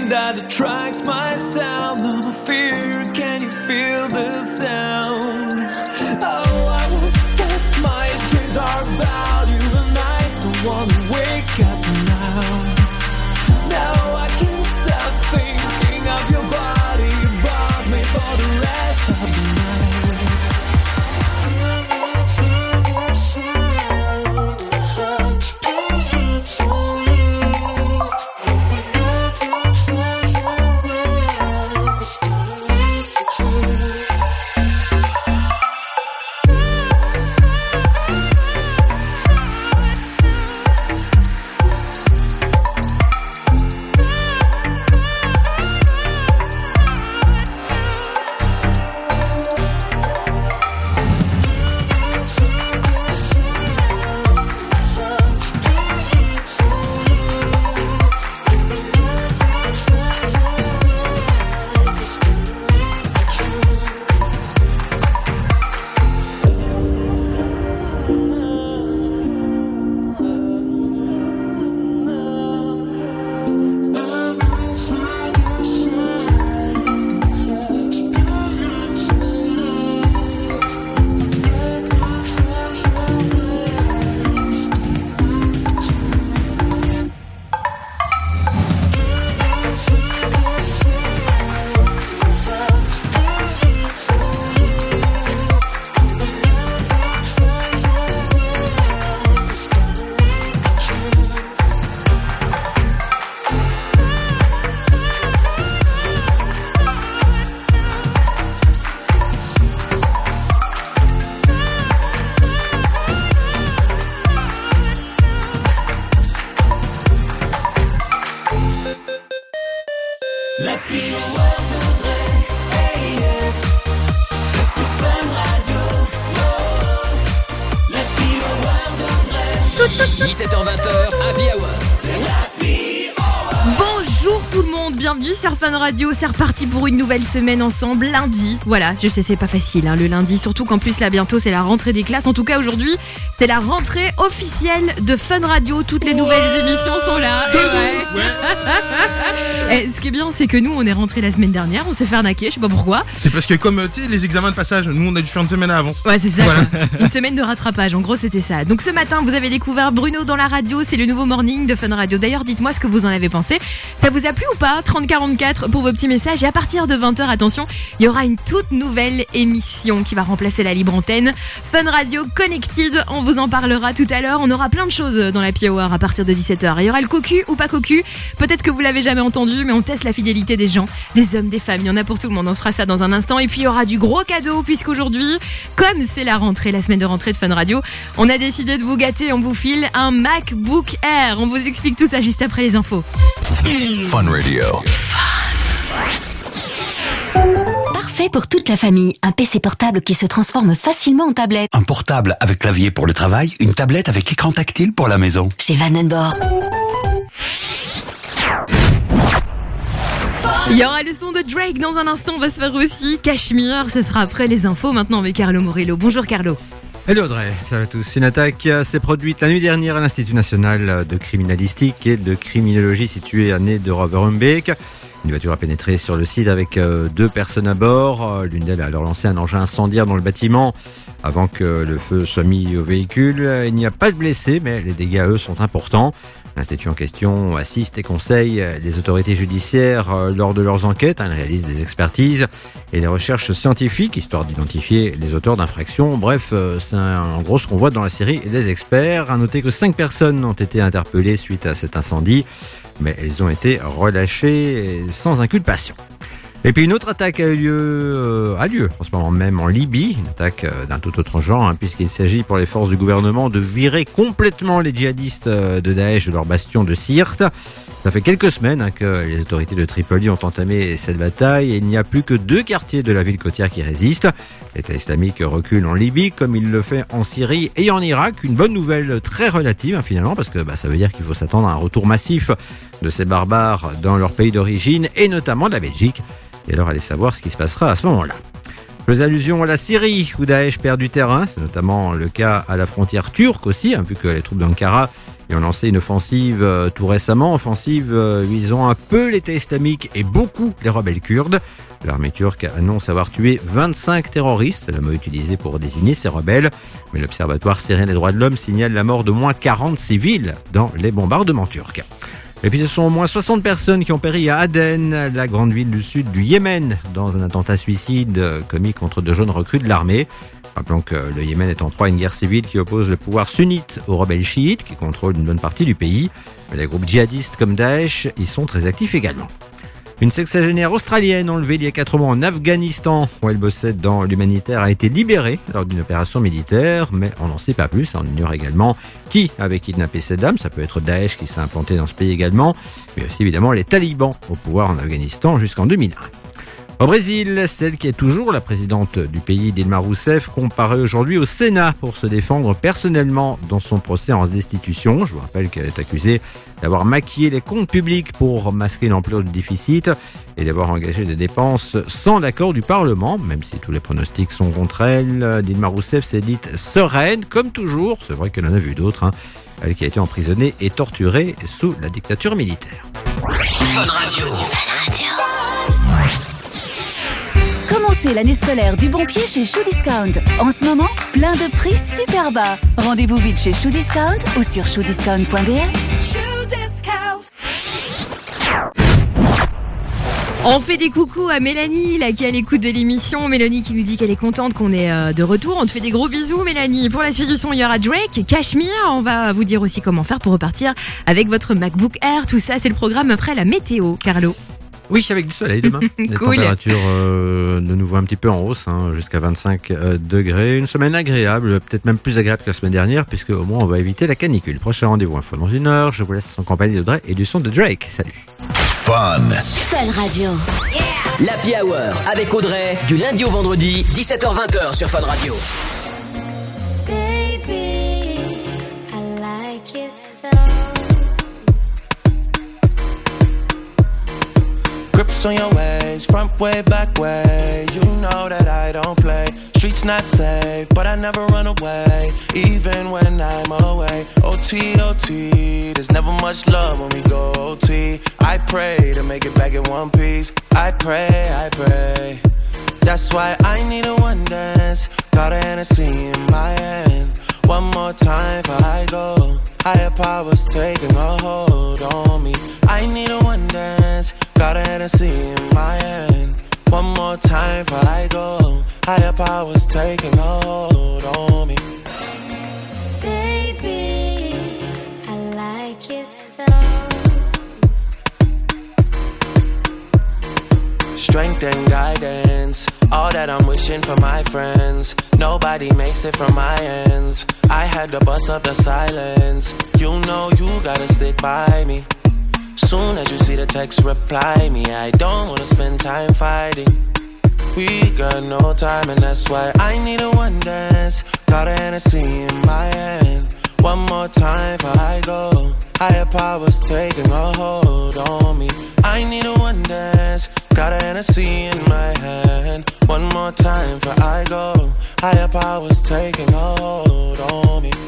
beat that attracts my sound. No fear, can you feel the sound? Oh, I won't stop, my dreams are about you, and I don't wanna wake up now. Now I can't stop thinking of your body above me for the rest of the night. Sur Fun Radio, c'est reparti pour une nouvelle semaine ensemble, lundi. Voilà, je sais, c'est pas facile, le lundi, surtout qu'en plus là bientôt c'est la rentrée des classes. En tout cas aujourd'hui, c'est la rentrée officielle de Fun Radio. Toutes les nouvelles émissions sont là. Et ce qui est bien, c'est que nous, on est rentrés la semaine dernière, on s'est fait arnaquer, je sais pas pourquoi. C'est parce que comme tu sais, les examens de passage, nous on a dû faire une semaine à l'avance. Ouais, c'est ça. Voilà. Une semaine de rattrapage, en gros c'était ça. Donc ce matin, vous avez découvert Bruno dans la radio, c'est le nouveau morning de Fun Radio. D'ailleurs, dites-moi ce que vous en avez pensé. Ça vous a plu ou pas? 3044 pour vos petits messages. Et à partir de 20h, attention, il y aura une toute nouvelle émission qui va remplacer la libre antenne. Fun Radio Connected, on vous en parlera tout à l'heure. On aura plein de choses dans la Happy Hour à partir de 17h. Il y aura le cocu ou pas cocu. Peut-être que vous l'avez jamais entendu, mais on teste la fidélité des gens, des hommes, des femmes. Il y en a pour tout le monde. On se fera ça dans un instant. Et puis il y aura du gros cadeau, puisqu'aujourd'hui, comme c'est la rentrée, la semaine de rentrée de Fun Radio, on a décidé de vous gâter. On vous file un MacBook Air. On vous explique tout ça juste après les infos. Fun Radio. Parfait pour toute la famille. Un PC portable qui se transforme facilement en tablette. Un portable avec clavier pour le travail, une tablette avec écran tactile pour la maison. Chez Vandenborg. Il y aura le son de Drake dans un instant. On va se faire aussi Cachemire. Ce sera après les infos. Maintenant avec Carlo Morello. Bonjour Carlo. Hello Audrey, salut à tous. Une attaque s'est produite la nuit dernière à l'Institut National de Criminalistique et de Criminologie situé à Neder-Overumbeek. Une voiture a pénétré sur le site avec 2 personnes à bord. L'une d'elles a alors lancé un engin incendiaire dans le bâtiment avant que le feu soit mis au véhicule. Il n'y a pas de blessés, mais les dégâts, eux, sont importants. L'Institut en question assiste et conseille les autorités judiciaires lors de leurs enquêtes. Elles réalisent des expertises et des recherches scientifiques, histoire d'identifier les auteurs d'infractions. Bref, c'est en gros ce qu'on voit dans la série Les Experts. À noter que 5 personnes ont été interpellées suite à cet incendie, mais elles ont été relâchées sans inculpation. Et puis une autre attaque a lieu en ce moment même en Libye, une attaque d'un tout autre genre, puisqu'il s'agit pour les forces du gouvernement de virer complètement les djihadistes de Daesh de leur bastion de Sirte. Ça fait quelques semaines que les autorités de Tripoli ont entamé cette bataille et il n'y a plus que 2 quartiers de la ville côtière qui résistent. L'État islamique recule en Libye comme il le fait en Syrie et en Irak. Une bonne nouvelle très relative finalement, parce que ça veut dire qu'il faut s'attendre à un retour massif de ces barbares dans leur pays d'origine et notamment de la Belgique. Et alors allez savoir ce qui se passera à ce moment-là. Je fais allusion à la Syrie où Daesh perd du terrain. C'est notamment le cas à la frontière turque aussi, vu que les troupes d'Ankara ont lancé une offensive tout récemment. Offensive visant un peu l'État islamique et beaucoup les rebelles kurdes. L'armée turque annonce avoir tué 25 terroristes, c'est le mot utilisé pour désigner ces rebelles. Mais l'Observatoire syrien des droits de l'homme signale la mort d'au moins 40 civils dans les bombardements turcs. Et puis ce sont au moins 60 personnes qui ont péri à Aden, la grande ville du sud du Yémen, dans un attentat suicide commis contre 2 jeunes recrues de l'armée. Rappelons que le Yémen est en proie à une guerre civile qui oppose le pouvoir sunnite aux rebelles chiites qui contrôlent une bonne partie du pays. Mais les groupes djihadistes comme Daesh y sont très actifs également. Une sexagénaire australienne enlevée il y a 4 mois en Afghanistan, où elle bossait dans l'humanitaire, a été libérée lors d'une opération militaire, mais on n'en sait pas plus. On ignore également qui avait kidnappé cette dame. Ça peut être Daesh qui s'est implanté dans ce pays également, mais aussi évidemment les talibans au pouvoir en Afghanistan jusqu'en 2001. Au Brésil, celle qui est toujours la présidente du pays, Dilma Rousseff, comparaît aujourd'hui au Sénat pour se défendre personnellement dans son procès en destitution. Je vous rappelle qu'elle est accusée d'avoir maquillé les comptes publics pour masquer l'ampleur du déficit et d'avoir engagé des dépenses sans l'accord du Parlement. Même si tous les pronostics sont contre elle, Dilma Rousseff s'est dite sereine, comme toujours. C'est vrai qu'elle en a vu d'autres, Elle qui a été emprisonnée et torturée sous la dictature militaire. Fun Radio. Commencez l'année scolaire du bon pied chez Shoe Discount. En ce moment, plein de prix super bas. Rendez-vous vite chez Shoe Discount ou sur shoediscount.be. On fait des coucous à Mélanie là, qui est à l'écoute de l'émission. Mélanie qui nous dit qu'elle est contente qu'on est de retour. On te fait des gros bisous Mélanie. Pour la suite du son, il y aura Drake, Cashmere. On va vous dire aussi comment faire pour repartir avec votre MacBook Air. Tout ça, c'est le programme après la météo. Carlo. Oui, avec du soleil demain. Les Cool. températures de nouveau un petit peu en hausse, jusqu'à 25 degrés. Une semaine agréable, peut-être même plus agréable que la semaine dernière, puisque au moins on va éviter la canicule. Prochain rendez-vous info dans 1 heure. Je vous laisse en compagnie de Dre et du son de Drake. Salut. Fun. Fun Radio. L'Happy Hour avec Audrey, du lundi au vendredi, 17h-20h sur Fun Radio. Baby, I like your stuff. Grips on your ways, front way, back way. You know that I don't play. Streets not safe, but I never run away, even when I'm away. OT, OT, there's never much love when we go OT. I pray to make it back in one piece. I pray. That's why I need a one dance. Got a Hennessy in my hand. One more time before I go. Higher powers taking a hold on me. I need a one dance. Got a Hennessy in my hand. One more time before I go. Higher powers taking a hold on me. Baby, I like your stuff. Strength and guidance, all that I'm wishing for my friends. Nobody makes it from my ends. I had to bust up the silence. You know you gotta stick by me. Soon as you see the text, reply me. I don't wanna spend time fighting. We got no time and that's why I need a one dance. Got a Hennessy in my hand. One more time before I go. Higher powers taking a hold on me. I need a one dance. Got a Hennessy in my hand. One more time before I go. Higher powers taking a hold on me.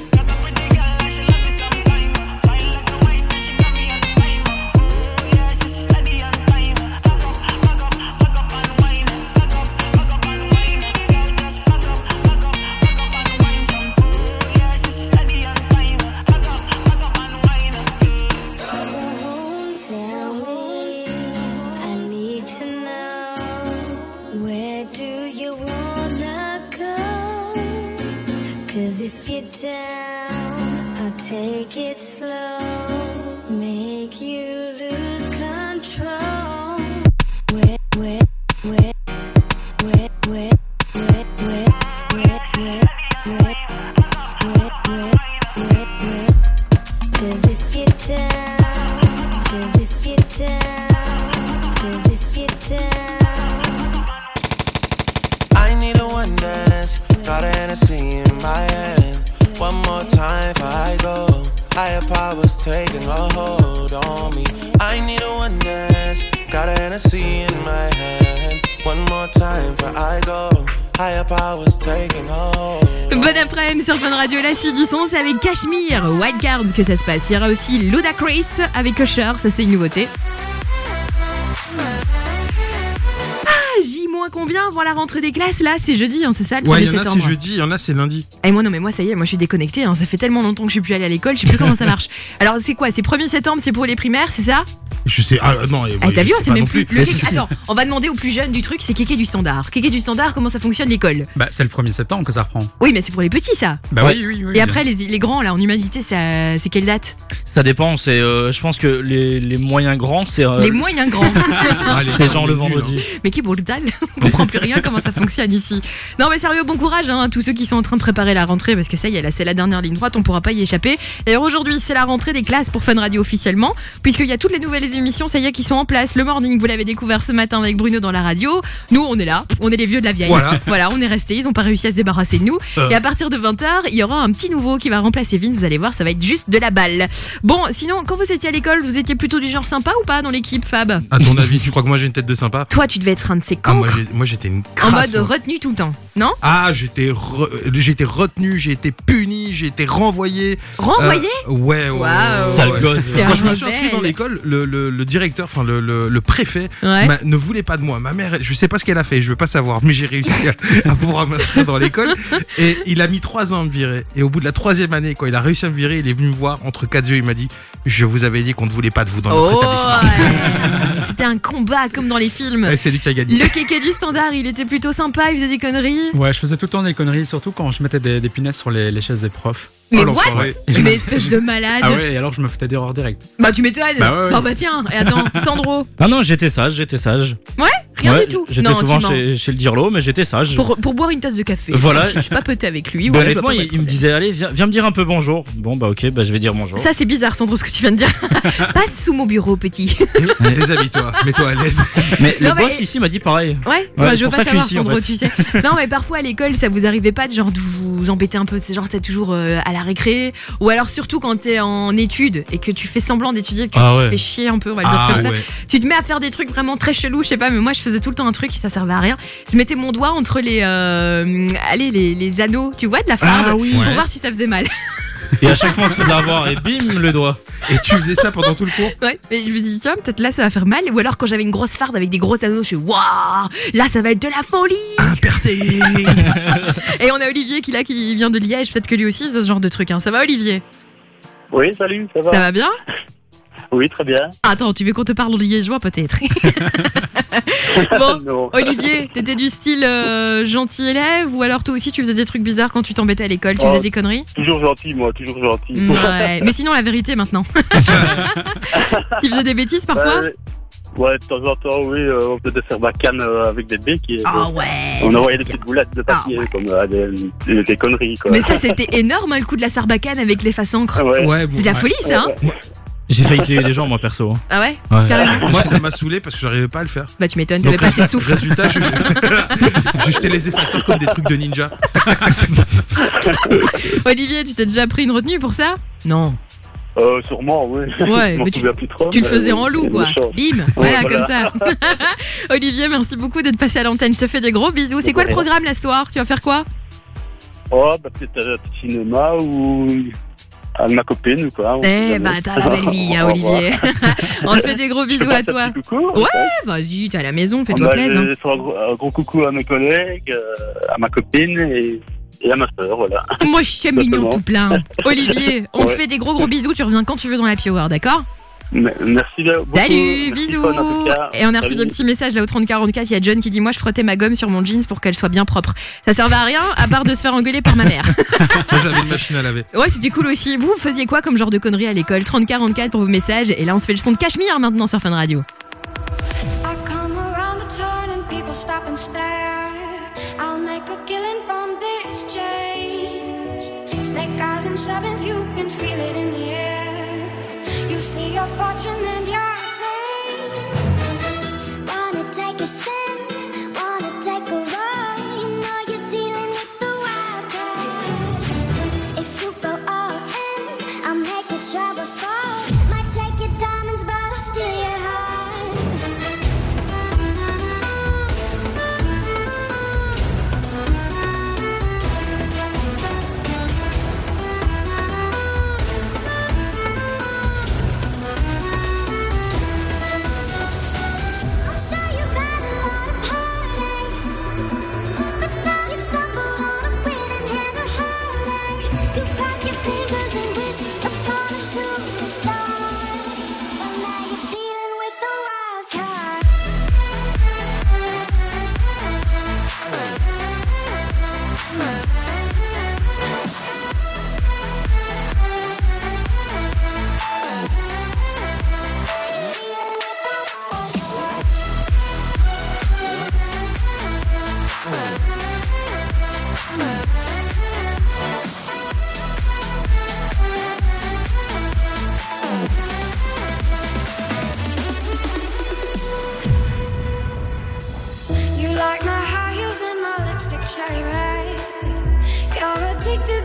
Take it slow, make you lose control. Cause if you're down, I need a one dance, got a Hennessy in my hand. One more time before I go. Higher powers taking a hold on me. I need a one dance. Got a Hennessy in my hand. One more time before I go. Higher powers taking hold. Bon après-midi sur Fun Radio, la suite du son, c'est avec Cashmere, Wildcard que ça se passe. Il y aura aussi Ludacris avec Usher, ça c'est une nouveauté. J- combien avant la rentrée des classes là? C'est jeudi, hein, c'est ça le 1er Ouais, il y en a septembre. c'est jeudi, il y en a c'est lundi. Et moi non mais moi ça y est, moi je suis déconnectée, hein. Ça fait tellement longtemps que je suis plus allée à l'école, je sais plus comment ça marche. Alors c'est quoi? C'est 1er septembre, c'est pour les primaires, c'est ça? Je sais, non. T'as vu, on sait même plus. Mais si. Attends, on va demander aux plus jeunes du truc, c'est Kéké du Standard. Kéké du Standard, comment ça fonctionne l'école? Bah, c'est le 1er septembre que ça reprend. Oui, mais c'est pour les petits ça. Bah Ouais. oui. Et après les grands là en humanité, c'est quelle date? Ça dépend, c'est je pense que les moyens grands c'est Les moyens grands. c'est genre le vendredi. Mais qui brutal, on comprend plus rien comment ça fonctionne ici. Non mais sérieux, bon courage hein, à tous ceux qui sont en train de préparer la rentrée parce que ça y est, là c'est la dernière ligne droite, on pourra pas y échapper. D'ailleurs aujourd'hui c'est la rentrée des classes pour Fun Radio officiellement, puisqu'il y a toutes les nouvelles émissions, ça y est, qui sont en place. Le morning, vous l'avez découvert ce matin avec Bruno dans la radio. Nous on est là, on est les vieux de la vieille. Voilà, on est restés, ils ont pas réussi à se débarrasser de nous. Et à partir de 20h, il y aura un petit nouveau qui va remplacer Vince, vous allez voir, ça va être juste de la balle. Bon, sinon quand vous étiez à l'école, vous étiez plutôt du genre sympa ou pas dans l'équipe, Fab? À ton avis, tu crois que moi j'ai une tête de sympa? Toi tu devais être un de ces Ah, cancres. moi j'étais une En crasse. mode retenu tout le temps, non? Ah, j'ai été retenu, j'ai été puni, j'ai été renvoyé. Renvoyé? Ouais. Waouh. Sale gosse. T'es Quand un je me suis inscrit rebelle. dans l'école, le directeur, enfin le préfet, Ouais. ne voulait pas de moi. Ma mère, je sais pas ce qu'elle a fait, je veux pas savoir, mais j'ai réussi à pouvoir m'inscrire dans l'école. Et il a mis 3 ans à me virer. Et au bout de la 3e année, quand il a réussi à me virer, il est venu me voir entre 4 yeux, il m'a dit: je vous avais dit qu'on ne voulait pas de vous dans notre établissement. Ouais. C'était un combat comme dans les films. Et c'est lui qui a gagné. Le Kéké du Standard, il était plutôt sympa, il faisait des conneries. Ouais, je faisais tout le temps des conneries, surtout quand je mettais des punaises sur les chaises des profs. Mais Oh, what? l'enfoiré. Mais espèce de malade. Ah ouais, et alors je me foutais d'erreur directe. Bah tu m'étonnes. Bah ouais, ouais. Oh bah tiens, et attends, Sandro. Ah non, j'étais sage. Ouais, rien Ouais, du tout. J'étais Non, souvent tu mens. chez le Dirlo, mais j'étais sage. Pour boire une tasse de café. Voilà. Tranquille, je papotais avec lui. Bah, Ouais, je vois honnêtement, pas il de me problème. disait allez, viens me dire un peu bonjour. Bon bah ok, bah je vais dire bonjour. Ça c'est bizarre Sandro ce que tu viens de dire. Passe sous mon bureau petit. Déshabille-toi, mets-toi à l'aise. Mais le Non, mais- boss ici m'a dit pareil. Ouais, Ouais, moi, je c'est veux pour pas ça que je savoir suis ici, en Sandro, fait. tu sais. Non mais parfois à l'école ça vous arrivait pas de genre de vous embêter un peu, c'est genre t'es toujours à la récré, ou alors surtout quand t'es en études et que tu fais semblant d'étudier, que tu Ah te ouais. fais chier un peu, on va le dire comme ça. ouais. Tu te mets à faire des trucs vraiment très chelous, je sais pas, mais moi je faisais tout le temps un truc, ça servait à rien. Je mettais mon doigt entre les anneaux, tu vois, de la farde, Ah oui. pour Ouais. voir si ça faisait mal. Et à chaque fois on se faisait avoir et bim le doigt. Et tu faisais ça pendant tout le cours? Ouais, mais je me dis tiens, peut-être là ça va faire mal, ou alors quand j'avais une grosse farde avec des gros anneaux, je suis waouh, là ça va être de la folie. Imperté. Et on a Olivier qui vient de Liège, peut-être que lui aussi il faisait ce genre de truc, hein. Ça va Olivier? Oui, salut, ça va? Ça va bien? Oui, très bien. Attends, tu veux qu'on te parle en liégeois peut-être? Bon, Non. Olivier, t'étais du style gentil élève, ou alors toi aussi tu faisais des trucs bizarres quand tu t'embêtais à l'école, tu Oh. faisais des conneries? Toujours gentil, moi, toujours gentil. Ouais, mais sinon la vérité maintenant. Tu faisais des bêtises parfois? Ouais, de temps en temps, oui, on faisait des serbacanes avec des becs. Et, Ah ouais. on envoyait des petites boulettes de papier, comme des conneries, quoi. Mais ça c'était énorme hein, le coup de la sarbacane avec les faces encre. Ouais. C'est de la folie ça hein? J'ai failli tuer des gens moi perso. Hein. Ah ouais? Ouais. Carrément. Moi, ça m'a saoulé parce que j'arrivais pas à le faire. Bah tu m'étonnes, t'avais Donc, pas assez de souffle. Résultat, j'ai jeté les effaceurs comme des trucs de ninja. Olivier, tu t'es déjà pris une retenue pour ça? Non. Sûrement, oui. Ouais, Je m'en mais souviens plus trop, tu le mais faisais en loup, quoi. une chance. Bim, voilà, comme ça. Olivier, merci beaucoup d'être passé à l'antenne. Je te fais des gros bisous. C'est quoi le programme la soir? Tu vas faire quoi? Oh, bah peut-être un petit cinéma ou à ma copine ou quoi. Eh bah t'as la belle vie, hein, Olivier. On se fait des gros bisous à toi. Coucou, Ouais, vas-y, t'es à la maison, fais-toi plaisir. Je fais un gros coucou à mes collègues, à ma copine et à ma soeur, voilà. Moi je suis mignon tout plein. Olivier, on te Ouais. fait des gros bisous. Tu reviens quand tu veux dans la Hour, d'accord? Merci beaucoup. Salut, Merci, bisous. Fun, en tout cas. Et on a reçu Salut. des petits messages là au 3044. Il y a John qui dit moi je frottais ma gomme sur mon jeans pour qu'elle soit bien propre. Ça servait à rien à part de se faire engueuler par ma mère. Moi, j'avais une machine à laver. Ouais, c'était cool aussi. Vous faisiez quoi comme genre de conneries à l'école? 3044 pour vos messages. Et là on se fait le son de Cashmere maintenant sur Fun Radio. I come around the turn and people stop and stare. I'll make a killing from this change. Snake eyes and sevens, you can feel it in the air. You see your fortune and your fame. Wanna take a spin, wanna take a ride. You know you're dealing with the wild card. If you go all in, I'll make it trouble spot. Might take your diamonds, but I'll steal your heart.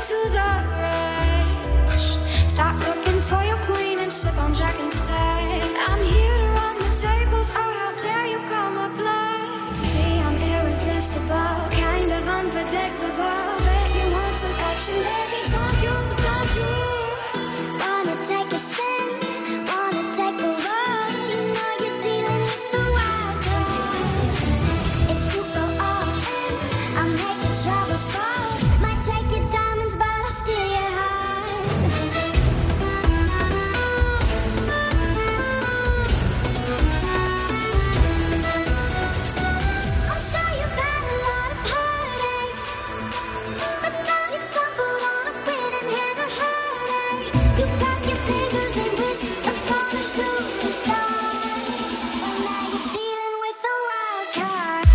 into the rush. Stop looking for your queen and sip on Jack instead. I'm here to run the tables, oh how dare you call my bluff. See, I'm irresistible, kind of unpredictable. Bet you want some action, baby, don't you? Wanna take a spin, wanna take a ride. You know you're dealing with the wild card. If you go all in, I'll make your troubles fall. Might take your diamonds, but I'll steal your heart. I'm sure you've had a lot of heartaches, but now you've stumbled on a winning hand of heartache. You passed your fingers and wished upon a shooting star. And now you're dealing with a wild card.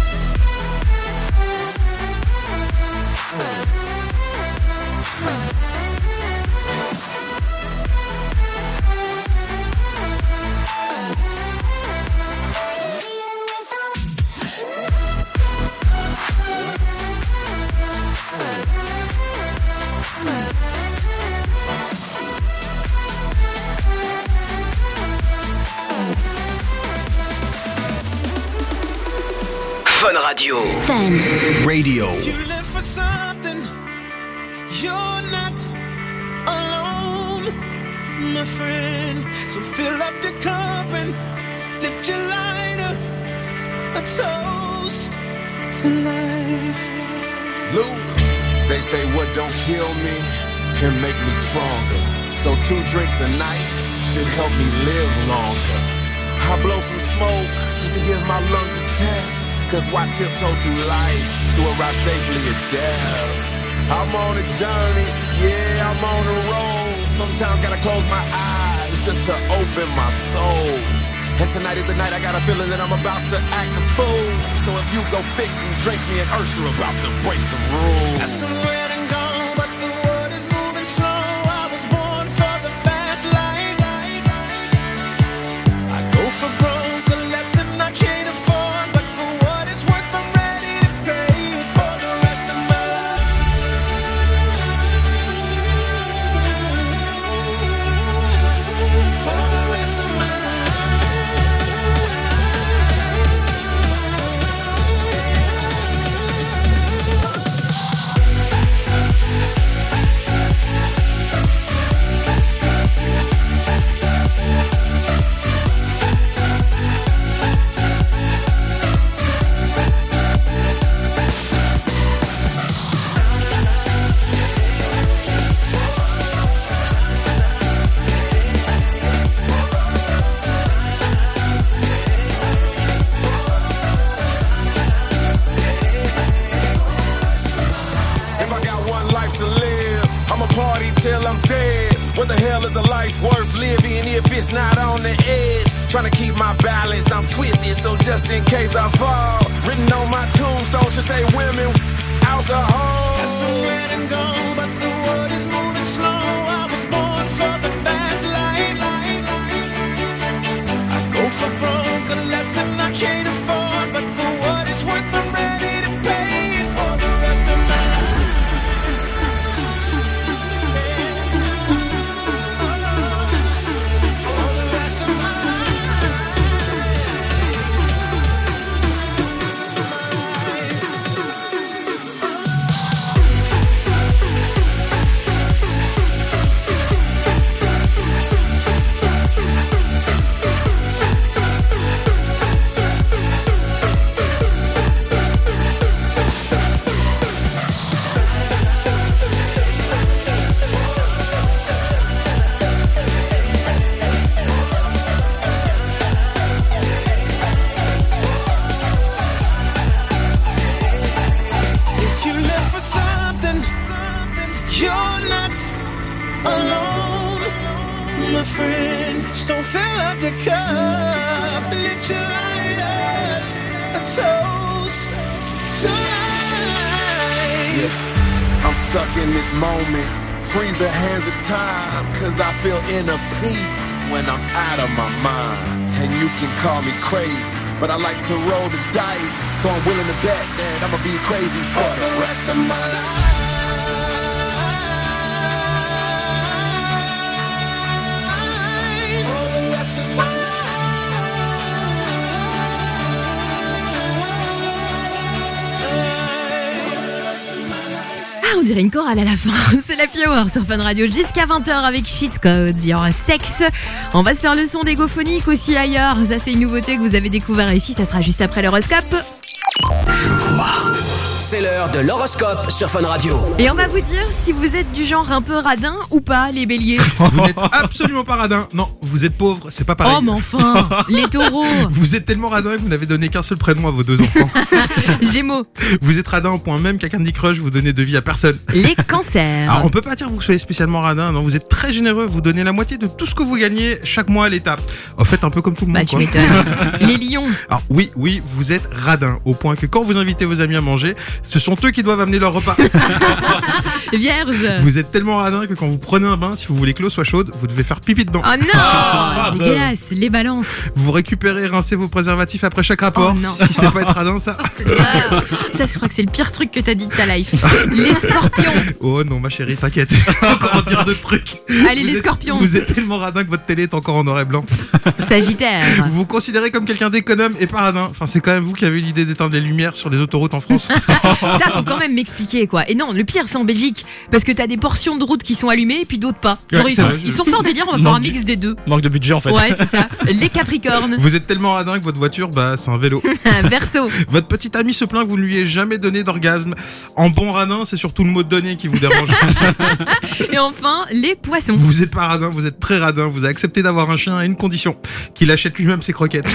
Fun Radio. Fun Radio. You live for something. You're not alone, my friend. So fill up your cup and lift your lighter. A toast to life. Luda. They say what don't kill me can make me stronger. So 2 drinks a night should help me live longer. I blow some smoke just to give my lungs a test. Cause why tiptoe through life to arrive safely at death? I'm on a journey, yeah, I'm on a road. Sometimes gotta close my eyes just to open my soul. And tonight is the night I got a feeling that I'm about to act a fool. So if you go fix some drinks, me and Ursula are about to break some rules. That's some red and gold, but the world is moving slow. I was born for the fast life. I go for broke, a lesson I can't afford, but for what it's worth, I'm ready to pay for the rest of my life. For the rest of my till I'm dead. What the hell is a life worth living if it's not on the edge? Trying to keep my balance, I'm twisted, so just in case I fall. Written on my tombstone should say women, alcohol. Got some red and gold, but the world is moving slow. I was born for the fast life. I go for broke, a lesson I can't afford, but for what it's worth, I'm ready to pay it for the rest of my life. So fill up your cup, lift your lighters, a toast to life. Yeah, I'm stuck in this moment, freeze the hands of time, cause I feel inner peace when I'm out of my mind. And you can call me crazy, but I like to roll the dice, so I'm willing to bet that I'ma be crazy for the rest of my life. on dirait une chorale à la fin. C'est l'Happy Hour sur Fun Radio jusqu'à 20h avec Cheat Code. Il y aura sexe. On va se faire le son d'égophonique aussi ailleurs. Ça, c'est une nouveauté que vous avez découvert ici. Ça sera juste après l'horoscope. Je vois. C'est l'heure de l'horoscope sur Fun Radio. Et on va vous dire si vous êtes du genre un peu radin ou pas, les béliers. Vous n'êtes absolument pas radin. Non, vous êtes pauvre, c'est pas pareil. Oh, mais enfin, les taureaux. Vous êtes tellement radin que vous n'avez donné qu'un seul prénom à vos 2 enfants. Gémeaux. Vous êtes radin au point même qu'à Candy Crush, vous donnez de vie à personne. Les cancers. Alors, on peut pas dire que vous soyez spécialement radin, non, vous êtes très généreux, vous donnez la moitié de tout ce que vous gagnez chaque mois à l'État. En fait, un peu comme tout le monde. Bah, tu m'étonnes. Les lions. Alors, oui, vous êtes radin, au point que quand vous invitez vos amis à manger, ce sont eux qui doivent amener leur repas. Vierge. Vous êtes tellement radin que quand vous prenez un bain, si vous voulez que l'eau soit chaude, vous devez faire pipi dedans. Oh non, dégueulasse. Les balances. Vous récupérez et rincez vos préservatifs après chaque rapport. Oh non. Si c'est pas être radin, ça. Ça, je crois que c'est le pire truc que t'as dit de ta life. Les scorpions. Oh non, ma chérie, t'inquiète. Je vais encore en dire 2 trucs. Allez, les scorpions. Vous êtes tellement radin que votre télé est encore en noir et blanc. Sagittaire. Vous vous considérez comme quelqu'un d'économe et pas radin. Enfin, c'est quand même vous qui avez eu l'idée d'éteindre les lumières sur les autoroutes en France. Ça, faut quand même m'expliquer, quoi. Et non, le pire, c'est en Belgique. Parce que t'as des portions de route qui sont allumées et puis d'autres pas. Ouais, Genre, ils sont forts de dire, on va faire un mix des deux. Manque de budget en fait. Ouais, c'est ça. Les capricornes. Vous êtes tellement radin que votre voiture, bah, c'est un vélo. Verseau. Votre petit ami se plaint que vous ne lui ayez jamais donné d'orgasme. En bon radin, c'est surtout le mot de donner qui vous dérange. Et enfin, les poissons. Vous êtes pas radin, vous êtes très radin. Vous avez accepté d'avoir un chien à une condition, qu'il achète lui-même ses croquettes.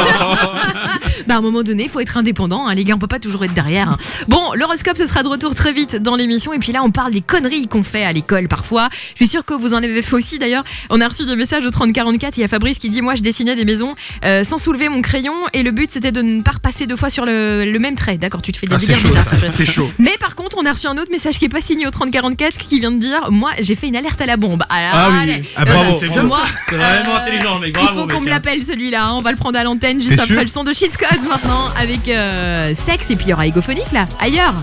Bah, à un moment donné, il faut être indépendant, hein, les gars, on peut pas toujours être derrière. Hein. Bon, l'horoscope, ce sera de retour très vite dans l'émission. Et puis là, on parle des conneries qu'on fait à l'école parfois. Je suis sûre que vous en avez fait aussi d'ailleurs. On a reçu des messages au 3044. Il y a Fabrice qui dit, moi, je dessinais des maisons sans soulever mon crayon. Et le but, c'était de ne pas repasser 2 fois sur le même trait. D'accord, tu te fais des délires bizarres. C'est chaud. Mais par contre, on a reçu un autre message qui est pas signé au 3044 qui vient de dire, moi, j'ai fait une alerte à la bombe. Alors, allez. Ah bah, bravo, c'est bien moi, ça. C'est vraiment intelligent, mec. Bravo, Il faut qu'on mec, me l'appelle celui-là, hein. On va le prendre à l'antenne juste T'es après sûr le son de Cheat Code maintenant avec sexe et puis il y aura égophonique là, ailleurs.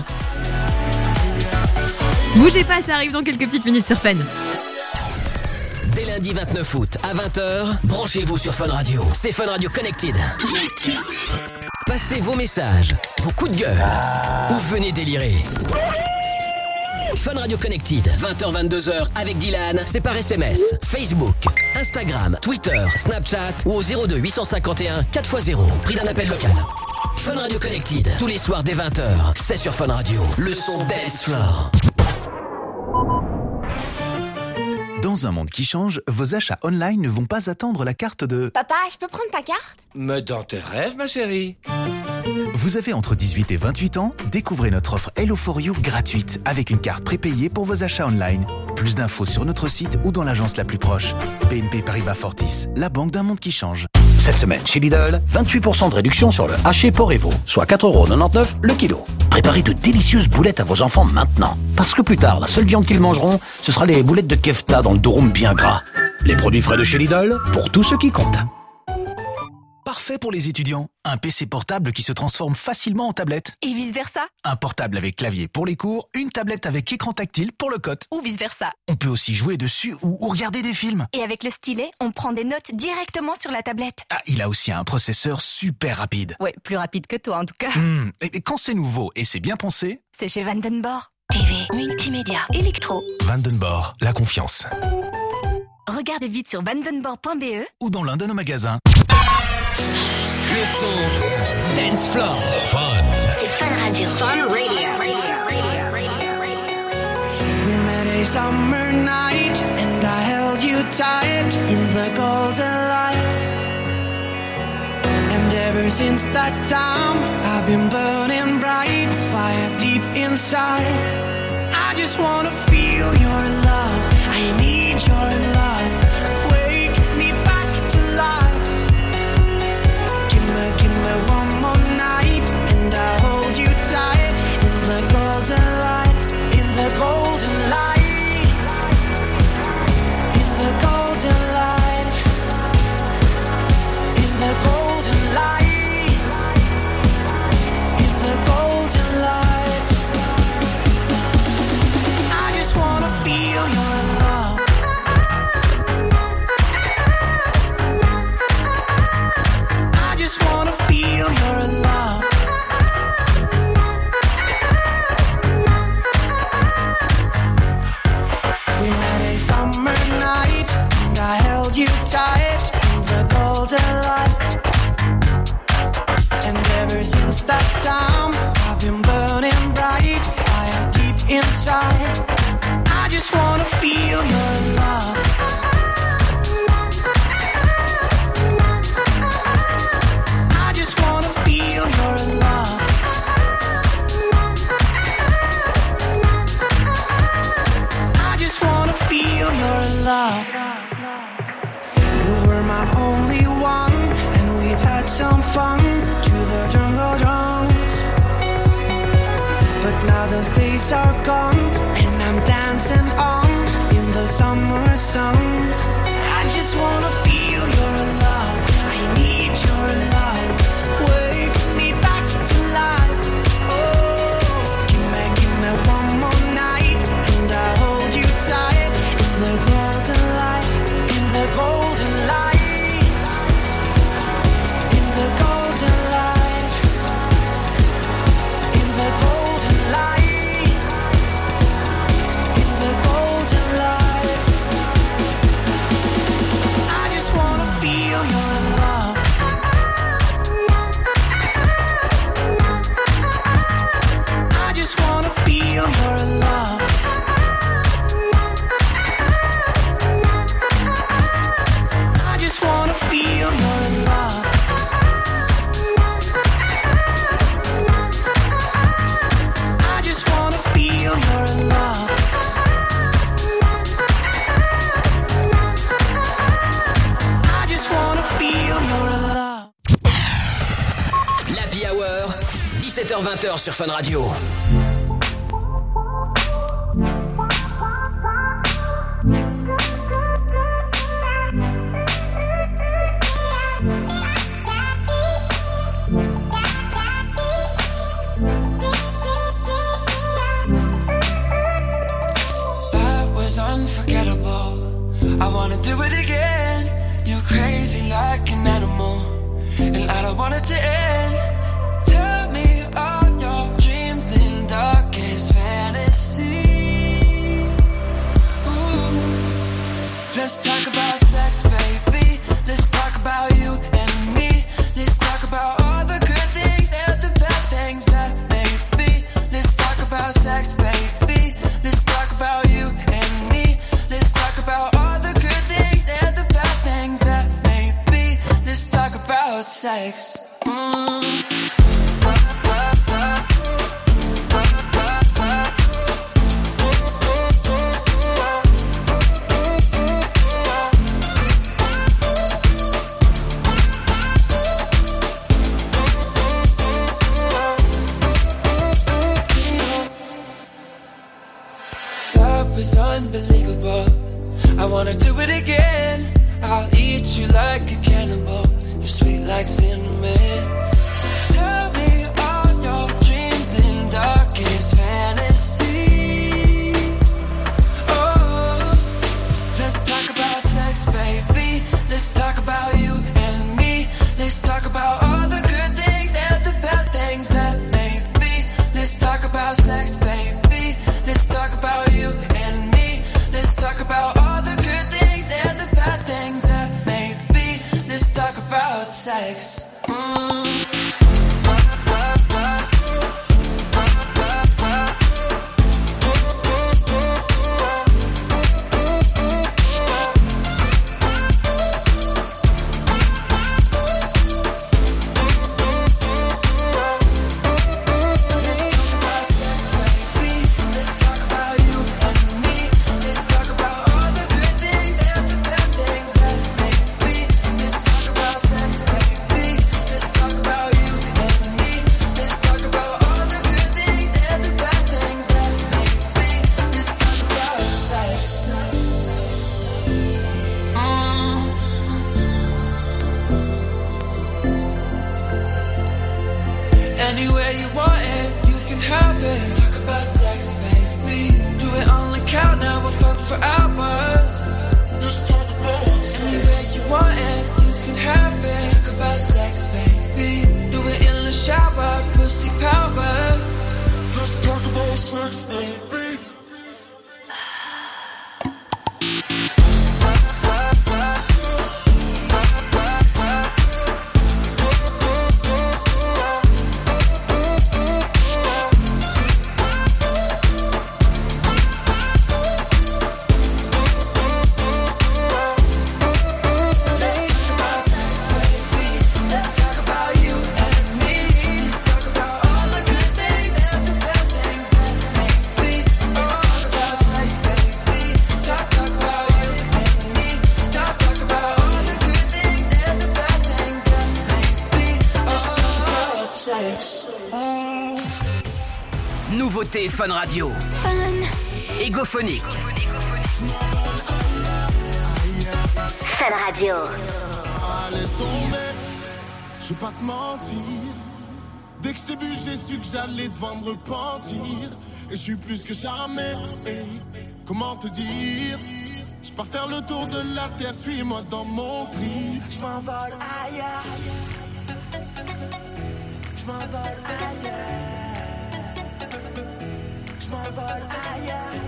Bougez pas, ça arrive dans quelques petites minutes sur Fun. Dès lundi 29 août à 20h, branchez-vous sur Fun Radio. C'est Fun Radio Connected. Passez vos messages, vos coups de gueule, ou venez délirer. Fun Radio Connected, 20h-22h avec Dylan, c'est par SMS, Facebook, Instagram, Twitter, Snapchat ou au 02 851 4x0, prix d'un appel local. Fun Radio Connected, tous les soirs dès 20h, c'est sur Fun Radio, le son Dance Floor. Dans un monde qui change, vos achats online ne vont pas attendre la carte de... Papa, je peux prendre ta carte? Mais dans tes rêves, ma chérie. Vous avez entre 18 et 28 ans? Découvrez notre offre Hello4You gratuite avec une carte prépayée pour vos achats online. Plus d'infos sur notre site ou dans l'agence la plus proche. BNP Paribas Fortis, la banque d'un monde qui change. Cette semaine chez Lidl, 28% de réduction sur le haché Porc-Évo, soit 4,99€ le kilo. Préparez de délicieuses boulettes à vos enfants maintenant. Parce que plus tard, la seule viande qu'ils mangeront, ce sera les boulettes de kefta dans le durum bien gras. Les produits frais de chez Lidl, pour tous ceux qui comptent. Parfait pour les étudiants. Un PC portable qui se transforme facilement en tablette. Et vice-versa. Un portable avec clavier pour les cours, une tablette avec écran tactile pour le code. Ou vice-versa. On peut aussi jouer dessus ou regarder des films. Et avec le stylet, on prend des notes directement sur la tablette. Ah, il a aussi un processeur super rapide. Ouais, plus rapide que toi en tout cas. Et quand c'est nouveau et c'est bien pensé... C'est chez Vandenborg. TV, multimédia, électro. Vandenborg, la confiance. Regardez vite sur vandenborg.be ou dans l'un de nos magasins. Le son Dance Floor. Fun. C'est Fun Radio. Fun Radio. We met a summer night and I held you tight in the golden light. And ever since that time I've been burning bright, fire deep inside. I just wanna feel your love, I need your love. Wake me back to life. Give me one more night and I'll hold you tight in the golden light, in the golden light, in the golden light, in the golden light, in the golden light. I just wanna feel your love. that time I've been burning bright, fire deep inside. I just wanna feel your love. I just wanna feel your love. I just wanna feel your love. You were my only one, and we had some fun to the jungle drums. But now those days are gone, and I'm dancing on in the summer sun. I just wanna feel your love. I need your love. Wake me back to life. Oh, give me one more night, and I'll hold you tight in the golden light, in the golden light, in the golden light, in the golden light, in the golden light. I just wanna feel your love. I just wanna feel your love. I just wanna feel your love. I just wanna feel your love. I just wanna feel your love. L'Happy Hour, 17h-20h sur Fun Radio. That was unforgettable. I wanna do it again. You're crazy like an animal, and I don't want it to end. Tell me all your dreams and darkest fantasies. Ooh. Let's talk about sex, baby. Let's talk about you and me. Let's talk about all the good things and the bad things that may be. Let's talk about sex, baby. Let's talk about you and me. Let's talk about all the good things and the bad things that may be. Let's talk about sex. That was unbelievable. I wanna do it again. I'll eat you like a cannibal. You're sweet like cinnamon. Tell me all your dreams and darkest fantasies. Oh, let's talk about sex, baby. Let's talk about you and me. Let's talk about all the good things and the bad things that may be. Let's talk about sex, baby. Let's talk about you and me. Let's talk about all the good things and the bad things that may be. Let's talk about sex. Anywhere you want it, you can have it. Talk about sex, baby. Do it on the count now, we'll fuck for hours. Let's talk about sex. Anywhere you want it, you can have it. Talk about sex, baby. Do it in the shower, pussy power. Let's talk about sex, baby. sex. Nouveauté Fun Radio. Égophonique. Fun Radio. Ah, laisse tomber, je vais pas te mentir. Dès que je t'ai vu, j'ai su que j'allais devoir me repentir. Et je suis plus que jamais. Comment te dire? Je pars faire le tour de la terre, suis-moi dans mon trip. Je m'envole ailleurs. Je m'envole ailleurs. Je m'envole ailleurs.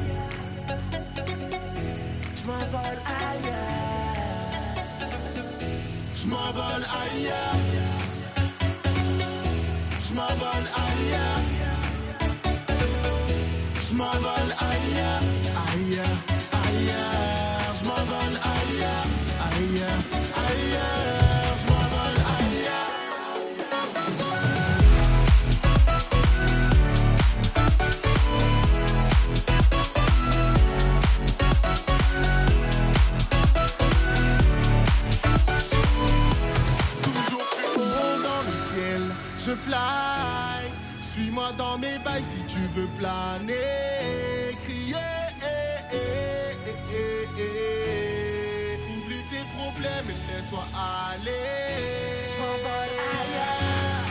Je m'envole ailleurs. Je m'envole ailleurs. Je m'envole ailleurs. Je m'envole ailleurs. Ailleurs, ailleurs. Je m'envole ailleurs. Ailleurs, ailleurs. Je m'envole ailleurs. Toujours plus haut dans le ciel, je fly. Suis-moi dans mes bails si tu veux planer. Crier, oublie tes problèmes et laisse-toi aller. Je m'envole ailleurs.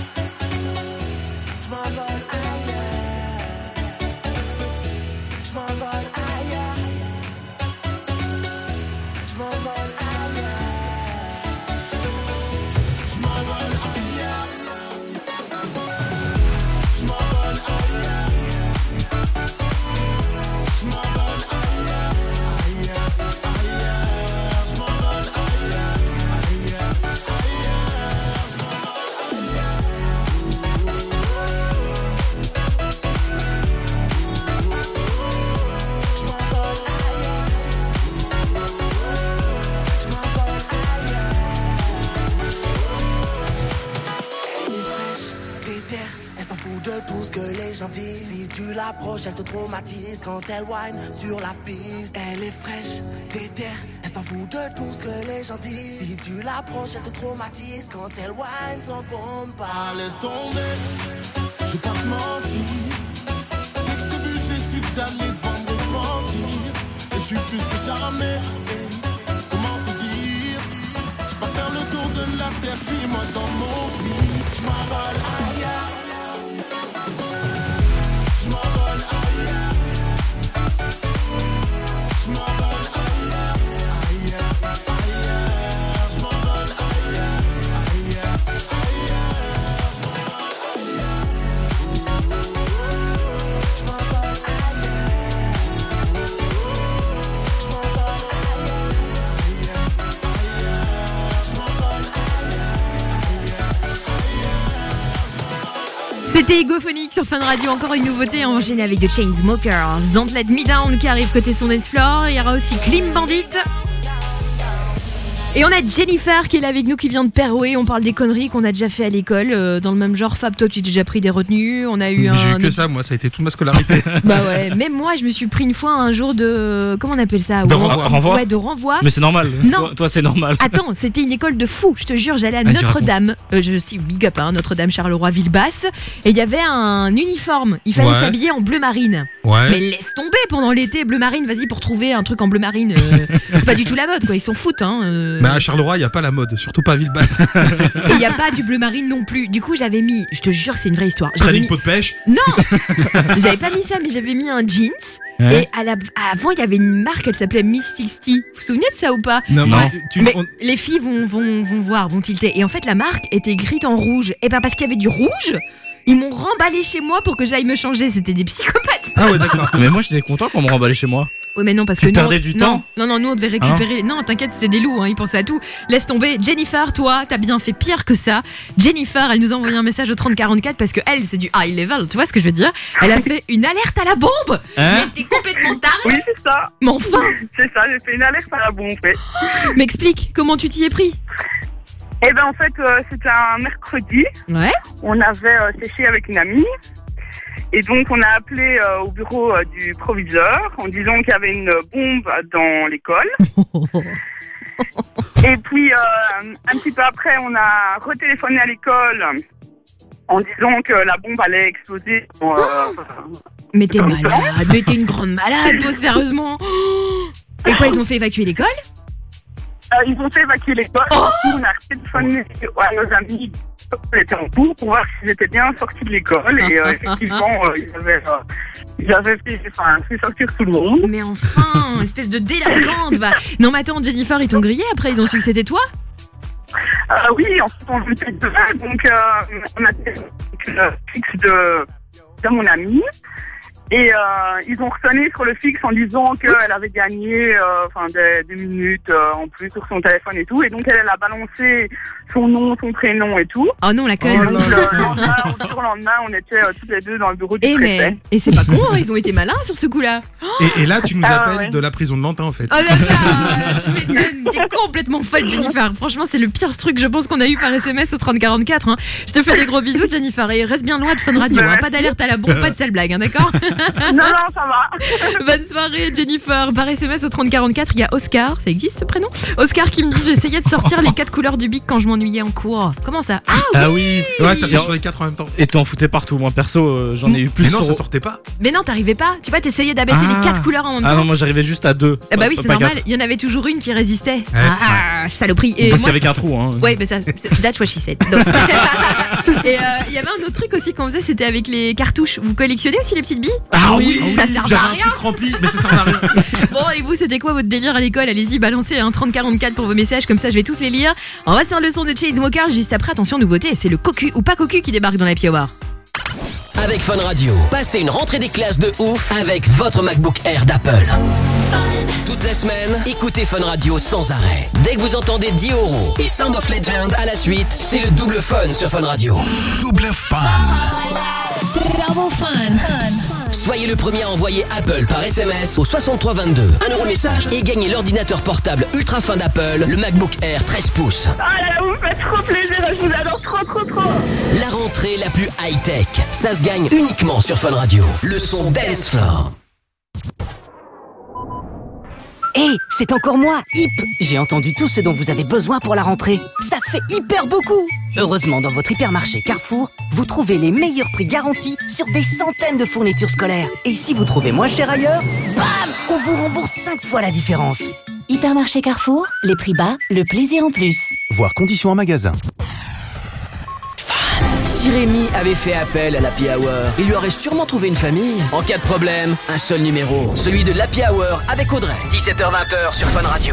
Je m'envole ailleurs. Je m'envole ailleurs. Je m'envole ailleurs. Je m'envole ailleurs. Je m'envole ailleurs. Je m'envole ailleurs. Ailleurs, ailleurs. Je m'envole ailleurs. Ailleurs, ailleurs. Je m'envole ailleurs. Je m'envole ailleurs. Je m'envole ailleurs. Elle est fraîche, déterre, elle s'en fout de tout ce que les gens disent. Si tu l'approches, elle te traumatise quand elle whine sur la piste. Elle est fraîche, déterre, elle s'en fout de tout ce que les gens disent. Si tu l'approches, elle te traumatise quand elle whine sans compas. Ah, laisse tomber, je vais pas te mentir. Dès que je t'ai vu, j'ai su que j'allais devoir me repentir. Et je suis plus que jamais. Comment te dire? Je vais pas faire le tour de la terre, suis-moi dans mon trip. Je m'envole ailleurs. Je m'envole ailleurs. Je m'envole ailleurs. Ailleurs, ailleurs. Je m'envole ailleurs. Ailleurs, ailleurs. Je m'envole ailleurs. Je m'envole ailleurs. Je m'envole ailleurs. Ailleurs, ailleurs. Je m'envole ailleurs. C'était Égophonique sur Fun Radio, encore une nouveauté, on va enchaîner avec The Chainsmokers. Don't Let Me Down qui arrive côté son dance floor. Il y aura aussi Clean Bandit. Et on a Jennifer qui est là avec nous, qui vient de Perouet. On parle des conneries qu'on a déjà fait à l'école. Dans le même genre, Fab, toi tu t'es déjà pris des retenues. On a eu J'ai eu que ça, moi, ça a été toute ma scolarité. Bah ouais, même moi je me suis pris une fois un jour de... Comment on appelle ça? De renvoi. Ouais, de renvoi. Mais c'est normal. Non. Toi, c'est normal. Attends, c'était une école de fous, je te jure, j'allais à Notre-Dame. Je suis big up, hein, Notre-Dame Charleroi-Villebasse. Et il y avait un uniforme, il fallait s'habiller en bleu marine. Ouais. Mais laisse tomber pendant l'été, bleu marine, vas-y pour trouver un truc en bleu marine. C'est pas du tout la mode quoi, ils s'en foutent. Hein, Mais à Charleroi, il n'y a pas la mode, surtout pas à Villebasse. Et il n'y a pas du bleu marine non plus. Du coup, j'avais mis, je te jure, c'est une vraie histoire. J'avais mis pot de pêche. Non. J'avais pas mis ça, mais j'avais mis un jeans. Ouais. Et avant, il y avait une marque, elle s'appelait Miss 60. Vous vous souvenez de ça ou pas? Non. Mais les filles vont voir, vont tilter. Et en fait, la marque était écrite en rouge. Et ben parce qu'il y avait du rouge, ils m'ont remballé chez moi pour que j'aille me changer. C'était des psychopathes. Ah ouais, d'accord. Mais moi, j'étais content qu'on me remballe chez moi. Oui, mais non, parce tu que perdais du temps. Non, nous on devait récupérer. Non, t'inquiète, c'était des loups, hein, ils pensaient à tout. Laisse tomber. Jennifer, toi, t'as bien fait pire que ça. Jennifer, elle nous a envoyé un message au 3044 parce que elle, c'est du high level, tu vois ce que je veux dire? Elle a fait une alerte à la bombe. Mais t'es complètement taré. Oui, c'est ça. Mais enfin. C'est ça, j'ai fait une alerte à la bombe, ouais. M'explique, comment tu t'y es pris? Eh ben en fait, c'était un mercredi. Ouais. On avait séché avec une amie. Et donc on a appelé au bureau du proviseur en disant qu'il y avait une bombe dans l'école. Et puis un petit peu après on a retéléphoné à l'école en disant que la bombe allait exploser. Mais t'es malade, mais t'es une grande malade, toi, sérieusement. Et quoi, ils ont fait évacuer l'école? Ils ont fait évacuer l'école. On a téléphoné à nos amis qui étaient en cours pour voir s'ils étaient bien sortis de l'école. Et effectivement, ils avaient fait sortir tout le monde. Mais enfin, espèce de délinquante, va. Non, mais attends, Jennifer, ils t'ont grillé après, ils ont su que c'était toi? Oui, en fait, on était deux. Donc, on a le fixe de mon ami. Et ils ont sonné sur le fixe en disant qu'elle avait gagné des minutes en plus sur son téléphone et tout. Et donc elle a balancé son nom, son prénom et tout. Oh non, la conne. Le lendemain, on était toutes les deux dans le bureau du préfet. Et c'est pas con, hein, ils ont été malins sur ce coup-là. Et là, tu nous appelles de la prison de Nantes en fait. Oh là là, tu m'étonnes, t'es complètement folle, Jennifer. Franchement, c'est le pire truc, je pense, qu'on a eu par SMS au 3044. Hein. Je te fais des gros bisous, Jennifer, et reste bien loin de Fun Radio. Hein. Pas d'alerte à la bombe, pas de sale blague, hein, d'accord? Non, ça va. Bonne soirée, Jennifer. Par SMS au 3044, il y a Oscar. Ça existe ce prénom? Oscar qui me dit: j'essayais de sortir les 4 couleurs du bic quand je m'ennuyais en cours. Comment ça? Ah oui. Ouais, t'as sur les 4 en même temps. Et t'en foutais partout. Moi perso, j'en ai eu plus. Mais non, ça sortait pas. Mais non, t'arrivais pas. Tu vois, t'essayais d'abaisser les 4 couleurs en même temps. Ah non, moi j'arrivais juste à 2. Bah oui, c'est normal. Il y en avait toujours une qui résistait. Saloperie. Et parce qu'il y avait qu'un trou. Hein. Ouais, mais ça, that's what she said. Donc... Et il y avait un autre truc aussi qu'on faisait, c'était avec les cartouches. Vous collectionnez aussi les petites billes? Ah oui, ça sert j'avais à un rien. truc rempli, mais ça sert à rien. Bon, et vous, c'était quoi votre délire à l'école? Allez-y, balancez un 3044 pour vos messages, comme ça je vais tous les lire. On va sur le son de Chainsmokers juste après. Attention, nouveauté, c'est le cocu ou pas cocu qui débarque dans la Happy Hour. Avec Fun Radio, passez une rentrée des classes de ouf avec votre MacBook Air d'Apple. Toute la semaine, écoutez Fun Radio sans arrêt. Dès que vous entendez Dioro et Sound of Legend à la suite, c'est le double fun sur Fun Radio. Double fun. Double fun. Soyez le premier à envoyer Apple par SMS au 6322. 1 euro le message et gagnez l'ordinateur portable ultra fin d'Apple, le MacBook Air 13 pouces. Ah là là, vous me faites trop plaisir, je vous adore trop. La rentrée la plus high-tech, ça se gagne uniquement sur Fun Radio. Le son Dance Floor. Hé, c'est encore moi, Hip. J'ai entendu tout ce dont vous avez besoin pour la rentrée. Ça fait hyper beaucoup. Heureusement, dans votre hypermarché Carrefour, vous trouvez les meilleurs prix garantis sur des centaines de fournitures scolaires. Et si vous trouvez moins cher ailleurs, bam, on vous rembourse 5 fois la différence. Hypermarché Carrefour, les prix bas, le plaisir en plus. Voir conditions en magasin. Si Rémi avait fait appel à l'Happy Hour, il lui aurait sûrement trouvé une famille. En cas de problème, un seul numéro, celui de l'Happy Hour avec Audrey. 17h-20h sur Fun Radio.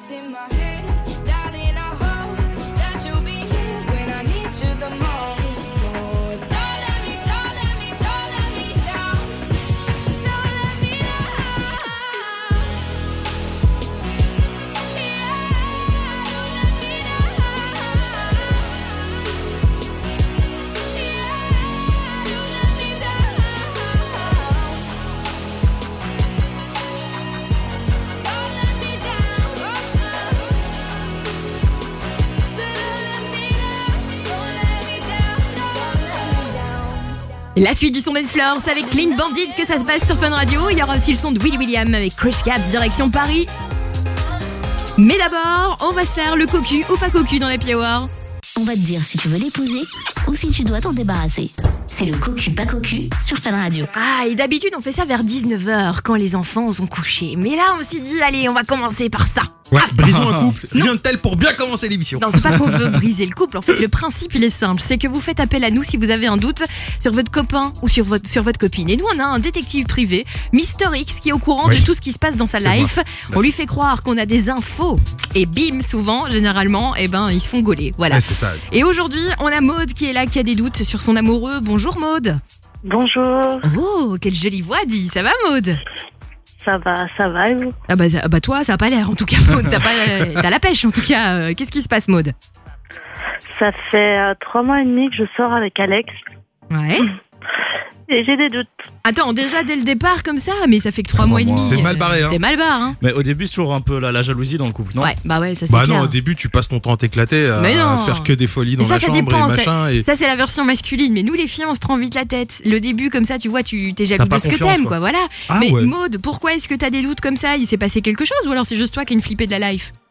voice in my head, darling, I hope that you'll be here when I need you the most. So don't let me down, don't let me down. La suite du son Dance Floor, c'est avec Clean Bandit que ça se passe sur Fun Radio. Il y aura aussi le son de Willy William avec Crush Cap direction Paris. Mais d'abord, on va se faire le cocu ou pas cocu dans l'Happy Hour. On va te dire si tu veux l'épouser ou si tu dois t'en débarrasser. C'est le cocu pas cocu sur Fun Radio. Ah, et d'habitude on fait ça vers 19h quand les enfants sont couchés. Mais là on s'est dit, allez, on va commencer par ça. Ouais, brisons un couple, rien de tel pour bien commencer l'émission. Non, c'est pas qu'on veut briser le couple. En fait, le principe, il est simple. C'est que vous faites appel à nous si vous avez un doute sur votre copain ou sur votre copine. Et nous, on a un détective privé, Mister X, qui est au courant de tout ce qui se passe dans sa life. On lui fait croire qu'on a des infos. Et bim, souvent, généralement, ils se font gauler. Voilà. Ouais, c'est ça. Et aujourd'hui, on a Maude qui est là, qui a des doutes sur son amoureux. Bonjour Maude. Bonjour. Oh, quelle jolie voix, dit. Ça va Maude? Ça va et vous? Ah bah toi, ça a pas l'air en tout cas, Maude. T'as la pêche en tout cas. Qu'est-ce qui se passe, Maude? Ça fait 3 mois et demi que je sors avec Alex. Ouais. Et j'ai des doutes. Attends, déjà dès le départ comme ça, mais ça fait que 3 mois et demi. C'est mal barré, hein. T'es mal barré, hein. Mais au début, c'est toujours un peu la jalousie dans le couple, non? Ouais, ça c'est clair. clair. Non, au début, tu passes ton temps à t'éclater, à faire que des folies dans la chambre dépend, et machin. Ça, c'est la version masculine, mais nous les filles, on se prend vite la tête. Le début, comme ça, tu vois, tu t'es jaloux de ce que t'aimes, quoi, voilà. Ah, mais ouais. Maude, pourquoi est-ce que t'as des doutes comme ça? Il s'est passé quelque chose ou alors c'est juste toi qui as une flippée de la life?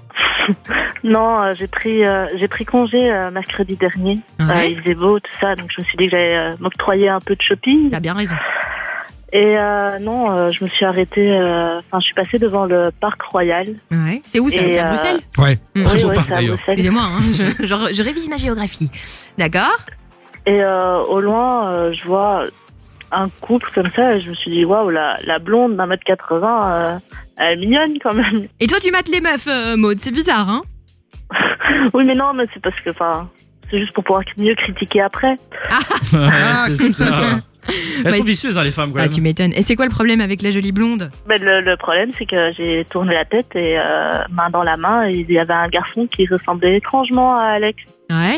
Non, j'ai pris congé mercredi dernier. Ouais. Il faisait beau, tout ça, donc je me suis dit que j'allais m'octroyer un peu de shopping. T'as bien raison. Et non, je me suis arrêtée. Je suis passée devant le parc Royal. Ouais. C'est où ça? C'est à Bruxelles? Ouais. Très beau parc, c'est à d'ailleurs. Bruxelles. Excusez-moi, hein, je révise ma géographie. D'accord. Et au loin, je vois un couple comme ça, et je me suis dit, waouh, la blonde d'1m80, elle est mignonne quand même. Et toi, tu mates les meufs, Maude, c'est bizarre, hein? Oui, mais non, mais c'est parce que, c'est juste pour pouvoir mieux critiquer après. C'est ça, toi. Elles sont vicieuses, hein, les femmes, quand même. Tu m'étonnes. Et c'est quoi le problème avec la jolie blonde? Ben, le problème, c'est que j'ai tourné la tête et main dans la main, il y avait un garçon qui ressemblait étrangement à Alex. Ouais.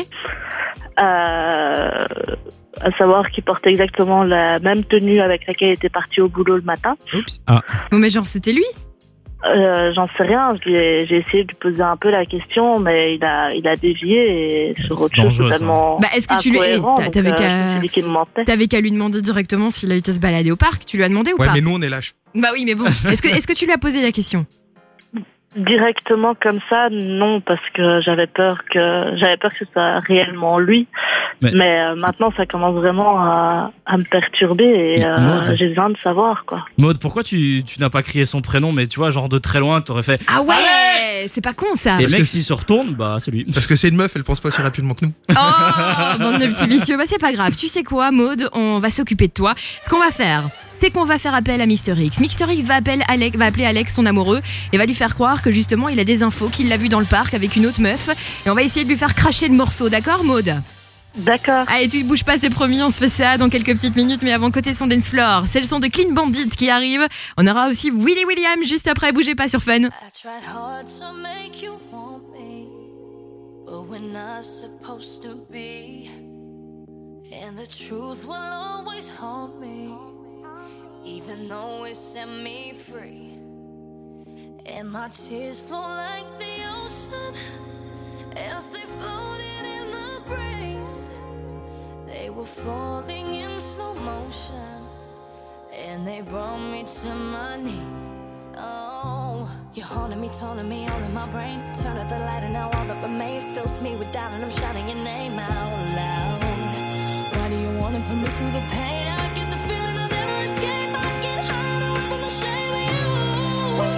À savoir qu'il portait exactement la même tenue avec laquelle il était parti au boulot le matin. Oups. Bon, mais genre, c'était lui? J'en sais rien. J'ai essayé de lui poser un peu la question, mais il a dévié et sur autre chose totalement. Bah, est-ce que tu lui t'avais qu'à lui demander directement s'il a été se balader au parc? Tu lui as demandé ou pas? Ouais, mais nous on est lâches. Bah oui, mais bon. Est-ce que tu lui as posé la question? Directement comme ça, non, parce que j'avais peur que ce soit réellement lui. Mais maintenant, ça commence vraiment à me perturber et j'ai besoin de savoir, quoi. Maude, pourquoi tu n'as pas crié son prénom, mais tu vois, genre de très loin, t'aurais fait. Ah ouais, c'est pas con ça. Et le mec, s'il se retourne, bah c'est lui. Parce que c'est une meuf, elle pense pas aussi rapidement que nous. Oh, bande de petits vicieux. Bah c'est pas grave. Tu sais quoi, Maude, on va s'occuper de toi. Ce qu'on va faire, c'est qu'on va faire appel à Mister X. Mister X va appeler Alex, son amoureux, et va lui faire croire que justement il a des infos, qu'il l'a vu dans le parc avec une autre meuf. Et on va essayer de lui faire cracher le morceau, d'accord, Maude? D'accord. Allez, tu bouges pas, c'est promis, on se fait ça dans quelques petites minutes, mais avant, côté son Dance Floor, c'est le son de Clean Bandit qui arrive. On aura aussi Willy William juste après, bougez pas sur Fun. I tried hard to make you want me, but we're not supposed to be, and the truth will always haunt me, even though it set me free, and my tears flow like the ocean, as they floated in the breeze, they were falling in slow motion, and they brought me to my knees. Oh, you're haunting me, taunting me, all in my brain. Turn up the light and now all that remains fills me with doubt, and I'm shouting your name out loud. Why do you wanna put me through the pain? I get the feeling I'll never escape. I can't hide away from the shame of you.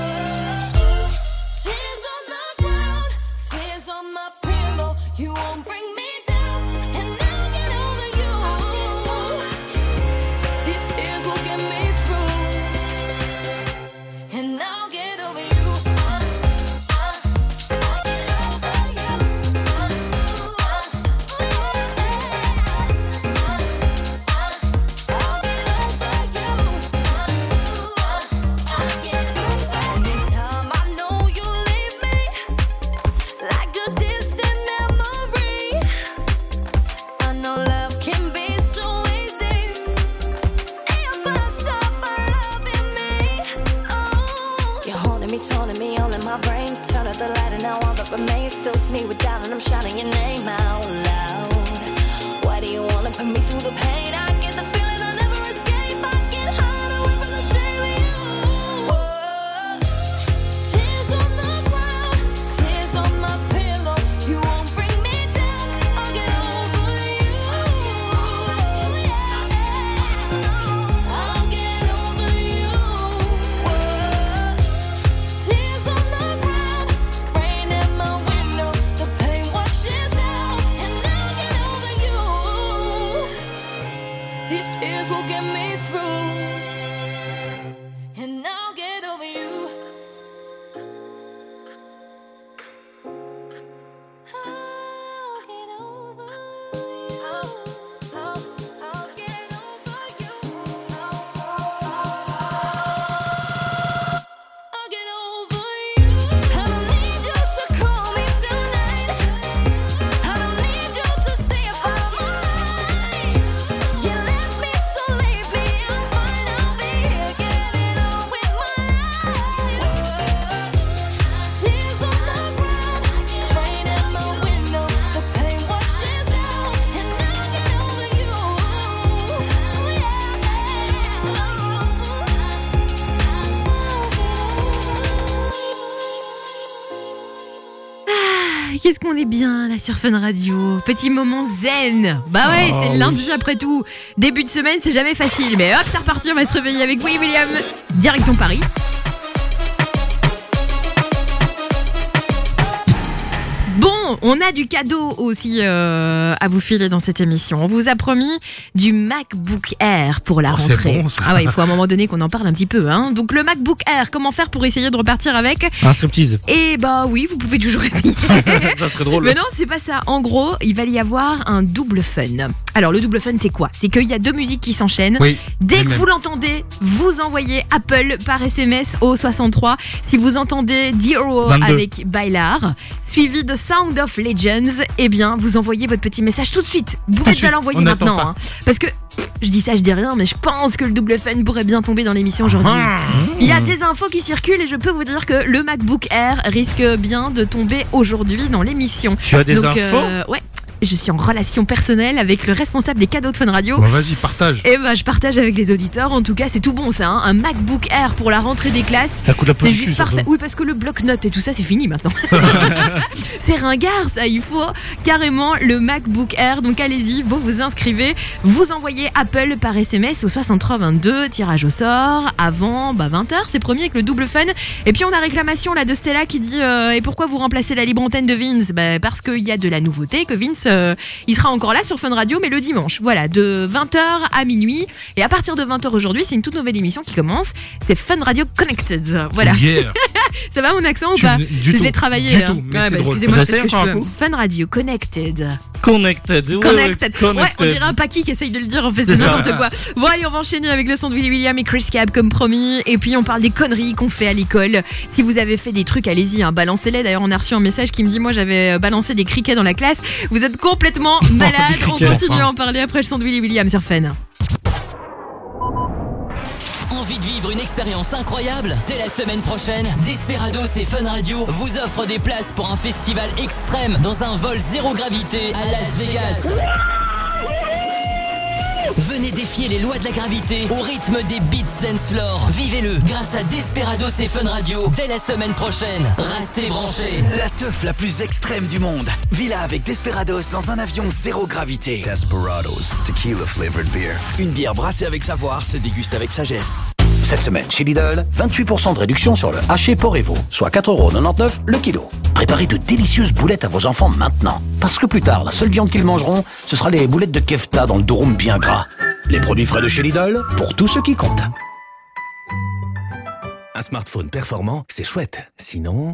Tears on the ground, tears on my pillow. You won't bring me down, and I'll get over you. These tears will get me through, and I'll get over you. turn out the light and now all that remains fills me with doubt and I'm shouting your name out loud. Why do you wanna put me through the pain? I get the feeling I'll never escape. I can't hide away from the shame of you. Whoa. Tears on the ground, tears on my pillow. You won't bring me down. I'll get over you. I'll get over you. Whoa. Tears on the ground, rain in my window. The pain washes out, and I'll get over you. These tears will get me through, and I'll get over you. I'll get over you. I'll get over you. I'll get over you. I don't need you to call me tonight. I don't need you to see if I'm alright. You left me, so leave me. I'm fine. I'll be here getting on with my life. Tears on the ground, rain in my window. The pain washes out, and I'll get over you. Qu'est-ce qu'on est bien là sur Fun Radio. Petit moment zen. Bah ouais, c'est le lundi après tout. Début de semaine, c'est jamais facile. Mais hop, c'est reparti, on va se réveiller avec Willy William. Direction Paris. Bon, on a du cadeau aussi à vous filer dans cette émission. On vous a promis du MacBook Air pour la rentrée. C'est bon, ça. Ah ouais, il faut à un moment donné qu'on en parle un petit peu. Hein. Donc le MacBook Air, comment faire pour essayer de repartir avec? Un striptease. Et bah oui, vous pouvez toujours essayer. Ça serait drôle. Mais non, c'est pas ça. En gros, il va y avoir un double fun. Alors le double fun, c'est quoi? C'est qu'il y a deux musiques qui s'enchaînent. Oui, Dès que même. vous l'entendez, vous envoyez Apple par SMS au 63. Si vous entendez Diro 22. avec Bailar, suivi de Sound of Legends, eh bien, vous envoyez votre petit message tout de suite. Vous pouvez déjà suite, l'envoyer on n'attend maintenant. pas. Hein. Parce que, je dis ça, je dis rien, mais je pense que le double fun pourrait bien tomber dans l'émission aujourd'hui. Il y a des infos qui circulent et je peux vous dire que le MacBook Air risque bien de tomber aujourd'hui dans l'émission. Tu as des Donc, infos ouais. Je suis en relation personnelle avec le responsable des cadeaux de Fun Radio. Bon, vas-y, partage. Et bah je partage avec les auditeurs. En tout cas, c'est tout bon ça. Hein. Un MacBook Air pour la rentrée des classes. Ça coûte la peau C'est du juste cul, parfait. surtout. Oui, parce que le bloc-notes et tout ça, c'est fini maintenant. C'est ringard ça. Il faut carrément le MacBook Air. Donc allez-y, vous vous inscrivez. Vous envoyez Apple par SMS au 6322. Tirage au sort avant 20h. C'est promis avec le double fun. Et puis on a réclamation là de Stella qui dit et pourquoi vous remplacez la libre antenne de Vince? Parce qu'il y a de la nouveauté, que Vince il sera encore là sur Fun Radio, mais le dimanche. Voilà, de 20h à minuit. Et à partir de 20h aujourd'hui, c'est une toute nouvelle émission qui commence. C'est Fun Radio Connected. Voilà. Yeah. Ça va mon accent ou Tu- pas? du Je tout. l'ai travaillé. Du hein. tout, mais c'est drôle. Excusez-moi, je fais ce Essaye que je encore un peux. coup. Fun Radio Connected. Connected. Ouais, Connected. Ouais, on connected. dirait un Paki qui essaye de le dire, en fait, c'est C'est ça. n'importe quoi. Bon, allez, on va enchaîner avec le son de Willy William et Chris Cab, comme promis. Et puis, on parle des conneries qu'on fait à l'école. Si vous avez fait des trucs, allez-y, hein, balancez-les. D'ailleurs, on a reçu un message qui me dit, moi, j'avais balancé des criquets dans la classe. Vous êtes complètement malade. On criquets, continue enfin. à en parler après le son de Willy William sur Fun. Envie de vivre une expérience incroyable? Dès la semaine prochaine, Desperados et Fun Radio vous offrent des places pour un festival extrême dans un vol zéro gravité à Las Vegas. Venez défier les lois de la gravité au rythme des Beats Dance Floor. Vivez-le grâce à Desperados et Fun Radio dès la semaine prochaine. Restez branchés. La teuf la plus extrême du monde. Villa avec Desperados dans un avion zéro gravité. Desperados, tequila flavored beer. Une bière brassée avec savoir se déguste avec sagesse. Cette semaine, chez Lidl, 28% de réduction sur le haché porc et veau, soit 4,99€ le kilo. Préparez de délicieuses boulettes à vos enfants maintenant. Parce que plus tard, la seule viande qu'ils mangeront, ce sera les boulettes de kefta dans le durum bien gras. Les produits frais de chez Lidl, pour tous ceux qui comptent. Un smartphone performant, c'est chouette. Sinon...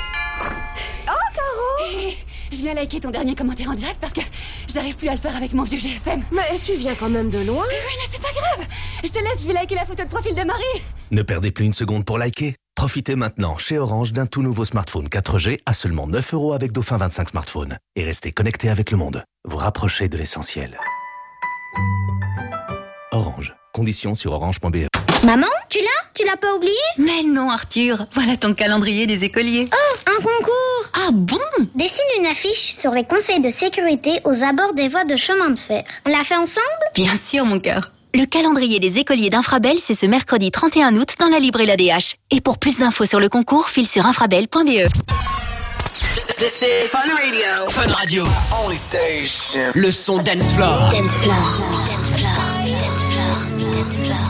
Je viens liker ton dernier commentaire en direct parce que j'arrive plus à le faire avec mon vieux GSM. Mais tu viens quand même de loin. Oui, mais c'est pas grave. Je te laisse, je vais liker la photo de profil de Marie. Ne perdez plus une seconde pour liker. Profitez maintenant chez Orange d'un tout nouveau smartphone 4G à seulement 9€ avec Dauphin 25 smartphones. Et restez connectés avec le monde. Vous rapprochez de l'essentiel. Orange. Conditions sur orange.be. Maman, tu l'as pas oublié? Mais non, Arthur, voilà ton calendrier des écoliers. Oh, Un concours. Ah bon? Dessine une affiche sur les conseils de sécurité aux abords des voies de chemin de fer. On l'a fait ensemble? Bien sûr, mon cœur. Le calendrier des écoliers d'Infrabel, c'est ce mercredi 31 août dans la librairie l'ADH. Et pour plus d'infos sur le concours, file sur infrabel.be. This is Fun Radio. Fun Radio. Only station. Le son dance floor. Dance floor. Dance floor. Dance floor. Dance floor.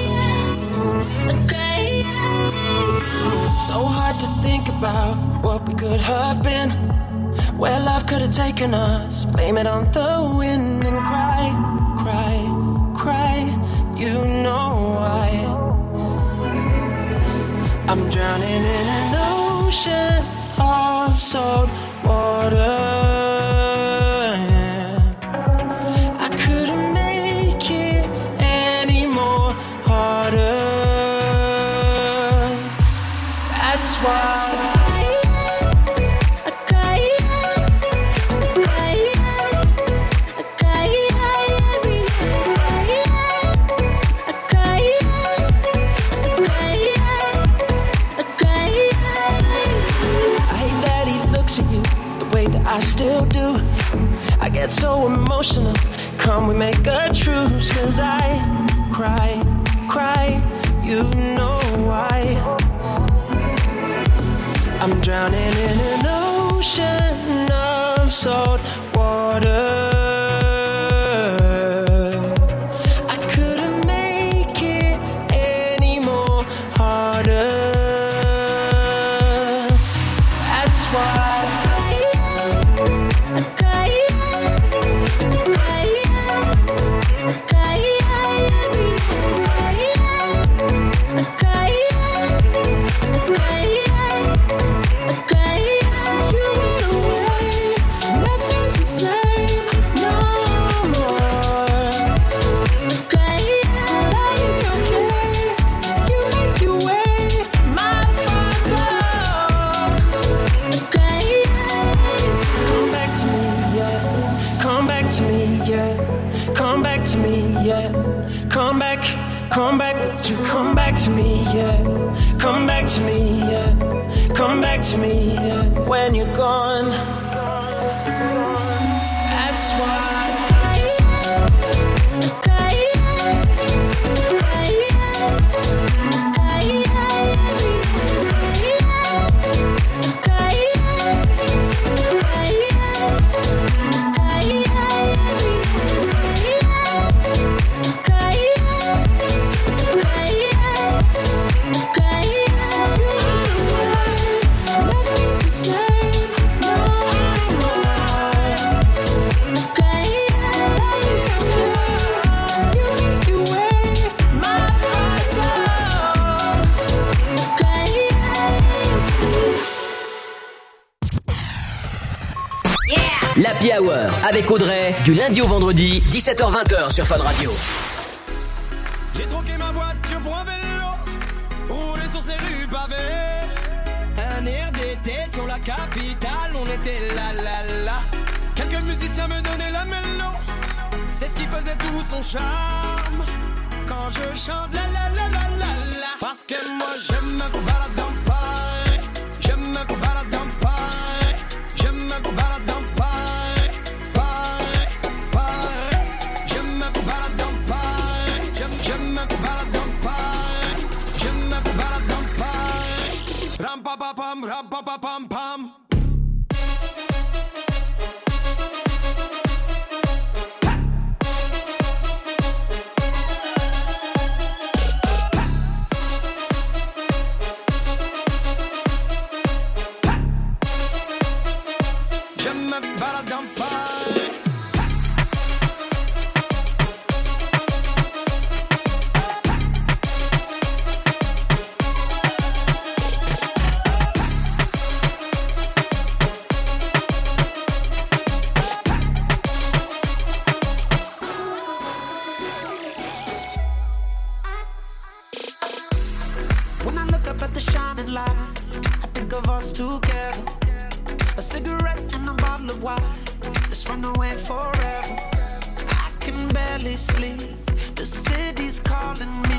So hard to think about what we could have been, where love could have taken us. Blame it on the wind and cry, cry, cry. You know why. I'm drowning in an ocean of salt water. I couldn't make it any more harder. That's why I still do. I get so emotional. Come we make a truce, 'cause I cry, cry. You know why. I'm drowning in an ocean of salt water. I couldn't make it any more harder. That's why come back, would you come back to me, yeah. Come back to me, yeah. Come back to me, yeah. When you're gone. That's why. L'Happy Hour avec Audrey, du lundi au vendredi, 17h-20h sur Fun Radio. J'ai troqué ma voiture pour un vélo, roulé sur ces rues pavées. Un air d'été sur la capitale, on était là. Quelques musiciens me donnaient la mélo, c'est ce qui faisait tout son charme. Quand je chante la. Parce que moi je me balade en paille, je me balade en paille, je me balade en paille, paille. Je me balade en paille, je me balade en paille, je me balade en paille. Ram pa pa pam, pam.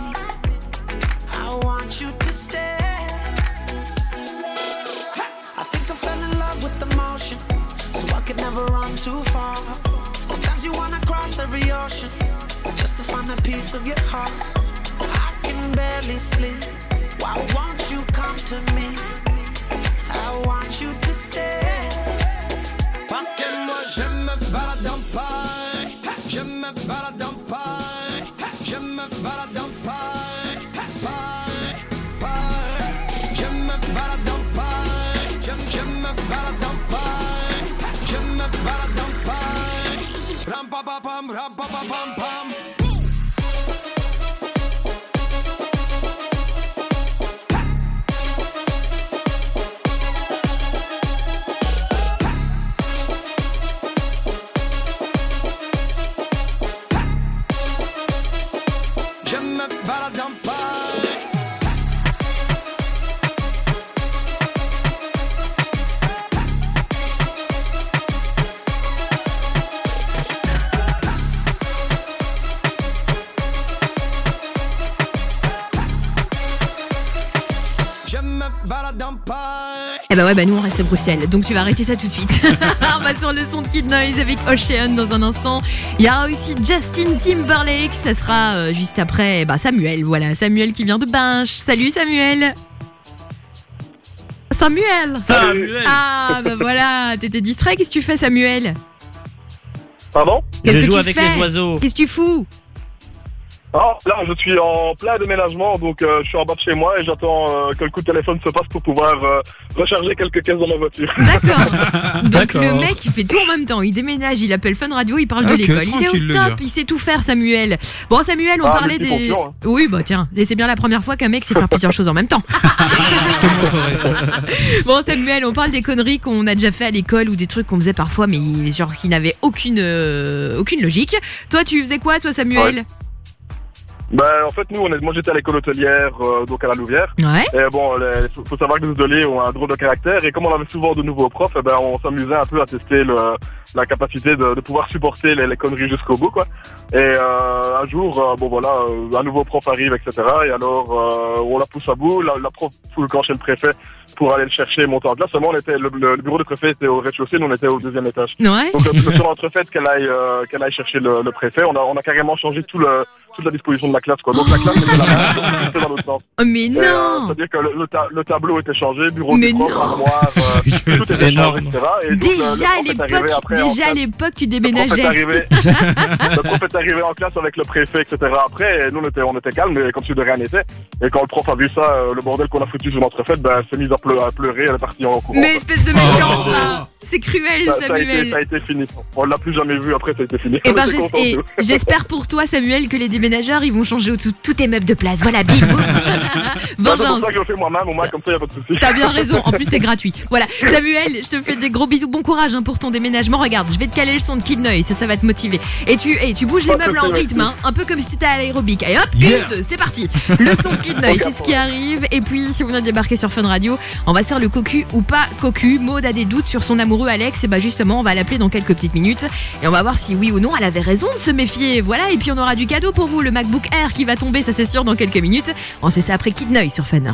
I too far. Sometimes you wanna cross every ocean just to find a piece of your heart. I can barely sleep. Why won't you come to me? I want you to stay. Parce que moi je me balade en paille. Je me balade en paille. Je me balade en paille. Paille, paille. Je me balade en paille. Je me balade en paille. Je me balade en paille. Ram pa pa pam, ram pa pa pam pam. Eh bah ouais, bah nous on reste à Bruxelles, donc tu vas arrêter ça tout de suite. On va sur le son de Kid Noise avec Ocean dans un instant. Il y aura aussi Justin Timberlake, ça sera juste après Samuel, voilà, Samuel qui vient de Binche. Salut Samuel. Samuel. Ah bah voilà, t'étais distrait, qu'est-ce que tu fais Samuel? Pardon? Qu'est-ce que tu avec fais? les oiseaux. Qu'est-ce que tu fous? Ah, là, je suis en plein déménagement, donc je suis en bas de chez moi et j'attends que le coup de téléphone se passe pour pouvoir recharger quelques caisses dans ma voiture. Donc le mec il fait tout en même temps, il déménage, il appelle Fun Radio, il parle de l'école, il est au top, il sait tout faire Samuel. Bon Samuel, on parlait des... Hein. Oui bah tiens, et c'est bien la première fois qu'un mec sait faire plusieurs choses en même temps. Je te montrerai. Bon Samuel, on parle des conneries qu'on a déjà fait à l'école ou des trucs qu'on faisait parfois mais genre qui n'avaient aucune logique. Toi tu faisais quoi toi Samuel? Ouais. Ben en fait moi j'étais à l'école hôtelière donc à la Louvière. Ouais. Et bon faut savoir que les hôteliers ont un drôle de caractère et comme on avait souvent de nouveaux profs, on s'amusait un peu à tester la capacité de pouvoir supporter les conneries jusqu'au bout quoi. Et un jour un nouveau prof arrive etc. Et alors on la pousse à bout, la prof fout le camp chez le préfet pour aller le chercher et monter en classe. Seulement le bureau du préfet était au rez-de-chaussée, nous on était au deuxième étage. Ouais. Donc le seul entrefait qu'elle aille chercher le préfet, on a carrément changé toute la disposition de la classe quoi. Donc la classe était là, donc c'était dans l'autre sens. Oh mais non. C'est-à-dire que le tableau était changé, bureau du prof, armoire, tout était changé, etc. Et déjà à l'époque tu déménageais. Le prof est arrivé en classe avec le préfet, etc. Après, et nous on était calmes, mais comme si de rien n'était. Et quand le prof a vu ça, le bordel qu'on a foutu sur l'entrefaite, elle s'est mise à pleurer, elle est partie en courant. Mais espèce de méchant, c'est cruel Samuel. Ça a été fini. On l'a plus jamais vu, après ça a été fini. Et j'espère pour toi Samuel que les déménageurs ils vont changer tous tes meubles de place. Voilà, bim boum. Vengeance. C'est pour ça que je le fais moi-même, au moins comme ça y a pas de souci. T'as bien raison, en plus c'est gratuit. Voilà, Samuel, je te fais des gros bisous, bon courage pour ton déménagement. Regarde, je vais te caler le son de Kid Noise, ça va te motiver. Et tu bouges les meubles en rythme, un peu comme si t'étais à l'aérobic. Et hop, 1, 2, c'est parti. Le son de Kid Noise, c'est ce qui arrive. Et puis si vous venez de débarquer sur Fun Radio, on va faire le cocu ou pas cocu. Maud a des doutes sur son amoureux Alex, et justement on va l'appeler dans quelques petites minutes et on va voir si oui ou non elle avait raison de se méfier. Voilà, et puis on aura du cadeau pour vous, le MacBook Air qui va tomber, ça c'est sûr, dans quelques minutes. On se fait ça après Kid Noise sur Fun.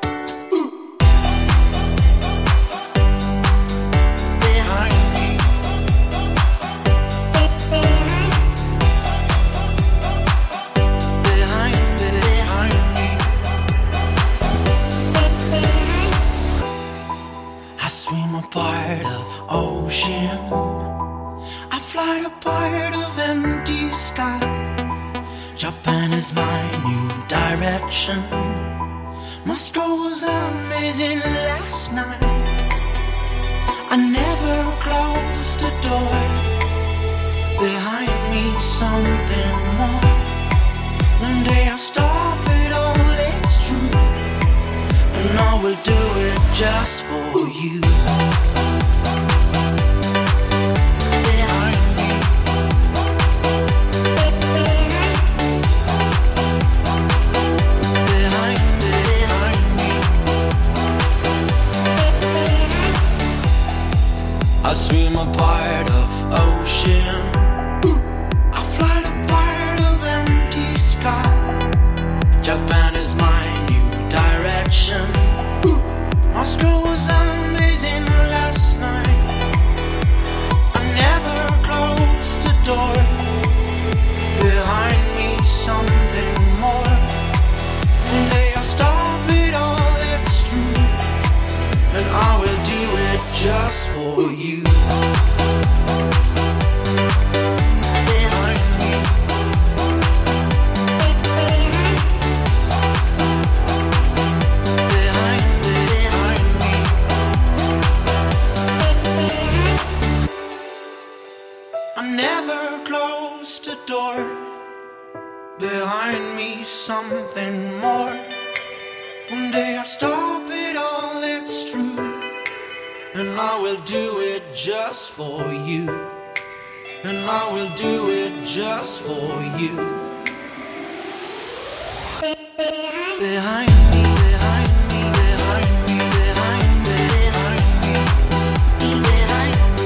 I swim a part of ocean, I fly a part of empty sky. Japan is my new direction. Moscow was amazing last night. I never closed the door. Behind me something more. One day I'll stop it all, it's true. And I will do it just for you. I swim a part of ocean, I fly a part of empty sky. Japan is my new direction. Moscow was amazing last night. I never for you. Never closed a door. Behind me something more. One day I'll stop it all, it's true. And I will do it just for you. And I will do it just for you. Behind me, behind me, behind me, behind me, behind me, behind me.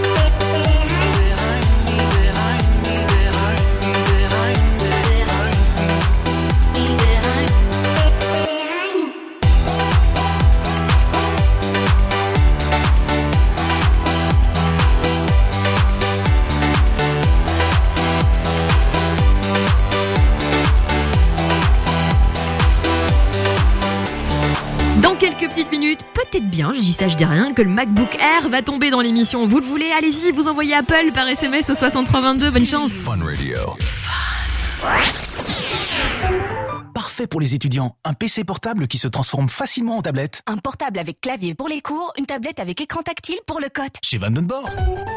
Dans quelques petites minutes, peut-être bien, je dis ça, je dis rien, que le MacBook Air va tomber dans l'émission. Vous le voulez, allez-y, vous envoyez Apple par SMS au 6322, bonne chance. Fun Radio. Parfait pour les étudiants, un PC portable qui se transforme facilement en tablette. Un portable avec clavier pour les cours, une tablette avec écran tactile pour le cote. Chez Vandenborg.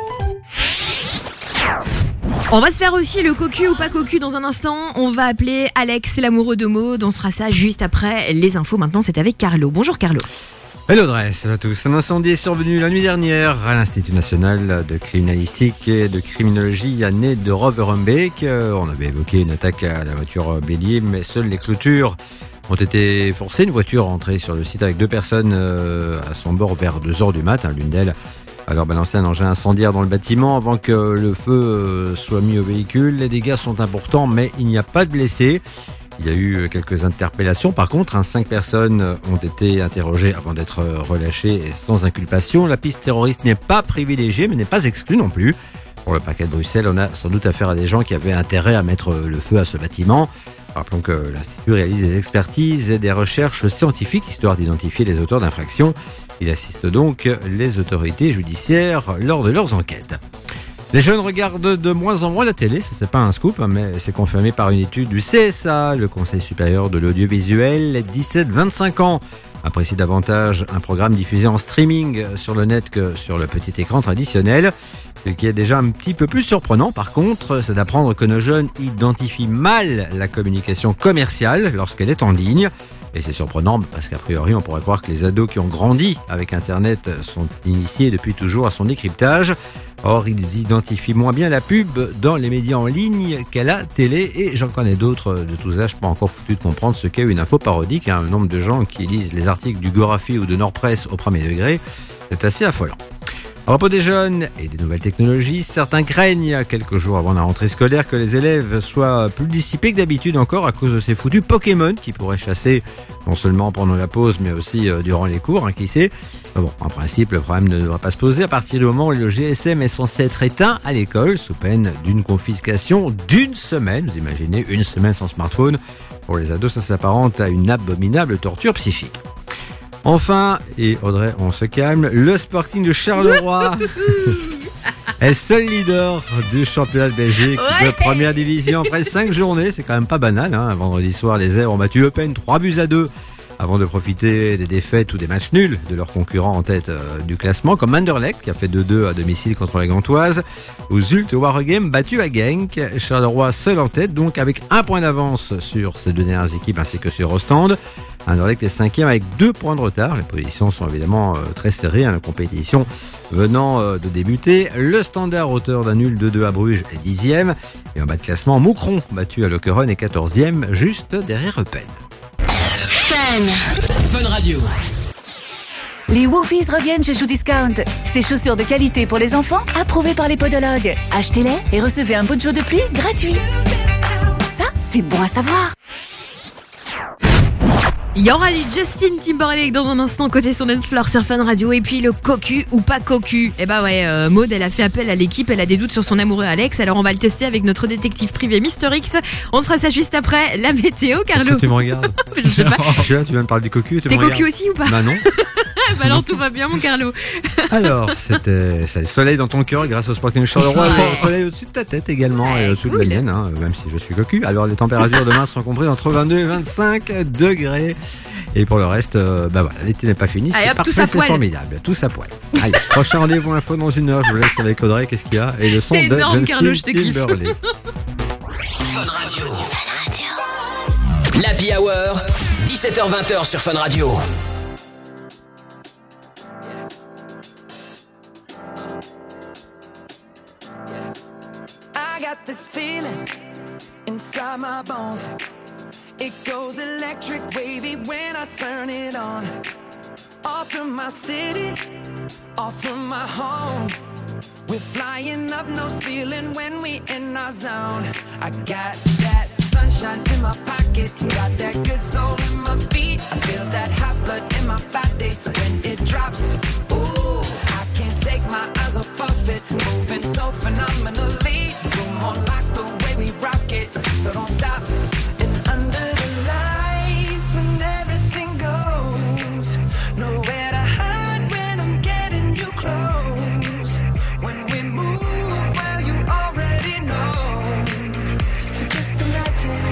On va se faire aussi le cocu ou pas cocu dans un instant. On va appeler Alex, l'amoureux de Maud. On se fera ça juste après les infos. Maintenant, c'est avec Carlo. Bonjour Carlo. Hello Dress, salut à tous. Un incendie est survenu la nuit dernière à l'Institut National de Criminalistique et de Criminologie à Nez de Roverenbeek. On avait évoqué une attaque à la voiture bélier, mais seules les clôtures ont été forcées. Une voiture entrée sur le site avec 2 personnes à son bord vers 2h du matin. L'une d'elles alors balancer un engin incendiaire dans le bâtiment avant que le feu soit mis au véhicule. Les dégâts sont importants, mais il n'y a pas de blessés. Il y a eu quelques interpellations. Par contre, 5 personnes ont été interrogées avant d'être relâchées et sans inculpation. La piste terroriste n'est pas privilégiée, mais n'est pas exclue non plus. Pour le parquet de Bruxelles, on a sans doute affaire à des gens qui avaient intérêt à mettre le feu à ce bâtiment. Rappelons que l'Institut réalise des expertises et des recherches scientifiques histoire d'identifier les auteurs d'infractions. Il assiste donc les autorités judiciaires lors de leurs enquêtes. Les jeunes regardent de moins en moins la télé, ça c'est pas un scoop, mais c'est confirmé par une étude du CSA, le Conseil supérieur de l'audiovisuel. Les 17-25 ans apprécient davantage un programme diffusé en streaming sur le net que sur le petit écran traditionnel. Ce qui est déjà un petit peu plus surprenant, par contre, c'est d'apprendre que nos jeunes identifient mal la communication commerciale lorsqu'elle est en ligne. Et c'est surprenant parce qu'a priori, on pourrait croire que les ados qui ont grandi avec Internet sont initiés depuis toujours à son décryptage. Or, ils identifient moins bien la pub dans les médias en ligne qu'à la télé. Et j'en connais d'autres de tous âges pas encore foutus de comprendre ce qu'est une info parodique. Le nombre de gens qui lisent les articles du Gorafi ou de Nordpress au premier degré, c'est assez affolant. À propos des jeunes et des nouvelles technologies, certains craignent, quelques jours avant la rentrée scolaire, que les élèves soient plus dissipés que d'habitude encore à cause de ces foutus Pokémon qui pourraient chasser non seulement pendant la pause mais aussi durant les cours, qui sait. Bon, en principe, le problème ne devrait pas se poser à partir du moment où le GSM est censé être éteint à l'école sous peine d'une confiscation d'1 semaine. Vous imaginez, 1 semaine sans smartphone. Pour les ados, ça s'apparente à une abominable torture psychique. Enfin, et Audrey, on se calme, le Sporting de Charleroi est seul leader du championnat de Belgique de première division après 5 journées. C'est quand même pas banal. Vendredi soir, les Zèbres ont battu Eupen 3-2 avant de profiter des défaites ou des matchs nuls de leurs concurrents en tête du classement, comme Anderlecht qui a fait 2-2 à domicile contre la Gantoise, ou Zulte Waregem battu à Genk. Charleroi seul en tête, donc avec 1 point d'avance sur ces 2 dernières équipes ainsi que sur Ostende. Anderlecht est 5e avec 2 points de retard. Les positions sont évidemment très serrées, la compétition venant de débuter. Le Standard, auteur d'un nul 2-2 à Bruges, est 10e. Et en bas de classement, Moucron, battu à Lokeren, est 14e, juste derrière Eupen. Fun Radio. Les Woofies reviennent chez Shoe Discount. Ces chaussures de qualité pour les enfants, approuvées par les podologues. Achetez-les et recevez un poncho de pluie gratuit. Ça, c'est bon à savoir. Il y aura du Justin Timberlake dans un instant côté son dance floor sur Fun Radio. Et puis le cocu ou pas cocu. Eh ben ouais, Maud, elle a fait appel à l'équipe. Elle a des doutes sur son amoureux Alex. Alors on va le tester avec notre détective privé Mister X. On se fera ça juste après la météo, Carlo. Tu me regardes. Je sais pas. Je suis là, tu viens me parler du cocu. T'es cocu aussi ou pas? Bah non. Bah alors tout va bien, mon Carlo. Alors, c'est le soleil dans ton cœur grâce au Sporting Charleroi. Le soleil au-dessus de ta tête également et au-dessus de la mienne, hein, même si je suis cocu. Alors, les températures demain sont comprises entre 22 et 25 degrés. Et pour le reste, bah voilà, l'été n'est pas fini. Allez, C'est hop, parfait, tous à c'est poil. formidable. Tous à poil. Allez, prochain rendez-vous info dans 1 heure. Je vous laisse avec Audrey. Qu'est-ce qu'il y a? Et le son C'est de énorme, Justin Carlo, je te kiffe. Timberlake. Fun Radio. L'Happy Hour, 17h-20h sur Fun Radio. I got this feeling inside my bones. It goes electric wavy when I turn it on. Off from my city, off from my home. We're flying up no ceiling when we in our zone. I got that sunshine in my pocket, got that good soul in my feet. I feel that hot blood in my body when it drops. Ooh, I can't take my eyes off of it, moving so phenomenally. You're more like the way we rock it, so don't stop. And under the lights when everything goes, nowhere to hide when I'm getting you close. When we move, well you already know. So just imagine.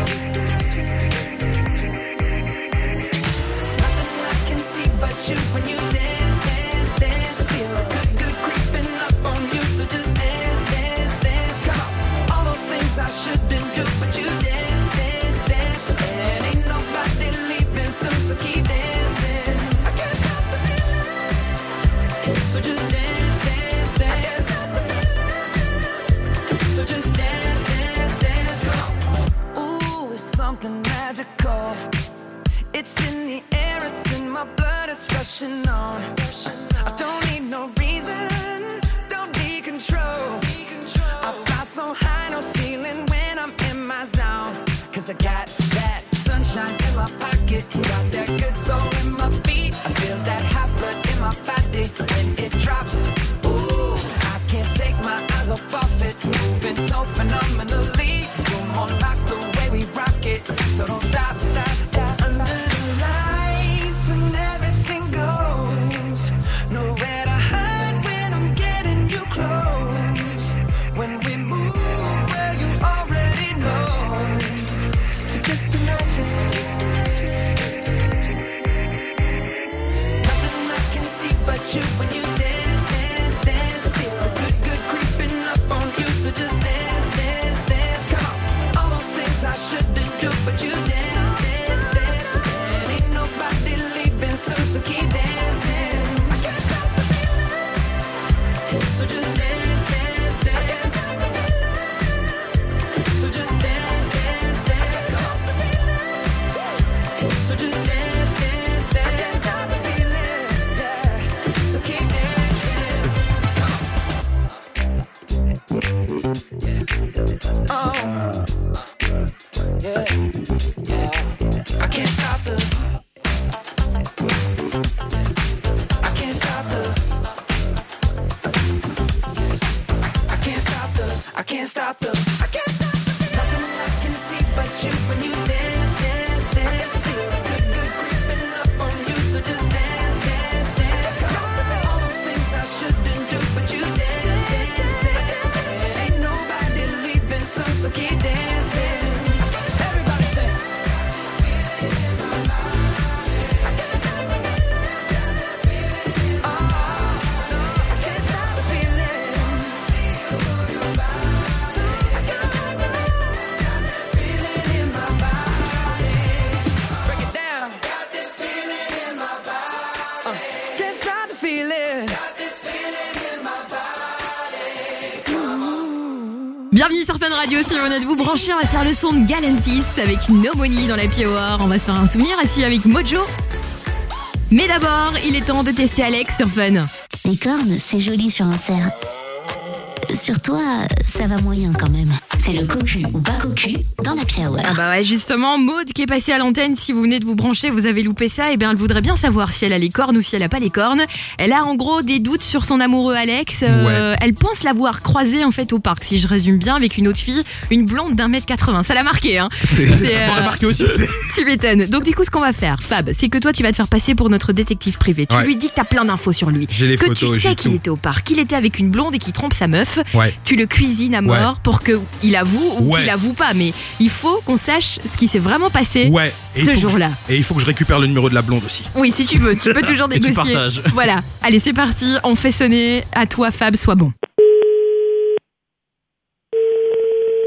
Nothing I can see but you when you dance, dance, dance. Feel good creeping up on you. So just dance, dance, dance. Come on. All those things I shouldn't do, but you dance, dance, dance. And ain't nobody leaving soon, so keep dancing. I can't stop the feeling. So just dance, dance, dance. So just dance, dance, dance. Come on. Ooh, it's something magical. It's in the air, it's in my blood, it's rushing on. I don't need no reason, don't need control. I fly so high, no ceiling when I'm in my zone. Cause I got that sunshine in my pocket, got that good soul in my feet. I feel that hot blood in my body when it drops. Ooh, I can't take my eyes off of it, moving so phenomenally. You're more like the way we rock it, so don't stop. Under the lights when everything goes, nowhere to hide when I'm getting you close. When we move, well you already know. So just imagine. Nothing I can see but you when you dance, dance, dance. Feel good creeping up on you. So just dance, dance, dance. Come on. All those things I shouldn't do, but you dance, dance, dance. And ain't nobody leaving soon, so keep dancing. I can't stop the feeling. So just dance, dance, dance. So just dance, dance, dance. So just dance, dance, dance. I can't stop the feeling. Yeah. So keep dancing. Oh. Yeah. Yeah. I can't stop the. I can't stop the. I can't stop the. I can't stop the. I can't stop the. Nothing I can see but you when you dance, dance, dance. Feel good creeping up on you. So just dance, dance, dance. All those things I shouldn't do, but you dance, dance, dance. And ain't nobody leaving soon, so keep dancing. Everybody say. Bienvenue sur Fun Radio, si vous êtes-vous branchés, on va se faire le son de Galantis avec No Money dans l'Happy Hour. On va se faire un souvenir assis avec Mojo. Mais d'abord, il est temps de tester Alex sur Fun. Les cornes, c'est joli sur un cerf. Sur toi, ça va moyen quand même. C'est le cocu ou pas cocu dans la Happy Hour. Ah bah ouais, justement, Maud qui est passée à l'antenne, si vous venez de vous brancher, vous avez loupé ça, et bien elle voudrait bien savoir si elle a les cornes ou si elle a pas les cornes. Elle a en gros des doutes sur son amoureux Alex. Elle pense l'avoir croisé en fait au parc, si je résume bien, avec une autre fille, une blonde d'1m80. Ça l'a marqué, hein. Ça m'a marqué aussi. Tu m'étonnes. Donc du coup, ce qu'on va faire, Fab, c'est que toi tu vas te faire passer pour notre détective privé. Tu lui dis que t'as plein d'infos sur lui, j'ai les que photos, tu sais qu'il était au parc, qu'il était avec une blonde et qu'il trompe sa meuf. Tu le cuisines à mort pour qu'il avoue ou qu'il avoue pas, mais il faut qu'on sache ce qui s'est vraiment passé ce jour-là. Et il faut que je récupère le numéro de la blonde aussi. Oui, si tu veux, tu peux toujours négocier. Et tu partages. Voilà, allez, c'est parti, on fait sonner. À toi, Fab, sois bon. Allô ?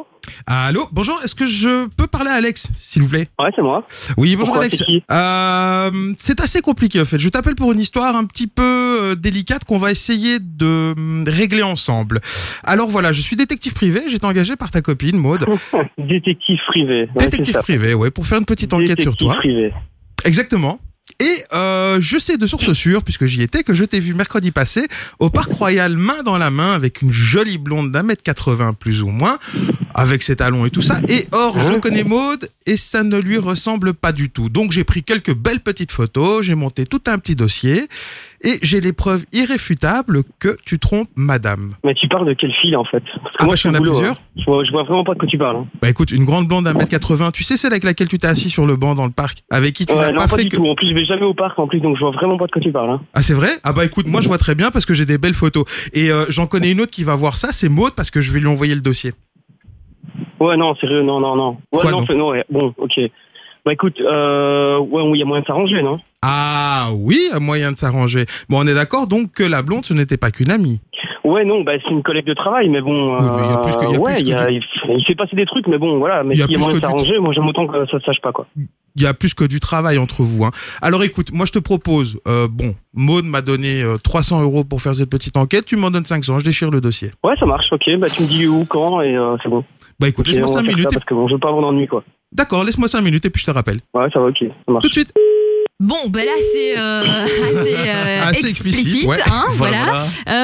Allô, bonjour, est-ce que je peux parler à Alex, s'il vous plaît ? Ouais, c'est moi. Oui, bonjour Pourquoi, Alex. c'est qui ? C'est assez compliqué en fait. Je t'appelle pour une histoire un petit peu délicate qu'on va essayer de régler ensemble. Alors voilà, je suis détective privé, j'ai été engagé par ta copine Maud. Détective privé. Ouais, Détective privé, ouais, pour faire une petite enquête sur toi. Privé. Exactement. Et je sais de source sûre, puisque j'y étais, que je t'ai vu mercredi passé au Parc Royal main dans la main avec une jolie blonde d'1m80 plus ou moins, avec ses talons et tout ça. Et or, je connais Maud et ça ne lui ressemble pas du tout. Donc j'ai pris quelques belles petites photos, j'ai monté tout un petit dossier et j'ai les preuves irréfutables que tu trompes madame. Mais tu parles de quelle fille en fait ? Parce qu'il y en a plusieurs. Je vois vraiment pas de quoi tu parles. Bah écoute, une grande blonde d'1m80, tu sais celle avec laquelle tu t'es assis sur le banc dans le parc, avec qui tu n'as pas fait du tout. En plus, je vais jamais au parc en plus, donc je vois vraiment pas de quoi tu parles. Ah c'est vrai ? Ah bah écoute, moi je vois très bien parce que j'ai des belles photos. Et j'en connais une autre qui va voir ça, c'est Maud, parce que je vais lui envoyer le dossier. Ouais, non, sérieux, non. Ouais, quoi, non, ouais, bon, ok. Bah écoute, il y a moyen de s'arranger, non ? Ah oui, moyen de s'arranger. Bon, on est d'accord donc que la blonde, ce n'était pas qu'une amie. Ouais, non, bah c'est une collègue de travail, mais bon. Oui, mais il y a plus que, il s'est passé des trucs, mais bon, voilà. Mais s'il y a moyen de s'arranger, moi j'aime autant que ça se sache pas, quoi. Il y a plus que du travail entre vous, hein. Alors écoute, moi je te propose, Maud m'a donné 300 € pour faire cette petite enquête, tu m'en donnes 500, je déchire le dossier. Ouais, ça marche, ok, bah tu me dis où, quand, et c'est bon. Bah écoute, laisse-moi 5 minutes. Parce que bon, je veux pas avoir d'ennui, quoi. D'accord, laisse-moi 5 minutes et puis je te rappelle. Ouais, ça va, ok, ça marche. Tout de suite. Bon, bah là c'est assez explicite, ouais. hein, voilà.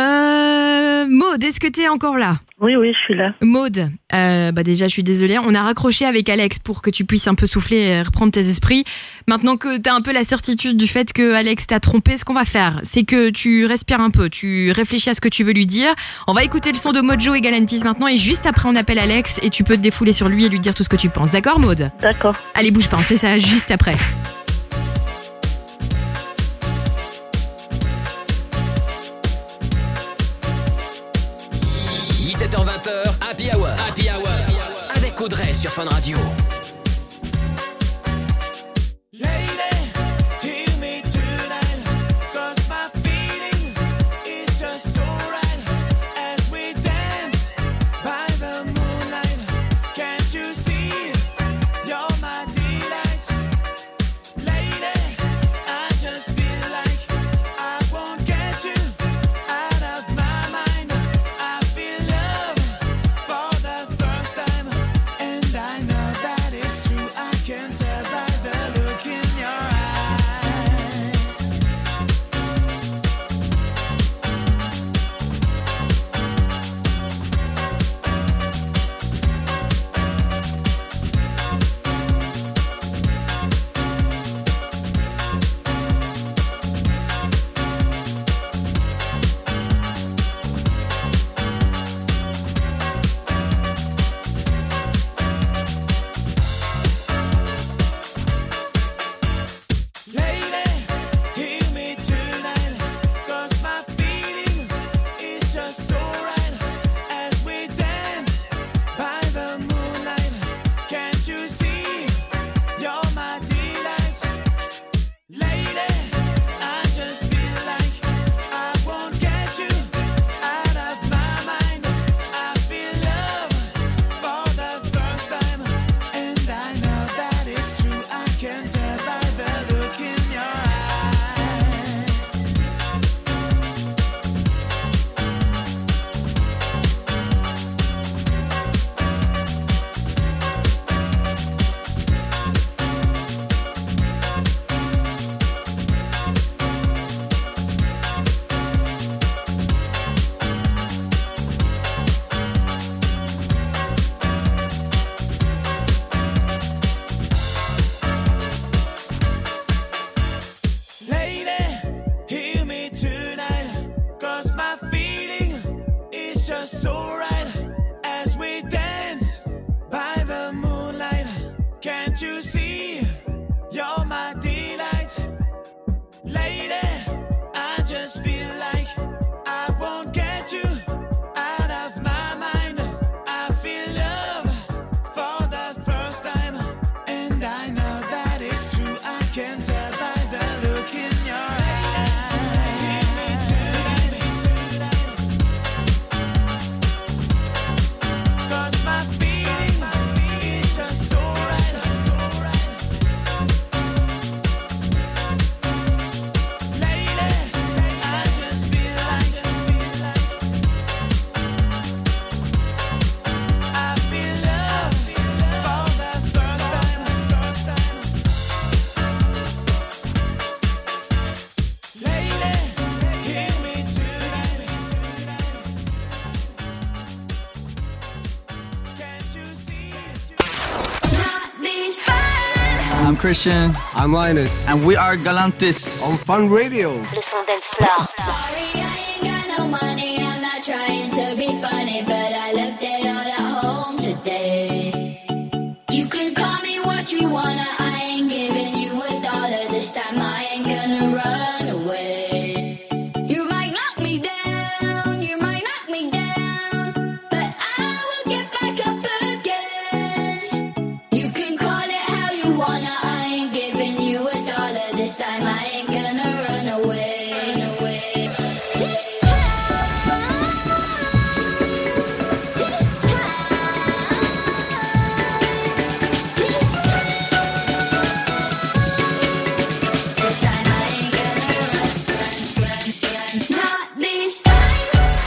Maud, est-ce que t'es encore là ? Oui, je suis là. Maud, déjà je suis désolée, on a raccroché avec Alex pour que tu puisses un peu souffler et reprendre tes esprits. Maintenant que t'as un peu la certitude du fait que Alex t'a trompé, ce qu'on va faire, c'est que tu respires un peu, tu réfléchis à ce que tu veux lui dire. On va écouter le son de Mojo et Galantis maintenant et juste après on appelle Alex et tu peux te défouler sur lui et lui dire tout ce que tu penses. D'accord, Maud ? D'accord. Allez, bouge pas, on fait ça juste après. Happy Hour. Happy Hour. Avec Audrey sur Fun Radio. I know that so right as we dance by the moonlight. Can't you see you're my delight? Lady, I just feel like I won't get you out of my mind. I feel love for the first time, and I know that it's true. I can tell by the look in your eyes. Give me tonight, 'cause my feeling is just so right. Lady, I just feel like I feel love for the first time. Lady, hear me tonight. Can't you see? I'm Christian. I'm Linus. And we are Galantis on Fun Radio. Le son dance floor. Sorry, I ain't got no money. I'm not trying to be funny, but I left it all at home today. You can call me what you wanna. I ain't giving you $1 this time. I ain't gonna run away. You might knock me down, you might knock me down, but I will get back up again. You can call it how you wanna. I ain't giving you $1 this time. I ain't gonna run away. This time I ain't gonna run. Not this time.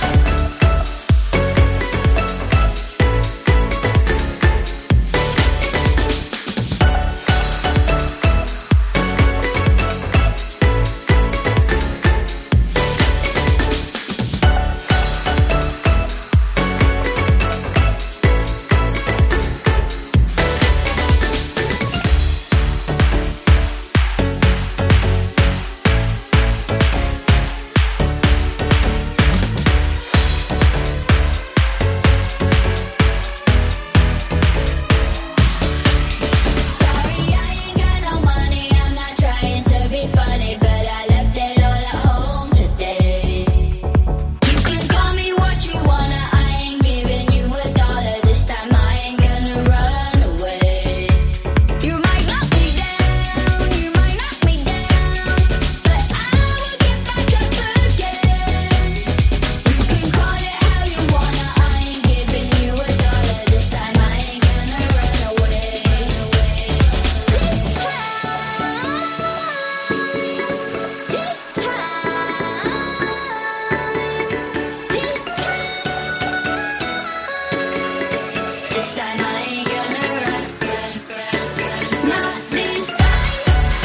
Sorry, I ain't got no money. I'm not trying to be funny, but I left it all at home today. You can call me what you wanna. I ain't giving you $1 this time. I ain't gonna run away. You might knock me down, you might knock me down, but I will get back up again. You can call it how you wanna. I ain't giving you $1 this time. I ain't gonna run away. This time I ain't gonna run. Not this time.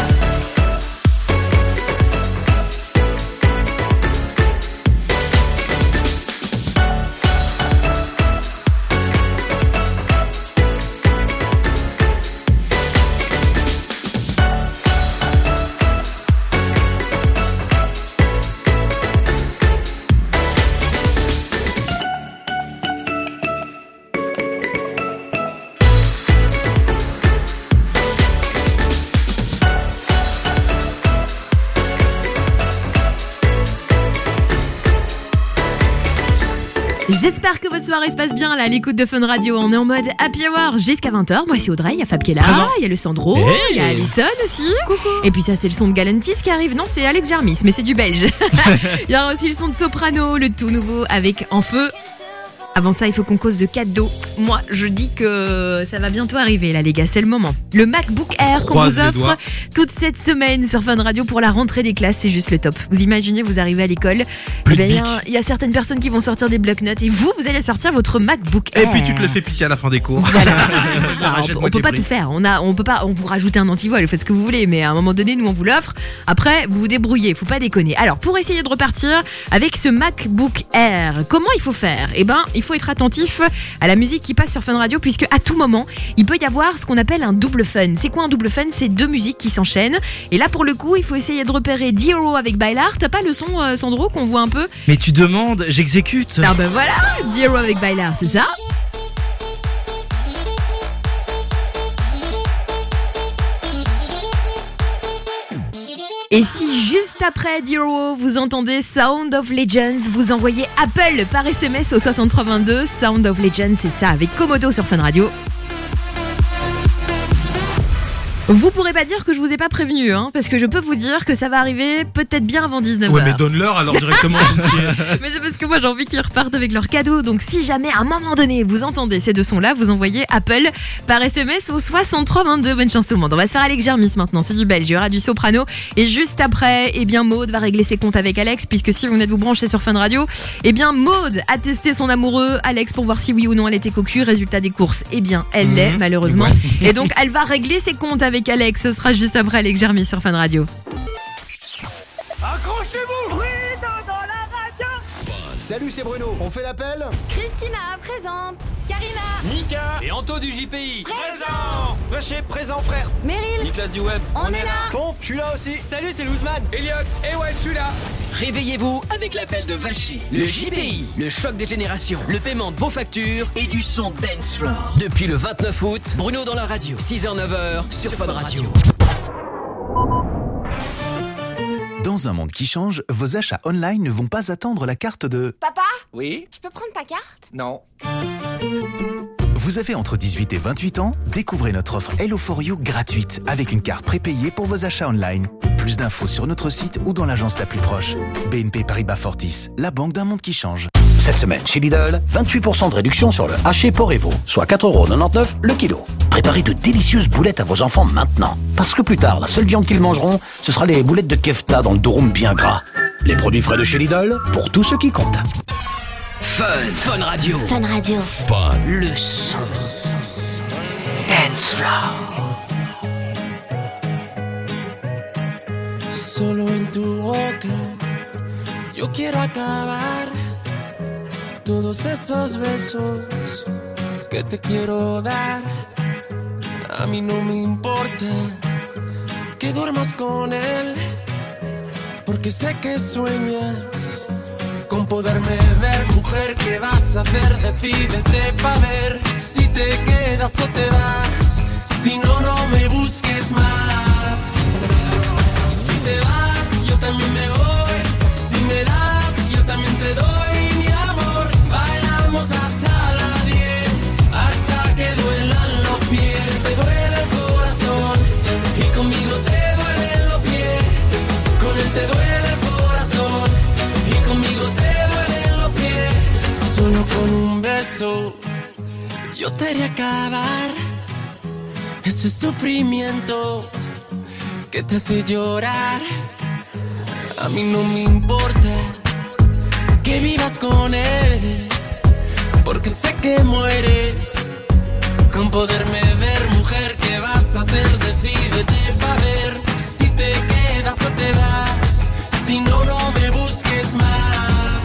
J'espère que votre soirée se passe bien là à l'écoute de Fun Radio. On est en mode happy hour jusqu'à 20h. Moi c'est Audrey, il y a Fab qui est là, il y a le Sandro, il y a Alison aussi. Coucou. Et puis ça c'est le son de Galantis qui arrive. Non, c'est Alex Jarmis, mais c'est du belge. Il y a aussi le son de Soprano, le tout nouveau avec En Feu. Avant ça, il faut qu'on cause de cadeaux. Moi, je dis que ça va bientôt arriver là, les gars, c'est le moment. Le MacBook Air qu'on vous offre toute cette semaine sur Fun Radio pour la rentrée des classes, c'est juste le top. Vous imaginez, vous arrivez à l'école, il y a certaines personnes qui vont sortir des blocs-notes et vous allez sortir votre MacBook Air. Et puis tu te le fais piquer à la fin des cours. Voilà. on peut pas tout faire. On peut pas. On vous rajoute un antivol, faites ce que vous voulez, mais à un moment donné, nous on vous l'offre. Après, vous vous débrouillez. Faut pas déconner. Alors, pour essayer de repartir avec ce MacBook Air, comment il faut faire ? Eh ben, il faut être attentif à la musique qui qui passe sur Fun Radio, puisque à tout moment, il peut y avoir ce qu'on appelle un double fun. C'est quoi un double fun? C'est 2 musiques qui s'enchaînent. Et là, pour le coup, il faut essayer de repérer Dioro avec Bailar. T'as pas le son, Sandro, qu'on voit un peu? Mais tu demandes, j'exécute. Ah ben voilà, Dioro avec Bailar, c'est ça? Et si juste après Dioro, vous entendez Sound of Legends, vous envoyez Apple par SMS au 6322. Sound of Legends, c'est ça, avec Komodo sur Fun Radio. Vous pourrez pas dire que je vous ai pas prévenu, hein, parce que je peux vous dire que ça va arriver peut-être bien avant 19h. Ouais, mais donne-leur alors directement. Mais c'est parce que moi j'ai envie qu'ils repartent avec leurs cadeaux. Donc si jamais à un moment donné vous entendez ces 2 sons-là, vous envoyez Apple par SMS au 6322. Bonne chance tout le monde. On va se faire Alex Germis maintenant, c'est du belge. Il y aura du soprano. Et juste après, eh bien Maud va régler ses comptes avec Alex, puisque si vous venez de vous brancher sur Fun Radio, eh bien Maud a testé son amoureux Alex pour voir si oui ou non elle était cocu. Résultat des courses, eh bien elle l'est malheureusement. Ouais. Et donc elle va régler ses comptes avec Alex. Ce sera juste après Alex Germis sur Fun Radio. Accrochez-vous! Bruno dans la radio! Salut, c'est Bruno. On fait l'appel? Christina, présente. Karina. Mika. Et Anto du JPI. Présent. Vacher, présent, frère. Meryl. Nicolas du Web. On est là. Fonf, je suis là aussi. Salut, c'est Louzman. Elliot. Et ouais, je suis là. Réveillez-vous avec l'appel de Vacher. Le JPI, le choc des générations. Le paiement de vos factures et du son dance floor. Depuis le 29 août, Bruno dans la radio. 6h-9h sur Fun Radio. Dans un monde qui change, vos achats online ne vont pas attendre la carte de... Papa? Oui? Tu peux prendre ta carte? Non. Vous avez entre 18 et 28 ans? Découvrez notre offre Hello4You gratuite avec une carte prépayée pour vos achats online. Plus d'infos sur notre site ou dans l'agence la plus proche. BNP Paribas Fortis, la banque d'un monde qui change. Cette semaine, chez Lidl, 28% de réduction sur le haché porc Evo, soit 4,99€ le kilo. Préparez de délicieuses boulettes à vos enfants maintenant. Parce que plus tard, la seule viande qu'ils mangeront, ce sera les boulettes de kefta dans le durum bien gras. Les produits frais de chez Lidl, pour tous ceux qui comptent. Fun Radio. Fun Radio. Fun. Le son. Dance floor. Solo en tu boca yo quiero acabar todos esos besos que te quiero dar. A mí no me importa que duermas con él, porque sé que sueñas con poderme ver. Mujer, ¿qué vas a hacer? Decídete pa' ver si te quedas o te vas. Si no, no me busques más. Si te vas, yo también me voy. Si me das, yo también te doy. Mi amor, bailamos hasta las 10, hasta que duelan los pies. Te duele el corazón y conmigo te duelen los pies. Con él te duele el corazón y conmigo te duelen los pies. Solo con un beso yo te haré acabar ese sufrimiento que te hace llorar. A mí no me importa que vivas con él, porque sé que mueres con poderme ver. Mujer, ¿qué vas a hacer? Decídete pa' ver si te quedas o te vas. Si no, no me busques más.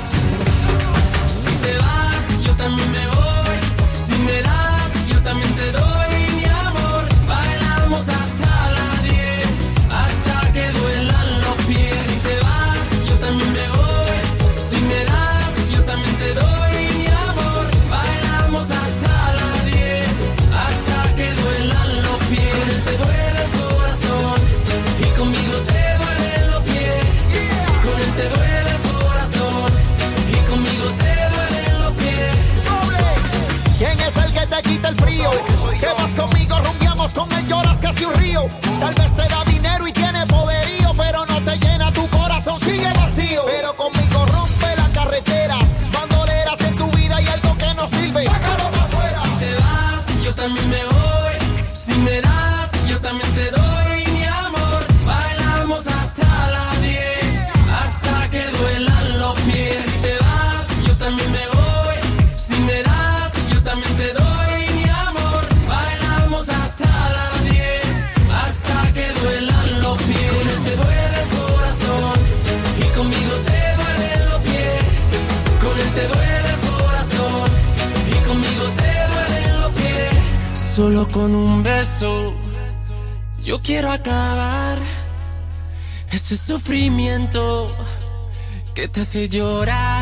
Si te vas, yo también me voy. Si me das, yo también te doy. Mi amor, bailamos hasta las 10, hasta que duelan los pies. Si te vas, yo también me voy. Si me das, yo también te doy. Mi amor, bailamos hasta las 10, hasta que duelan los pies. Te duele el corazón y conmigo te duelen los pies. Con él te duele el corazón y conmigo te duelen los pies. ¿Quién es el que te quita el frío? Que vas conmigo, rumbiamos con él, lloras casi un río. Tal vez te da dinero y tiene poderío, pero no te llena tu corazón, sigue vacío. Pero conmigo rompe la carretera, bandoleras en tu vida y algo que no sirve, sácalo para afuera. Si te vas, yo también me voy. Si me das, yo también te doy. Mi amor, bailamos hasta las 10, hasta que duelan los pies. Si te vas, yo también me voy. Si me das, yo también te doy. Mi amor, bailamos hasta las 10, hasta que duelan los pies. Con él te duele el corazón y conmigo te duelen los pies. Con él te duele el corazón y conmigo te duelen solo con un beso. Yo quiero acabar ese sufrimiento que te hace llorar.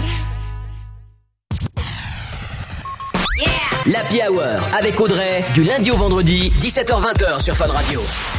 L'Happy Hour avec Audrey, du lundi au vendredi, 17h-20h sur Fun Radio.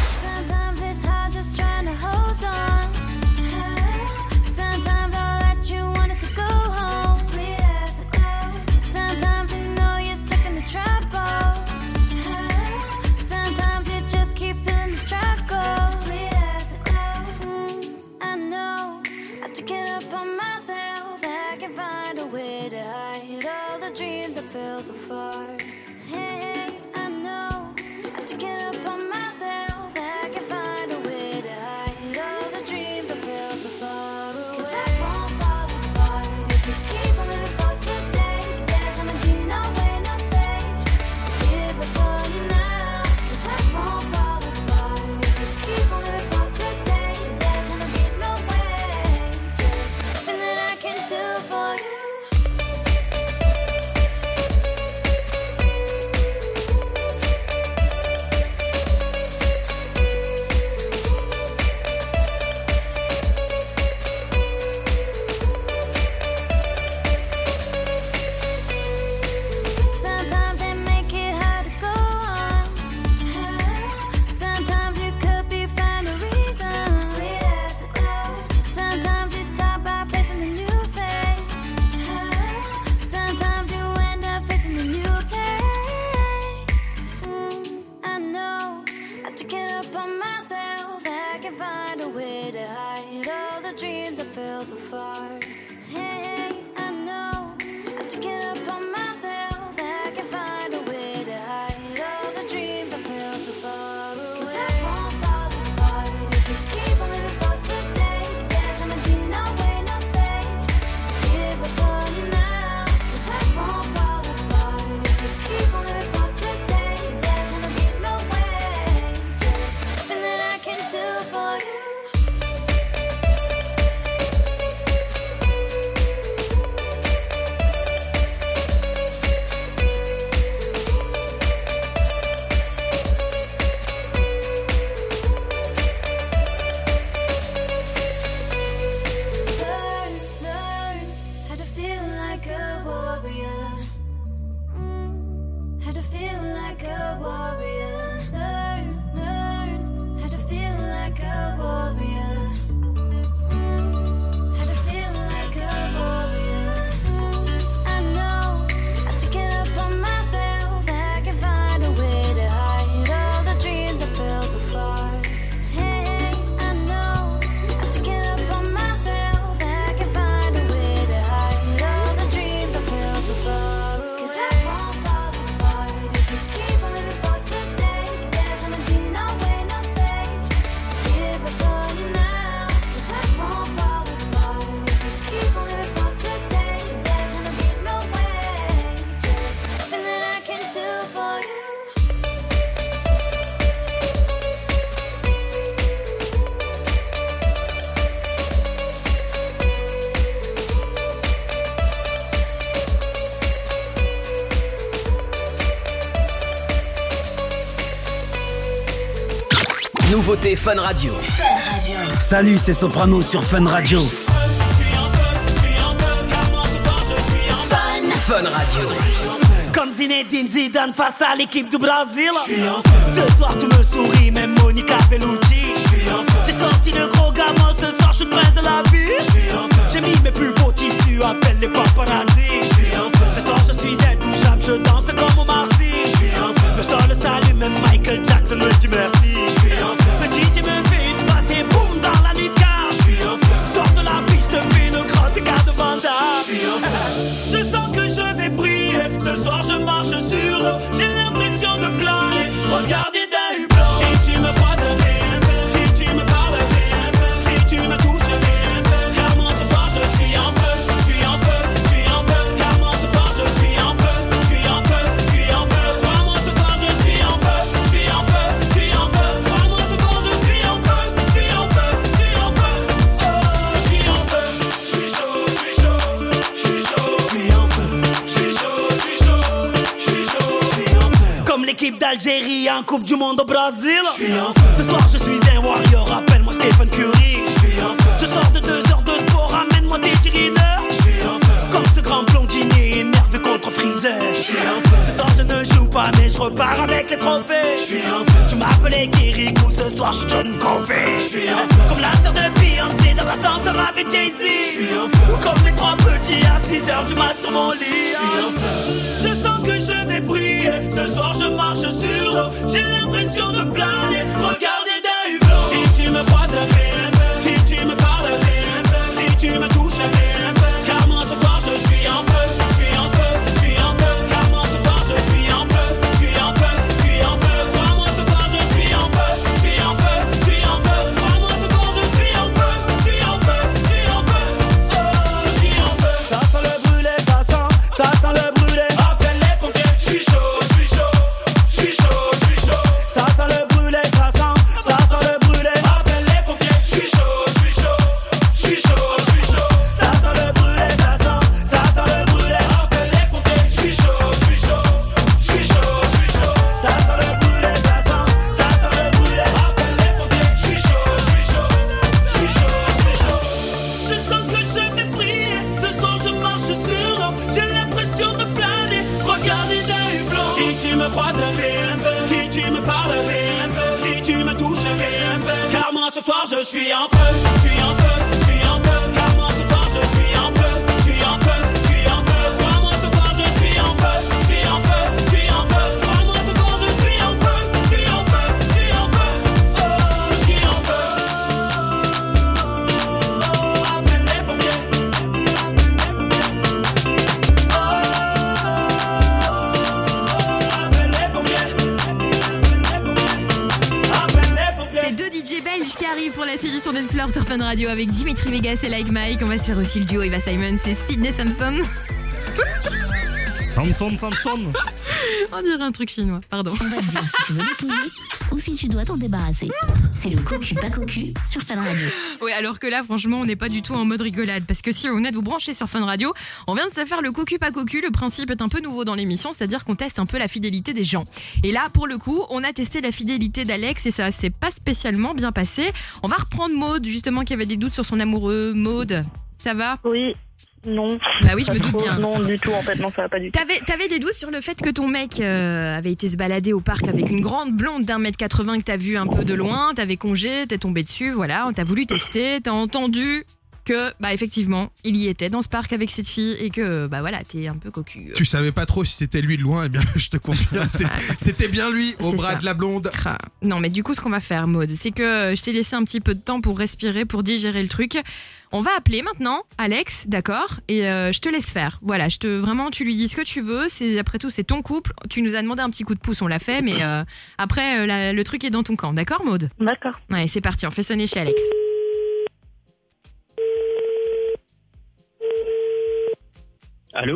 Nouveauté Fun Radio. Salut, c'est Soprano sur Fun Radio. Fun Radio. Comme Zinedine Zidane face à l'équipe du Brésil. Ce soir tu me souris, même Monica Bellucci. J'ai sorti le gros gamin, ce soir je suis le prince de la vie. J'ai mis mes plus beaux tissus, appelle les paparazzi. Ce soir je suis intouchable, je danse comme Omar Sy. Le sol s'allume, même Michael Jackson me dit merci. Le DJ me fait une passe et boum dans la lucarne. Sors de la piste, fais le grand écart de Van Damme. Je sens que je vais briller, ce soir je marche sur l'eau. J'ai l'impression de planer, regardez d'un hublot. Si tu me croises, si tu me parles, si tu me touches, car moi ce soir je suis en feu, je suis en feu, je suis en l'Algérie en Coupe du Monde au Brésil. Ce soir je suis un warrior, appelle-moi Stephen Curry. Je sors de 2 heures de sport, amène-moi des tirineurs. Comme ce grand blondinier énervé contre Freezer. Ce soir je ne joue pas mais je repars avec les trophées. Tu m'appelais Kirikou, ce soir je suis John Covey. Comme la sœur de Beyoncé dans l'ascenseur avec Jay-Z. Ou comme les 3 petits à 6h du mat sur mon lit. Je sens que je vais briller. Ce soir je marche sur l'eau. J'ai l'impression de planer. Regardez d'un hublot. Si tu me croises, fais un peu. Si tu me parles, fais un peu. Si tu me touches, fais un peu. Car moi ce soir je suis en feu. Je suis en feu, je suis en feu. Car moi ce soir je suis en feu. Je suis en feu, je suis en feu. Crois-moi ce soir je suis en feu. Je suis en feu, je suis en feu. Crois-moi ce soir je suis en feu. Je suis en feu, je suis en feu. Oh, je suis en feu. Ça sent le brûlé, ça sent le brûlé. Appelle les pompiers. Je suis chaud, je suis chaud. Je suis chaud, je suis chaud. Ça sent le brûlé, ça sent le brûlé. Appelle les pompiers. Je suis chaud, je suis chaud. Je suis chaud, je suis chaud. Ça sent le brûlé, ça sent le brûlé. Appelle les pompiers. Je suis chaud, je suis chaud. Je suis chaud, je suis chaud. Ça sent le brûlé, ça sent le brûlé. Appelle les pompiers. Je suis chaud, je suis chaud. Je suis chaud, je suis chaud. Je sens que je vais briller. Ce soir je marche sur l'eau. J'ai l'impression de planer. Regardez d'un hublot. Si tu me croises, fais un peu. Si tu me parles, fais un peu. Si tu me touches, fais un peu. Car moi ce soir je suis en feu. Je suis en feu, je suis en feu. Car moi ce soir je suis en feu. Je suis en feu, je suis en feu. Crois-moi ce soir je suis en feu. Je suis en feu, je suis en feu. Crois-moi ce soir je suis en feu. Je suis en feu, je suis en feu. Oh, je suis en feu. Oh, appelle les pompiers. C'est 2 DJ belges qui arrivent pour la série sur Dance Floor sur Fun Radio avec Dimitri Vegas et Like Mike. On va se faire aussi le duo Eva Simons et Sydney Samson. Samson. On dirait un truc chinois, pardon. On va te dire si tu veux l'épouser ou si tu dois t'en débarrasser. C'est le cocu pas cocu sur Fun Radio. Oui, alors que là, franchement, on n'est pas du tout en mode rigolade. Parce que si on est de vous brancher sur Fun Radio, on vient de se faire le cocu pas cocu. Le principe est un peu nouveau dans l'émission, c'est-à-dire qu'on teste un peu la fidélité des gens. Et là, pour le coup, on a testé la fidélité d'Alex et ça s'est pas spécialement bien passé. On va reprendre Maude, justement, qui avait des doutes sur son amoureux. Maude, ça va ? Oui. Non. Bah oui, je me doute bien. Non, du tout, en fait, non, ça va pas du tout. T'avais des doutes sur le fait que ton mec avait été se balader au parc avec une grande blonde d'1m80 que t'as vue un peu de loin, t'avais congé, t'es tombé dessus, voilà, t'as voulu tester, t'as entendu que, bah effectivement, il y était dans ce parc avec cette fille et que, bah voilà, t'es un peu cocu. Tu savais pas trop si c'était lui de loin, eh bien, je te confirme, c'était bien lui, au bras de la blonde. Non, mais du coup, ce qu'on va faire, Maude, c'est que je t'ai laissé un petit peu de temps pour respirer, pour digérer le truc. On va appeler maintenant Alex, d'accord ? Et je te laisse faire. Voilà, vraiment, tu lui dis ce que tu veux. Après tout, c'est ton couple. Tu nous as demandé un petit coup de pouce, on l'a fait. Mais après, le truc est dans ton camp. D'accord, Maude ? D'accord. Ouais, c'est parti, on fait sonner chez Alex. Allô ?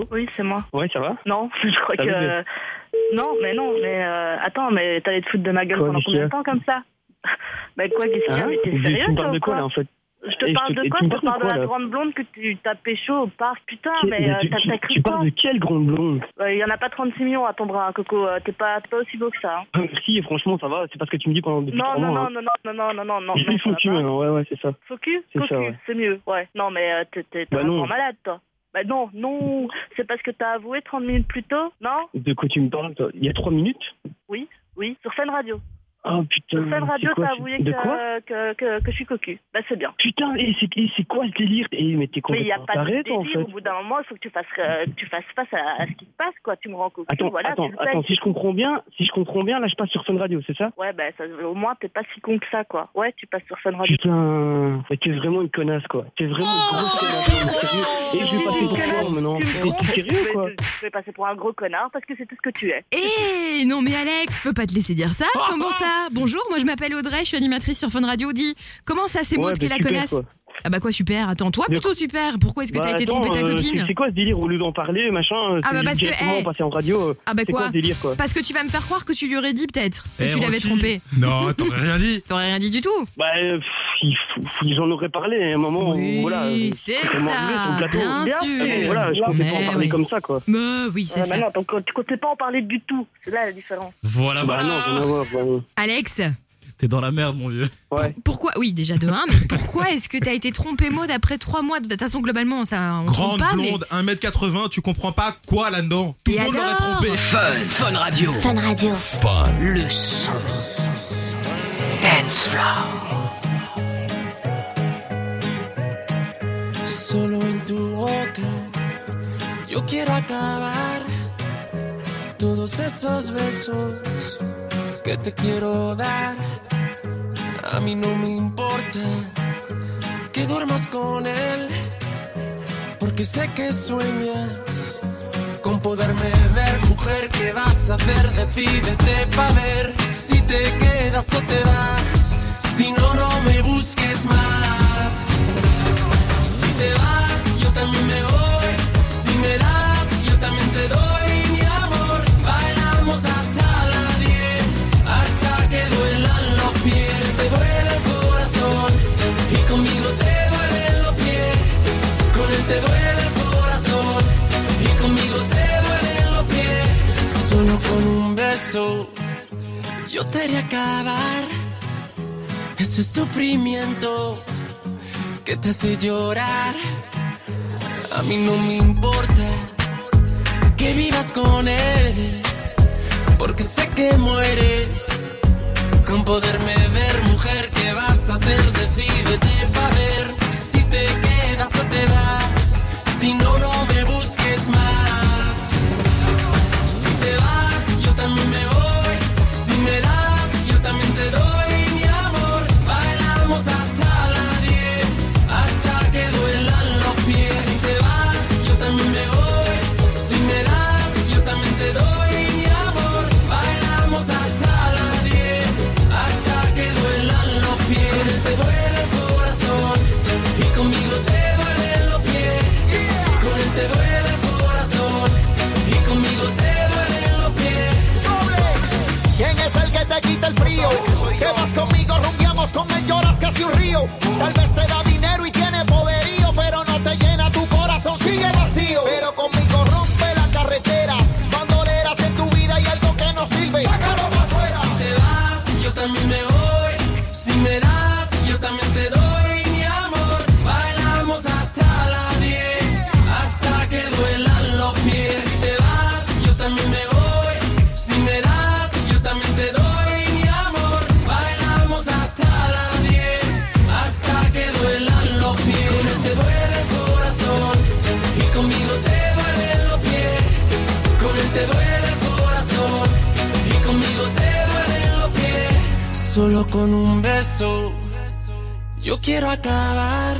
Oui, c'est moi. Ouais, ça va ? Non, je crois Salut, que... Non, mais attends, mais t'allais te foutre de ma gueule pendant combien de temps comme ça ? Bah quoi, qu'est-ce qu'il y a ? Mais t'es sérieux, tu me toi, parles de ou quoi, quoi là, en fait ? Je te parle de quoi ? Je te parle de la grande blonde que tu t'as pécho au parc. Putain, mais t'as cru Tu quoi ? parles de quelle grande blonde ? Il y en a pas 36 millions à ton bras, Coco. T'es pas aussi beau que ça. Hein. Si, franchement, ça va. C'est parce que tu me dis pendant depuis 3 mois. Non. Je suis focus maintenant, ouais, c'est ça. Focus ? C'est Cocu, ça, ouais. c'est mieux, ouais. Non, mais t'es Bah vraiment non. malade, toi. Bah non. C'est parce que t'as avoué 30 minutes plus tôt, non ? De quoi tu me parles, toi ? Il y a 3 minutes ? Oui, sur Fun Radio. Oh putain. Sur Fun Radio, c'est quoi, t'as avoué de quoi que je suis cocu. Bah c'est bien. Putain, et c'est quoi ce délire ? Mais t'es Mais il n'y a complètement pas de taré, toi, en délire. fait. Au bout d'un moment, il faut que tu fasses face à ce qui se passe, quoi. Tu me rends cocu. Attends, voilà, tu le sais. si je comprends bien, là je passe sur Fun Radio, c'est ça ? Ouais, bah au moins t'es pas si con que ça, quoi. Ouais, tu passes sur Fun Radio. Putain, mais t'es vraiment une connasse, quoi. T'es vraiment une grosse connasse, sérieux. Et je vais passer pour toi maintenant. T'es sérieux, quoi ? Je vais passer pour un gros connard parce que c'est tout ce que tu es. Eh non mais Alex, je peux pas te laisser dire ça. Comment ça ? Bonjour, moi je m'appelle Audrey, je suis animatrice sur Fun Radio. Dis, comment ça, c'est Maude qui est la super, connasse ? quoi. Ah bah quoi super, attends, toi plutôt super. Pourquoi est-ce que t'as été attends, trompé ta copine ? C'est quoi ce délire au lieu d'en parler, machin ? Ah bah parce que passer en radio. Ah bah c'est quoi ce délire, quoi ? Parce que tu vas me faire croire que tu lui aurais dit peut-être que tu l'avais trompé. Non, t'aurais rien dit. T'aurais rien dit du tout. Bah j'en aurais parlé à un moment où, voilà. C'est vraiment ça, arrivé sur le plateau. bien sûr. Voilà, je pensais pas en parler comme ça, quoi. Oui, c'est ça. Non, tu comptais pas en parler du tout. C'est là la différence. Voilà, Bah non, rien à voir, vraiment. Alex, T'es dans la merde, mon vieux. Ouais. pourquoi, oui, déjà de 1, mais pourquoi est-ce que t'as été trompé, Maud, après 3 mois? De toute façon, globalement, ça, on Grande trompe pas, blonde, 1m80, tu comprends pas quoi là-dedans? Tout Et le monde l'aurait alors trompé. Fun Radio. Fun Radio. Le son. Dance Floor. Solo en tu boca yo quiero acabar todos esos besos que te quiero dar. A mí no me importa que duermas con él, porque sé que sueñas con poderme ver. Mujer, ¿qué vas a hacer? Decídete pa' ver si te quedas o te vas. Si no, no me busques más. Si te vas, yo también me voy. Si me das, yo también te doy mi amor. Bailamos hasta las 10, hasta que duelan los pies. Te duele el corazón y conmigo te duelen los pies. Con él te duele el corazón y conmigo te duelen los pies. Solo con un beso yo te haré acabar ese sufrimiento que te hace llorar. A mí no me importa que vivas con él, porque sé que mueres con poderme ver. Mujer, ¿qué vas a hacer? Decídete pa' ver si te quedas o te vas. Si no, no me busques más. Si te vas, yo también me voy. Si me das, yo también te doy mi amor. Bailamos hasta las 10, hasta que duelan los pies. Si te vas, yo también me voy. Si me das, yo también te doy mi amor. Bailamos hasta las 10, hasta que duelan los pies. Te duele el corazón y conmigo te duelen los pies. Con él te duele el corazón y conmigo te duelen los pies. ¿Quién es el que te quita el frío? Que vas conmigo, rumbiamos con él, lloras casi un río. Tal vez te da dinero y tiene poderío, pero no te llena tu corazón, sigue vacío. Pero conmigo rompe la carretera, bandoleras en tu vida y algo que no sirve, sácalo para afuera. Si te vas, yo también me voy. Si me das, yo también te doy mi amor. Bailamos hasta las 10, hasta que duelan los pies. Si te vas, yo también me voy. Si me das, yo también te doy mi amor. Bailamos hasta las 10, hasta que duelan los pies. Con él te duele el corazón y conmigo te duelen los pies. Con él te duele el corazón y conmigo te duelen los pies. Solo con un beso yo quiero acabar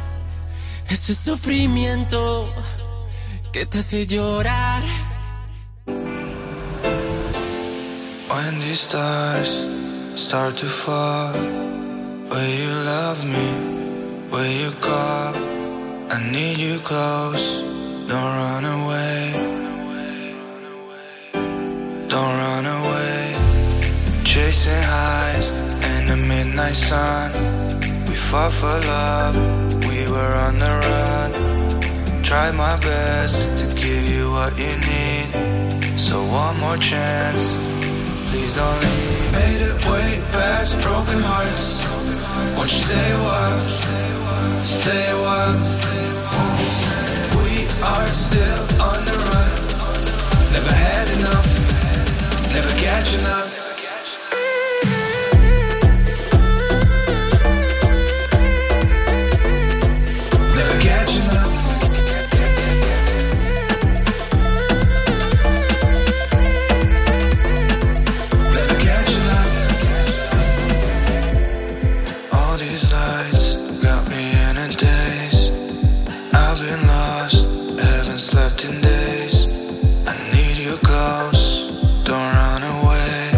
ese sufrimiento que te hace llorar. When these stars start to fall, will you love me? Will you call? I need you close. Don't run away. Don't run away. Chasing highs in the midnight sun. We fought for love. We were on the run. Tried my best to give you what you need. So one more chance. Please don't leave. Made it way past broken hearts. Won't you stay a while? Stay a while. We are still on the run. Never had enough. Never catching us. Never catching us. Slept in days. I need you close. Don't run away.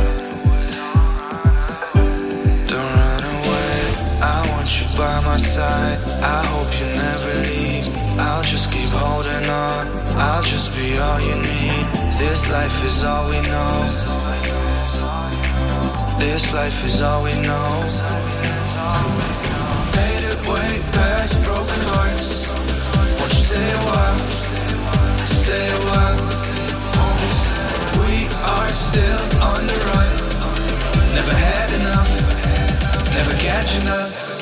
Don't run away. I want you by my side. I hope you never leave. I'll just keep holding on. I'll just be all you need. This life is all we know. This life is all we know. catching us.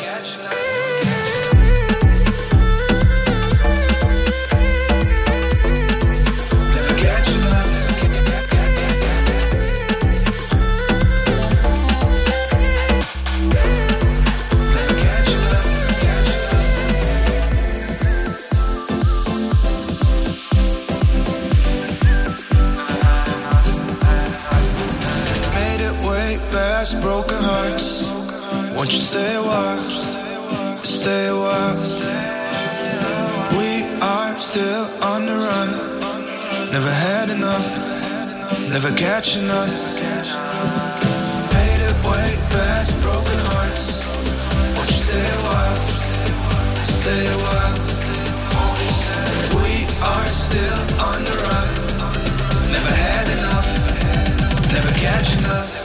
Broken hearts. Won't you stay a while? Stay a while. We are still on the run. Never had enough. Never catching us. Made it way past broken hearts. Won't you stay a while? Stay a while. We are still on the run. Never had enough. Never catching us.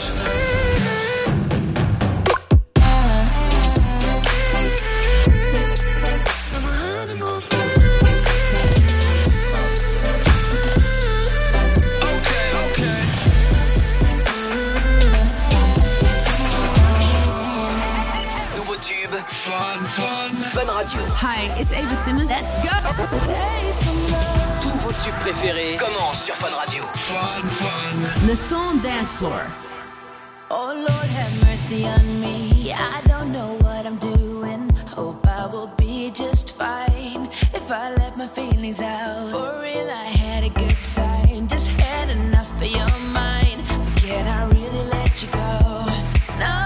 Fun Radio. Hi, it's Ava Simmons. Let's go. Tous vos tubes préférés commencent sur Fun Radio. The Song Dance Floor. Oh Lord, have mercy on me. I don't know what I'm doing. Hope I will be just fine if I let my feelings out. For real, I had a good time. Just had enough of your mind. Can I really let you go? No.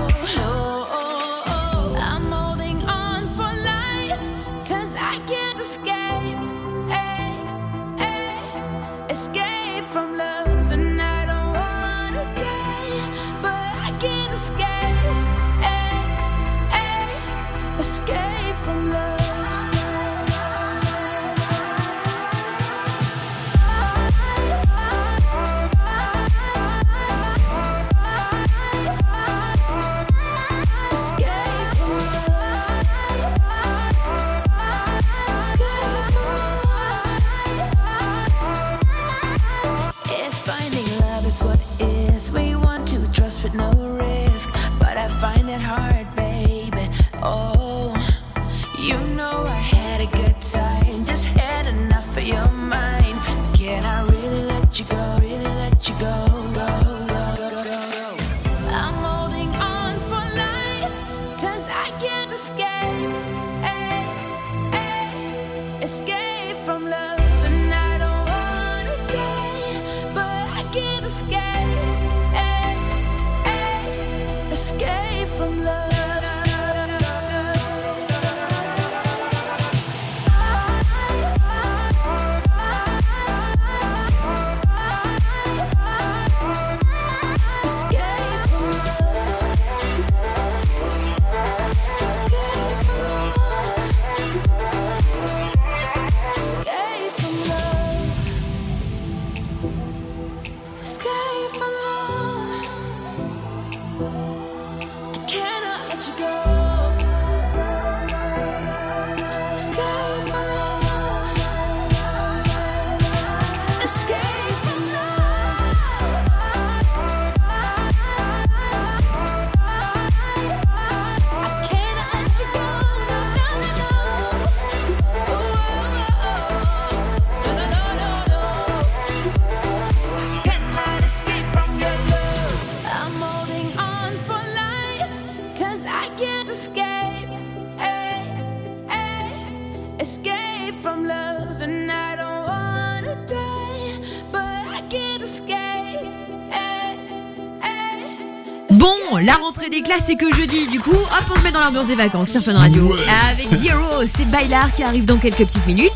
Bon, la rentrée des classes c'est que jeudi, du coup, hop, on se met dans l'ambiance des vacances sur Fun Radio. Ouais. Avec Diero, c'est Bailar qui arrive dans quelques petites minutes.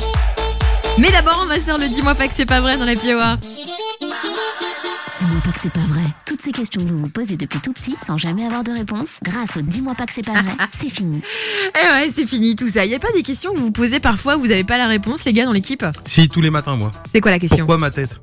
Mais d'abord, on va se faire le dis-moi pas que c'est pas vrai dans la Piowa. Dis-moi pas que c'est pas vrai. Toutes ces questions que vous vous posez depuis tout petit sans jamais avoir de réponse, grâce au dis-moi pas que c'est pas vrai, c'est fini. Eh ouais, c'est fini tout ça. Y a pas des questions que vous vous posez parfois où vous avez pas la réponse, les gars, dans l'équipe? Si, tous les matins, moi. C'est quoi la question? Pourquoi ma tête?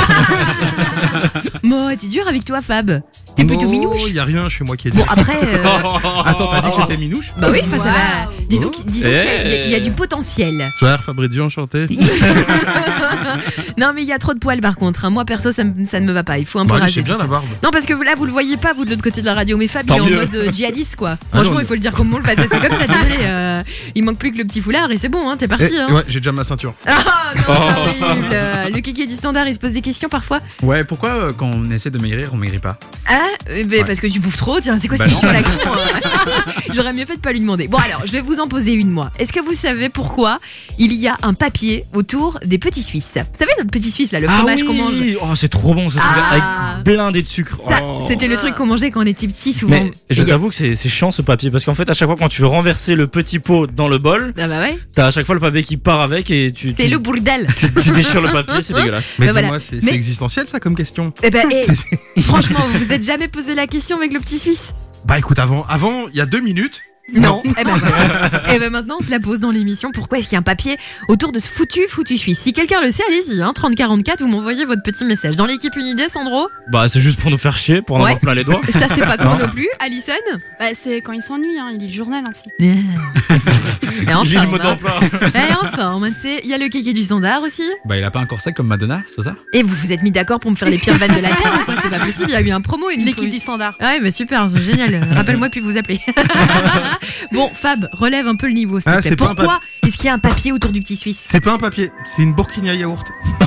Moi, t'es dur avec toi, Fab. T'es plutôt minouche. Y a rien chez moi qui est dur. Bon, après. Attends, t'as dit que j'étais minouche? Bah oui, ça va. Disons qu'il y a du potentiel. Soir, Fabrizio, enchanté. Non, mais il y a trop de poils par contre. Moi perso, ça ne me va pas. Il faut un peu Bah, raser. c'est bien tout ça. la barbe. Non, parce que là, vous le voyez pas, vous de l'autre côté de la radio. Mais Fab, Tant il est mieux. en mode djihadiste, quoi. Ah Franchement, non, il faut le dire comme on le fait. C'est comme ça, désolé. Il manque plus que le petit foulard et c'est bon, hein, t'es parti. Hein. Ouais, j'ai déjà ma ceinture. Ah non, terrible. Le kéké du standard, il se pose des questions parfois. Ouais, pourquoi quand on essaie de maigrir, on maigrit pas? Ah, parce que tu bouffes trop. Tiens, c'est quoi Bah cette non. question à la con hein. J'aurais mieux fait de pas lui demander. Bon alors, je vais vous en poser une moi. Est-ce que vous savez pourquoi il y a un papier autour des petits Suisses? Vous savez notre petit Suisse là, le fromage qu'on mange. Oh, c'est trop bon ce truc Ah. avec blindé de sucre. Ça, Oh. c'était le truc qu'on mangeait quand on était petit souvent. Mais je t'avoue que c'est chiant ce papier parce qu'en fait à chaque fois quand tu veux renverser le petit pot dans le bol, Ah bah ouais. t'as à chaque fois le papier qui part avec et C'est le bordel. tu déchires le papier, c'est dégueulasse. Mais Bah, dis-moi, voilà. c'est Mais- existentiel ça comme question. Eh ben, franchement, vous vous êtes jamais posé la question avec le petit Suisse? Bah écoute, avant, il y a 2 minutes. Non. Eh ben, et ben maintenant on se la pose dans l'émission. Pourquoi est-ce qu'il y a un papier autour de ce foutu Suisse? Si quelqu'un le sait, allez-y, hein, 3044, vous m'envoyez votre petit message. Dans l'équipe une idée, Sandro? Bah c'est juste pour nous faire chier, pour en avoir plein les doigts. Ça c'est pas con Non. non plus. Alison? Bah, c'est quand il s'ennuie, hein, il lit le journal ainsi. Et en J'ai le forme, mot hein. d'emploi. Et en forme, tu sais, il y a le kéké du standard aussi. Bah, il a pas un corset comme Madonna, c'est pas ça? Et vous vous êtes mis d'accord pour me faire les pires vannes de la terre ou quoi? C'est pas possible, il y a eu un promo, une L'équipe oui. du standard. Ouais, bah super, c'est génial. Rappelle-moi puis vous appelez. Bon, Fab, relève un peu le niveau, s'il te Ah, plaît. c'est pas un Pourquoi est-ce qu'il y a un papier autour du petit Suisse? C'est pas un papier, c'est une Burkina yaourt.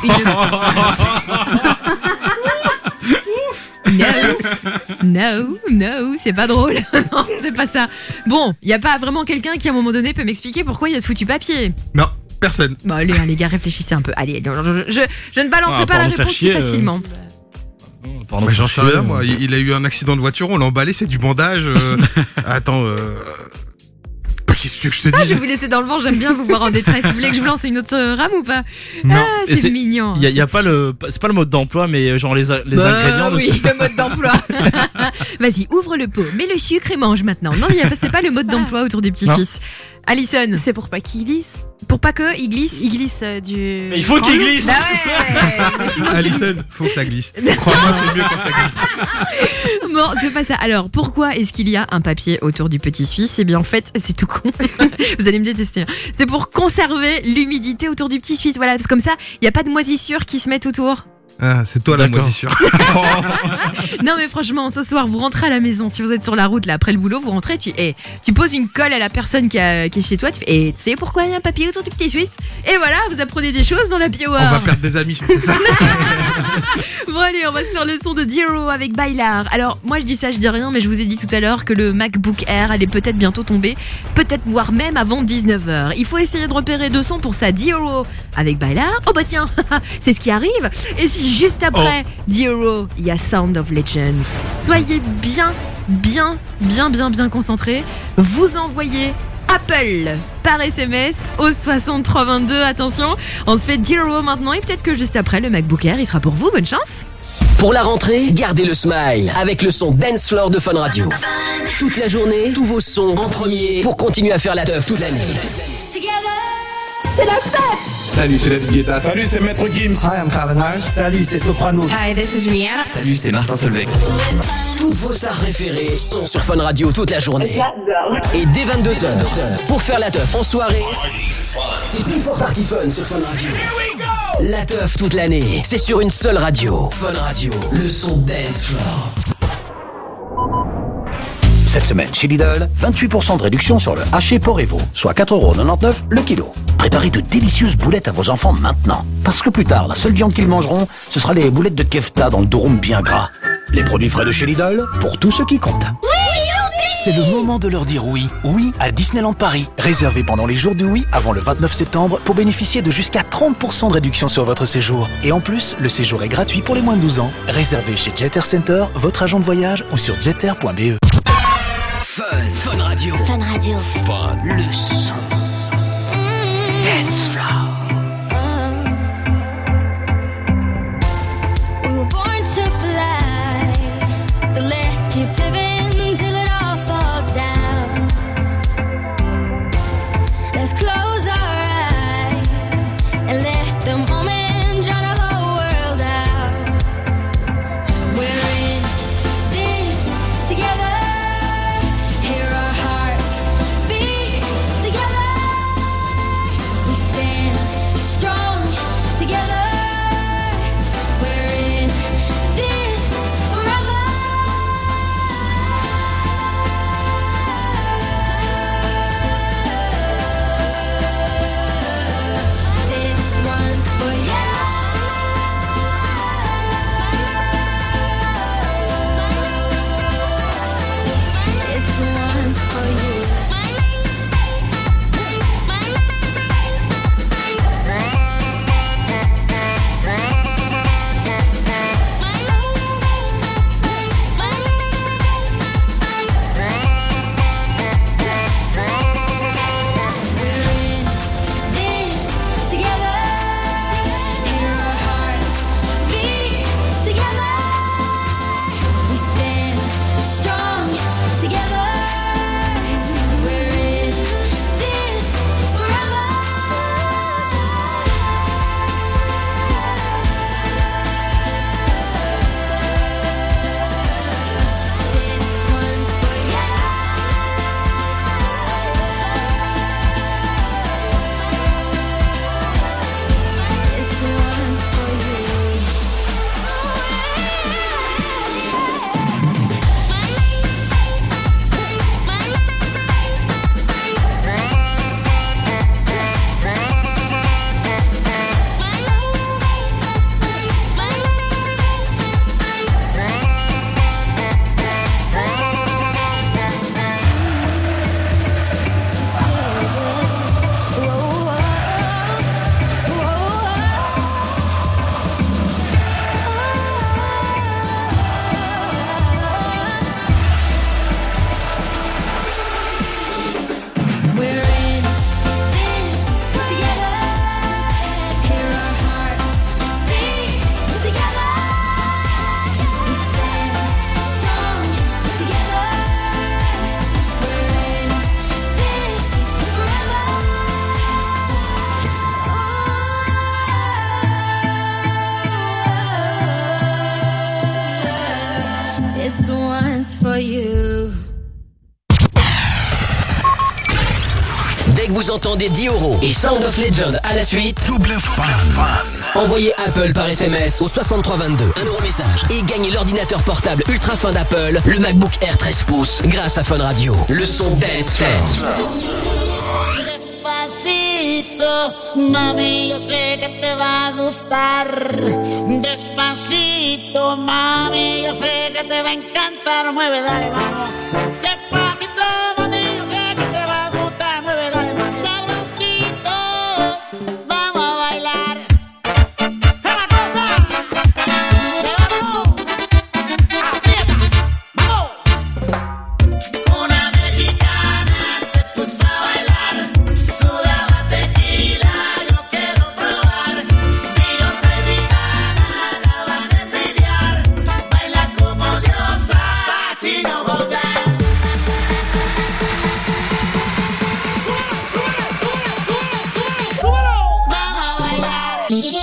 No, c'est pas drôle. Non, c'est pas ça. Bon, il y a pas vraiment quelqu'un qui à un moment donné peut m'expliquer pourquoi il y a ce foutu papier. Non, personne. Bon, allez, les gars, réfléchissez un peu. Allez, non, je ne balancerai Ah, pas pour la nous faire réponse chier, si facilement. Bah, j'en sais rien moi, il a eu un accident de voiture, on l'a emballé, c'est du bandage. Attends, bah, qu'est-ce que tu veux que je te Ah, dise? je vais vous laisser dans le vent, j'aime bien vous voir en détresse. Vous voulez que je vous lance une autre rame ou pas? Non. Ah, Et c'est mignon. Y a pas c'est pas le mode d'emploi, mais genre les Bah, ingrédients. oui, dessus. le mode d'emploi. Vas-y, ouvre le pot, mets le sucre et mange maintenant. Non, c'est pas le mode d'emploi autour des petits Non. Suisses. Alison. C'est pour pas qu'il glisse. Pour pas que il glisse. Il glisse du. Mais il faut qu'il glisse. Bah ouais. Mais sinon, tu- Alison, faut que ça glisse. Crois-moi, c'est mieux quand ça glisse. Bon, c'est pas ça. Alors, pourquoi est-ce qu'il y a un papier autour du petit Suisse? Eh bien, en fait, c'est tout con. Vous allez me détester. Hein. C'est pour conserver l'humidité autour du petit Suisse. Voilà, parce que comme ça, il y a pas de moisissures qui se mettent autour. Ah, c'est toi la D'accord. moisissure. Non mais franchement, ce soir, vous rentrez à la maison. Si vous êtes sur la route là après le boulot, vous rentrez, tu poses une colle à la personne qui est chez toi. Tu fais, et tu sais pourquoi il y a un papier autour du petit Suisse? Et voilà, vous apprenez des choses dans la Piowa. On va perdre des amis si on fait ça. Bon allez, on va se faire le son de Diro avec Bailar. Alors moi je dis ça, je dis rien, mais je vous ai dit tout à l'heure que le MacBook Air allait peut-être bientôt tomber, peut-être voire même avant 19h. Il faut essayer de repérer deux sons pour ça. Diro avec Bailar. Oh bah tiens, c'est ce qui arrive. Et si juste après Diro, il y a Sound of Legends. Soyez bien concentrés. Vous envoyez Apple par SMS au 6322. Attention, on se fait Diro maintenant et peut-être que juste après le MacBook Air, il sera pour vous. Bonne chance. Pour la rentrée, gardez le smile avec le son Dance Floor de Fun Radio. Toute la journée, tous vos sons en premier pour continuer à faire la teuf toute l'année. C'est la fête! Salut, c'est David Guetta. Salut, c'est Maître Gims. Hi, I'm Calvin Harris. Salut, c'est Soprano. Hi, this is Rihanna. Salut, c'est Martin Solveig. Toutes vos stars préférées sont sur Fun Radio toute la journée. Et dès 22h, pour faire la teuf en soirée, c'est Before Party Fun sur Fun Radio. La teuf toute l'année, c'est sur une seule radio. Fun Radio, le son Dance Floor. Cette semaine chez Lidl, 28% de réduction sur le haché porc et veau, soit 4,99€ le kilo. Préparez de délicieuses boulettes à vos enfants maintenant. Parce que plus tard, la seule viande qu'ils mangeront, ce sera les boulettes de kefta dans le durum bien gras. Les produits frais de chez Lidl, pour tous ceux qui comptent. C'est le moment de leur dire oui. Oui à Disneyland Paris. Réservez pendant les jours du oui avant le 29 septembre pour bénéficier de jusqu'à 30% de réduction sur votre séjour. Et en plus, le séjour est gratuit pour les moins de 12 ans. Réservez chez Jet Air Center, votre agent de voyage ou sur jetair.be. Fun Radio. Fun Radio. Fun. Le son. Dance Floor. We were born to fly, so let's keep living till it all falls down. Let's close our eyes and let the moment drown the whole world out. We're in this together. Hear our hearts beat together. We stand vous entendez 10 € et Sound of Legend à la suite. Double Fun. Envoyez Apple par SMS au 6322. Un euro message et gagnez l'ordinateur portable ultra fin d'Apple, le MacBook Air 13 pouces, grâce à Fun Radio. Le son Dance Fest. Despacito, mami, yo sé que te va a gustar. Despacito, mami, yo sé que te va a encantar. Mueve, dale, vamos. Despacito, mami, yo sé que te va a gustar. Mueve, dale, más sabrosito. Vamos a bailar. ¡Es la cosa! ¡Vamos! ¡Aprieta! ¡Vamos! Una mexicana se puso a bailar. Sudaba tequila, yo quiero probar. Dios de Viana, la van a envidiar. Baila como diosa, así no jodas. ¡Súbelo! Vamos a bailar.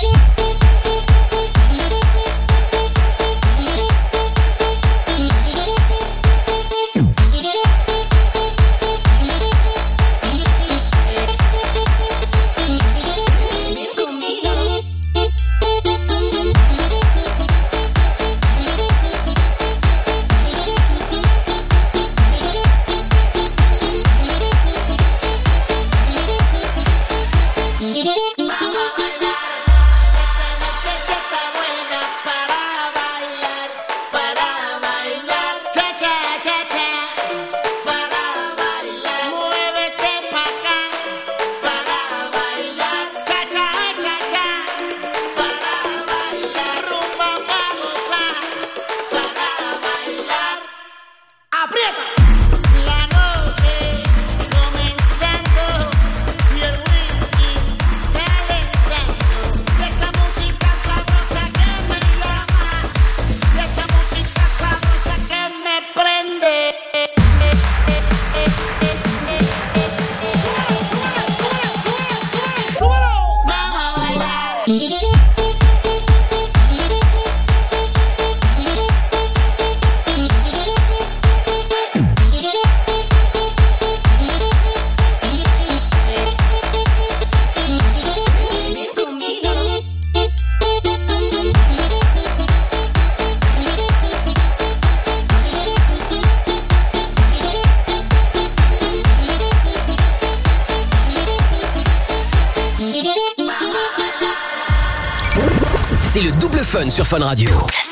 C'est le double fun sur Fun Radio.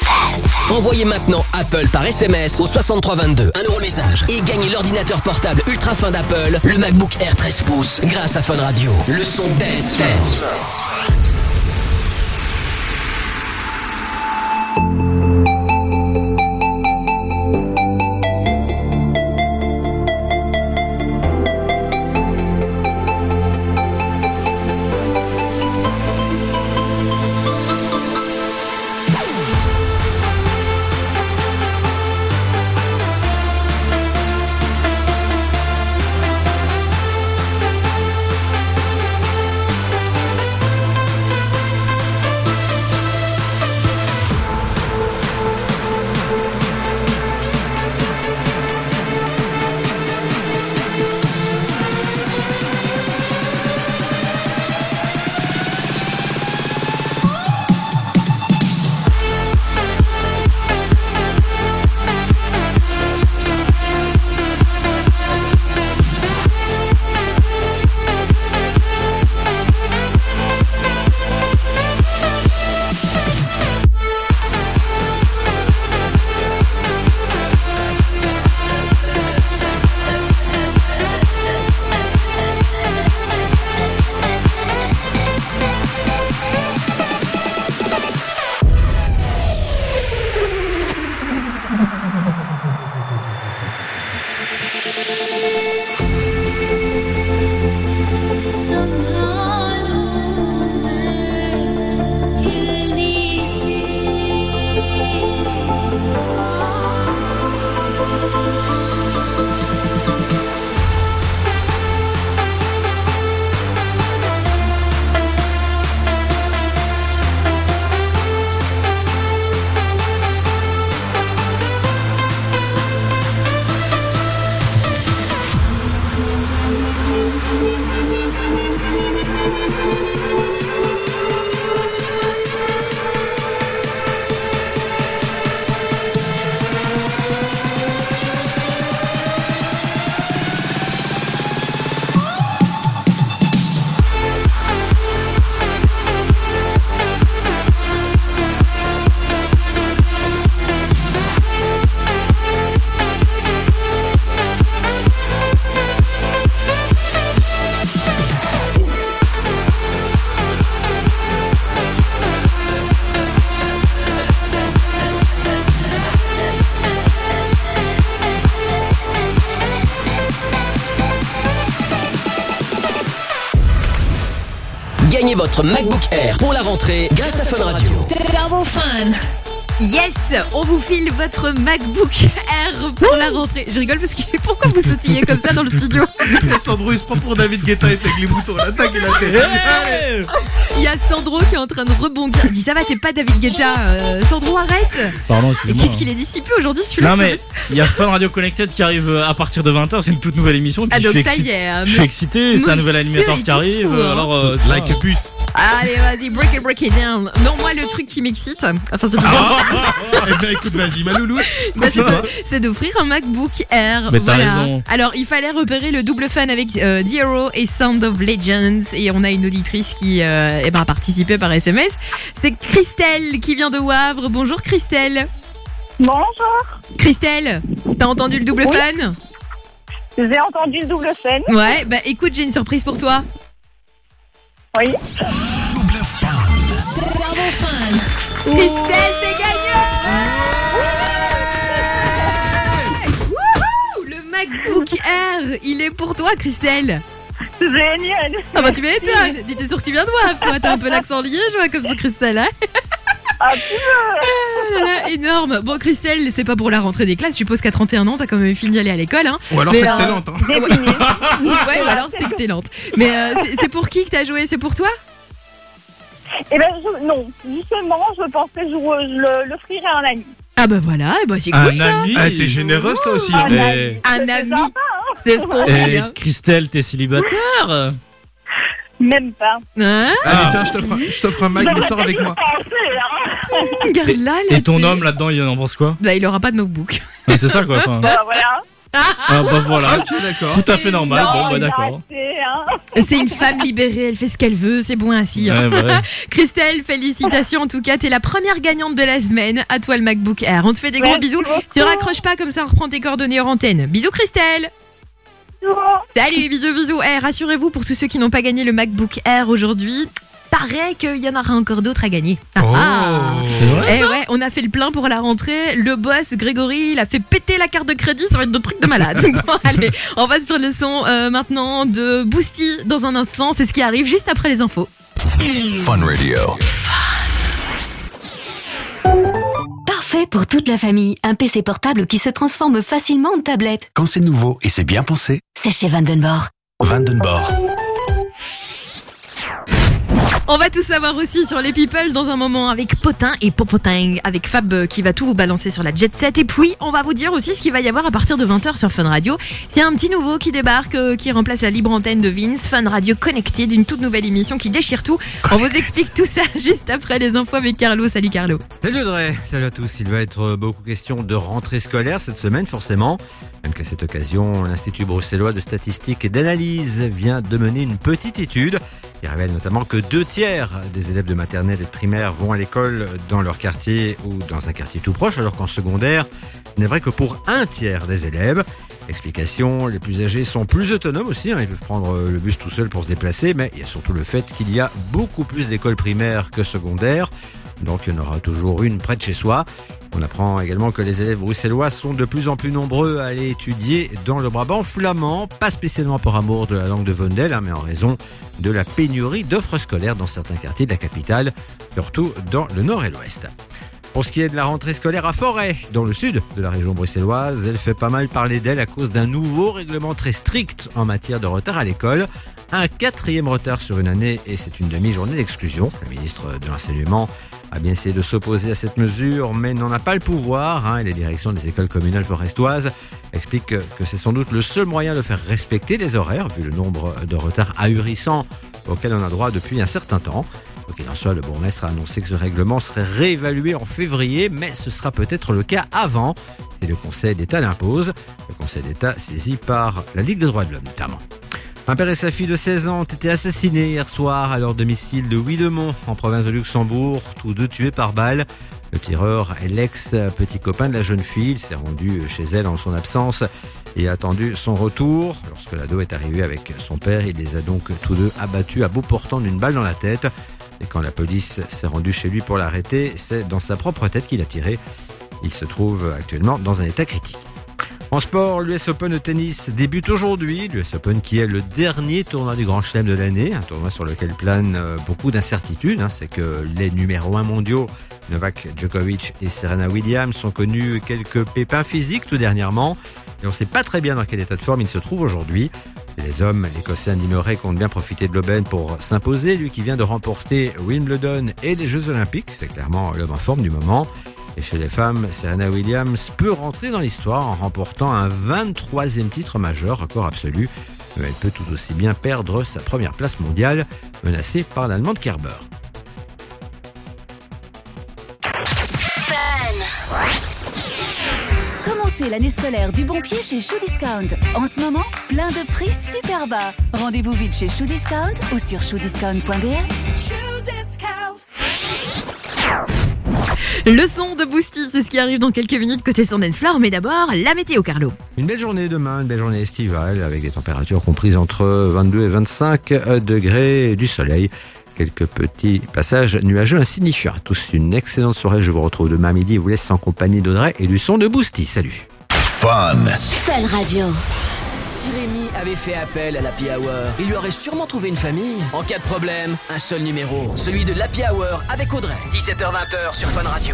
Envoyez maintenant Apple par SMS au 6322. Un euro message et gagnez l'ordinateur portable ultra fin d'Apple, le MacBook Air 13 pouces, grâce à Fun Radio. Le son Dance Fest. Despacito, Gagnez votre MacBook Air pour la rentrée grâce à Fun Radio. Double fun. Yes, on vous file votre MacBook Air pour la rentrée. Je rigole parce que pourquoi vous sautillez comme ça dans le studio? Sandro, il se prend pour David Guetta avec les boutons. L'attaque et la tête. Il y a Sandro qui est en train de rebondir. Il dit ça va, t'es pas David Guetta. Sandro, arrête. Pardon, Mais excusez-moi. qu'est-ce qu'il est dissipé aujourd'hui celui-là? Non mais il y a Fun Radio Connected qui arrive à partir de 20h, c'est une toute nouvelle émission. Et puis Ah donc je suis ça y est. je suis excité, c'est un nouvel animateur qui arrive. fou, hein. Alors Like a bus. Allez, vas-y, break it down. Non, moi, le truc qui m'excite, enfin, c'est Eh bien, écoute, vas-y, ma loulou. c'est d'offrir un MacBook Air. Mais t'as raison. Alors, il fallait repérer le double fun avec The Hero et Sound of Legends. Et on a une auditrice qui a participé par SMS. C'est Christelle qui vient de Wavre. Bonjour, Christelle. Bonjour. Christelle, t'as entendu le double fun? J'ai entendu le double fun. Ouais, bah écoute, j'ai une surprise pour toi. Oui. Double fun. Christelle, c'est gagné! Wouhou! Le MacBook Air, il est pour toi, Christelle. Génial. Ah bah tu m'étonnes. T'es sûr que tu viens de Wavre, toi. T'as un peu l'accent liégeois comme ça, Christelle, hein? Ah, putain. Énorme. Bon, Christelle, c'est pas pour la rentrée des classes. Je suppose qu'à 31 ans, t'as quand même fini d'aller à l'école, hein. Ou alors c'est que t'es lente. Hein. Ouais, ou alors c'est que t'es lente. Mais c'est pour qui que t'as joué? C'est pour toi? Eh ben, non. Justement, je pensais que je l'offrirais à un ami. Ah bah voilà, bah c'est cool ça. ami. Ah, t'es généreuse toi aussi. Un Hein. ami. Un ami. C'est ce qu'on dit. Et Hein. Christelle, t'es célibataire? Même pas. Hein? Allez, tiens, je t'offre un Mac, mais sors avec moi. Garde-la, là. Et ton homme là-dedans, il en pense quoi? Bah, il aura pas de MacBook. Ouais, c'est ça quoi. Enfin. Bah voilà. Ah bah voilà. Ok, d'accord. Tout à fait normal. Non, Bon bah il a d'accord. arrêté, hein. C'est une femme libérée, elle fait ce qu'elle veut, c'est bon ainsi. Hein. Ouais, bah ouais. Christelle, félicitations en tout cas, t'es la première gagnante de la semaine. À toi le MacBook Air. On te fait des gros Merci bisous. beaucoup. Tu raccroches pas comme ça, on reprend tes coordonnées hors antenne. Bisous Christelle. Salut, bisous. Rassurez-vous pour tous ceux qui n'ont pas gagné le MacBook Air aujourd'hui. Paraît qu'il y en aura encore d'autres à gagner. C'est vrai, Eh ouais, on a fait le plein pour la rentrée. Le boss Grégory, il a fait péter la carte de crédit. Ça va être de trucs de malade. Bon, allez, on va sur le son maintenant de Boosty dans un instant. C'est ce qui arrive juste après les infos. Fun Radio. Parfait pour toute la famille. Un PC portable qui se transforme facilement en tablette. Quand c'est nouveau et c'est bien pensé, C'est chez Vandenborg. Vandenborg. On va tout savoir aussi sur les people dans un moment avec Potin et Popotin, avec Fab qui va tout vous balancer sur la jet set. Et puis, on va vous dire aussi ce qu'il va y avoir à partir de 20h sur Fun Radio. C'est un petit nouveau qui débarque, qui remplace la libre antenne de Vince, Fun Radio Connected, une toute nouvelle émission qui déchire tout. On vous explique tout ça juste après les infos avec Carlo. Salut Carlo. Salut Audrey, salut à tous. Il va être beaucoup question de rentrée scolaire cette semaine forcément. Même qu'à cette occasion, l'Institut bruxellois de statistique et d'analyse vient de mener une petite étude qui révèle notamment que 2/3 des élèves de maternelle et de primaire vont à l'école dans leur quartier ou dans un quartier tout proche, alors qu'en secondaire, il n'est vrai que pour 1/3 des élèves. Explication, les plus âgés sont plus autonomes aussi, ils peuvent prendre le bus tout seuls pour se déplacer, mais il y a surtout le fait qu'il y a beaucoup plus d'écoles primaires que secondaires. Donc il y en aura toujours une près de chez soi. On apprend également que les élèves bruxellois sont de plus en plus nombreux à aller étudier dans le Brabant flamand, pas spécialement par amour de la langue de Vondel, mais en raison de la pénurie d'offres scolaires dans certains quartiers de la capitale, surtout dans le nord et l'ouest. Pour ce qui est de la rentrée scolaire à Forêt, dans le sud de la région bruxelloise, elle fait pas mal parler d'elle à cause d'un nouveau règlement très strict en matière de retard à l'école. Un 4e retard sur une année et c'est une demi-journée d'exclusion. Le ministre de l'Enseignement a bien essayé de s'opposer à cette mesure, mais n'en a pas le pouvoir. Et les directions des écoles communales forestoises expliquent que c'est sans doute le seul moyen de faire respecter les horaires, vu le nombre de retards ahurissants auxquels on a droit depuis un certain temps. Quoi qu'il en soit, le bourgmestre a annoncé que ce règlement serait réévalué en février, mais ce sera peut-être le cas avant, si le Conseil d'État l'impose. Le Conseil d'État saisi par la Ligue des droits de l'homme notamment. Un père et sa fille de 16 ans ont été assassinés hier soir à leur domicile de Huidemont, en province de Luxembourg, tous deux tués par balle. Le tireur est l'ex-petit copain de la jeune fille. Il s'est rendu chez elle en son absence et a attendu son retour. Lorsque l'ado est arrivé avec son père, il les a donc tous deux abattus à bout portant d'une balle dans la tête. Et quand la police s'est rendue chez lui pour l'arrêter, c'est dans sa propre tête qu'il a tiré. Il se trouve actuellement dans un état critique. En sport, l'US Open de tennis débute aujourd'hui. L'US Open qui est le dernier tournoi du Grand Chelem de l'année. Un tournoi sur lequel planent beaucoup d'incertitudes. C'est que les numéros 1 mondiaux, Novak Djokovic et Serena Williams, ont connu quelques pépins physiques tout dernièrement. Et on ne sait pas très bien dans quel état de forme ils se trouvent aujourd'hui. Et les hommes, l'Écossais Andy Murray compte bien profiter de l'aubaine pour s'imposer. Lui qui vient de remporter Wimbledon et les Jeux Olympiques. C'est clairement l'homme en forme du moment. Et chez les femmes, Serena Williams peut rentrer dans l'histoire en remportant un 23e titre majeur, record absolu. Mais elle peut tout aussi bien perdre sa première place mondiale, menacée par l'Allemande Kerber. Commencez l'année scolaire du bon pied chez Shoe Discount. En ce moment, plein de prix super bas. Rendez-vous vite chez Shoe Discount ou sur shoediscount.be. Le son de Boosty, c'est ce qui arrive dans quelques minutes côté son dance floor, mais d'abord, la météo, Carlo. Une belle journée demain, une belle journée estivale, avec des températures comprises entre 22 et 25 degrés, du soleil. Quelques petits passages nuageux insignifiants. À tous une excellente soirée, je vous retrouve demain à midi et vous laisse en compagnie d'Audrey et du son de Boosty. Salut. Fun Radio. Si Rémi avait fait appel à l'Happy Hour, il lui aurait sûrement trouvé une famille. En cas de problème, un seul numéro, celui de l'Happy Hour avec Audrey. 17h-20h sur Fun Radio.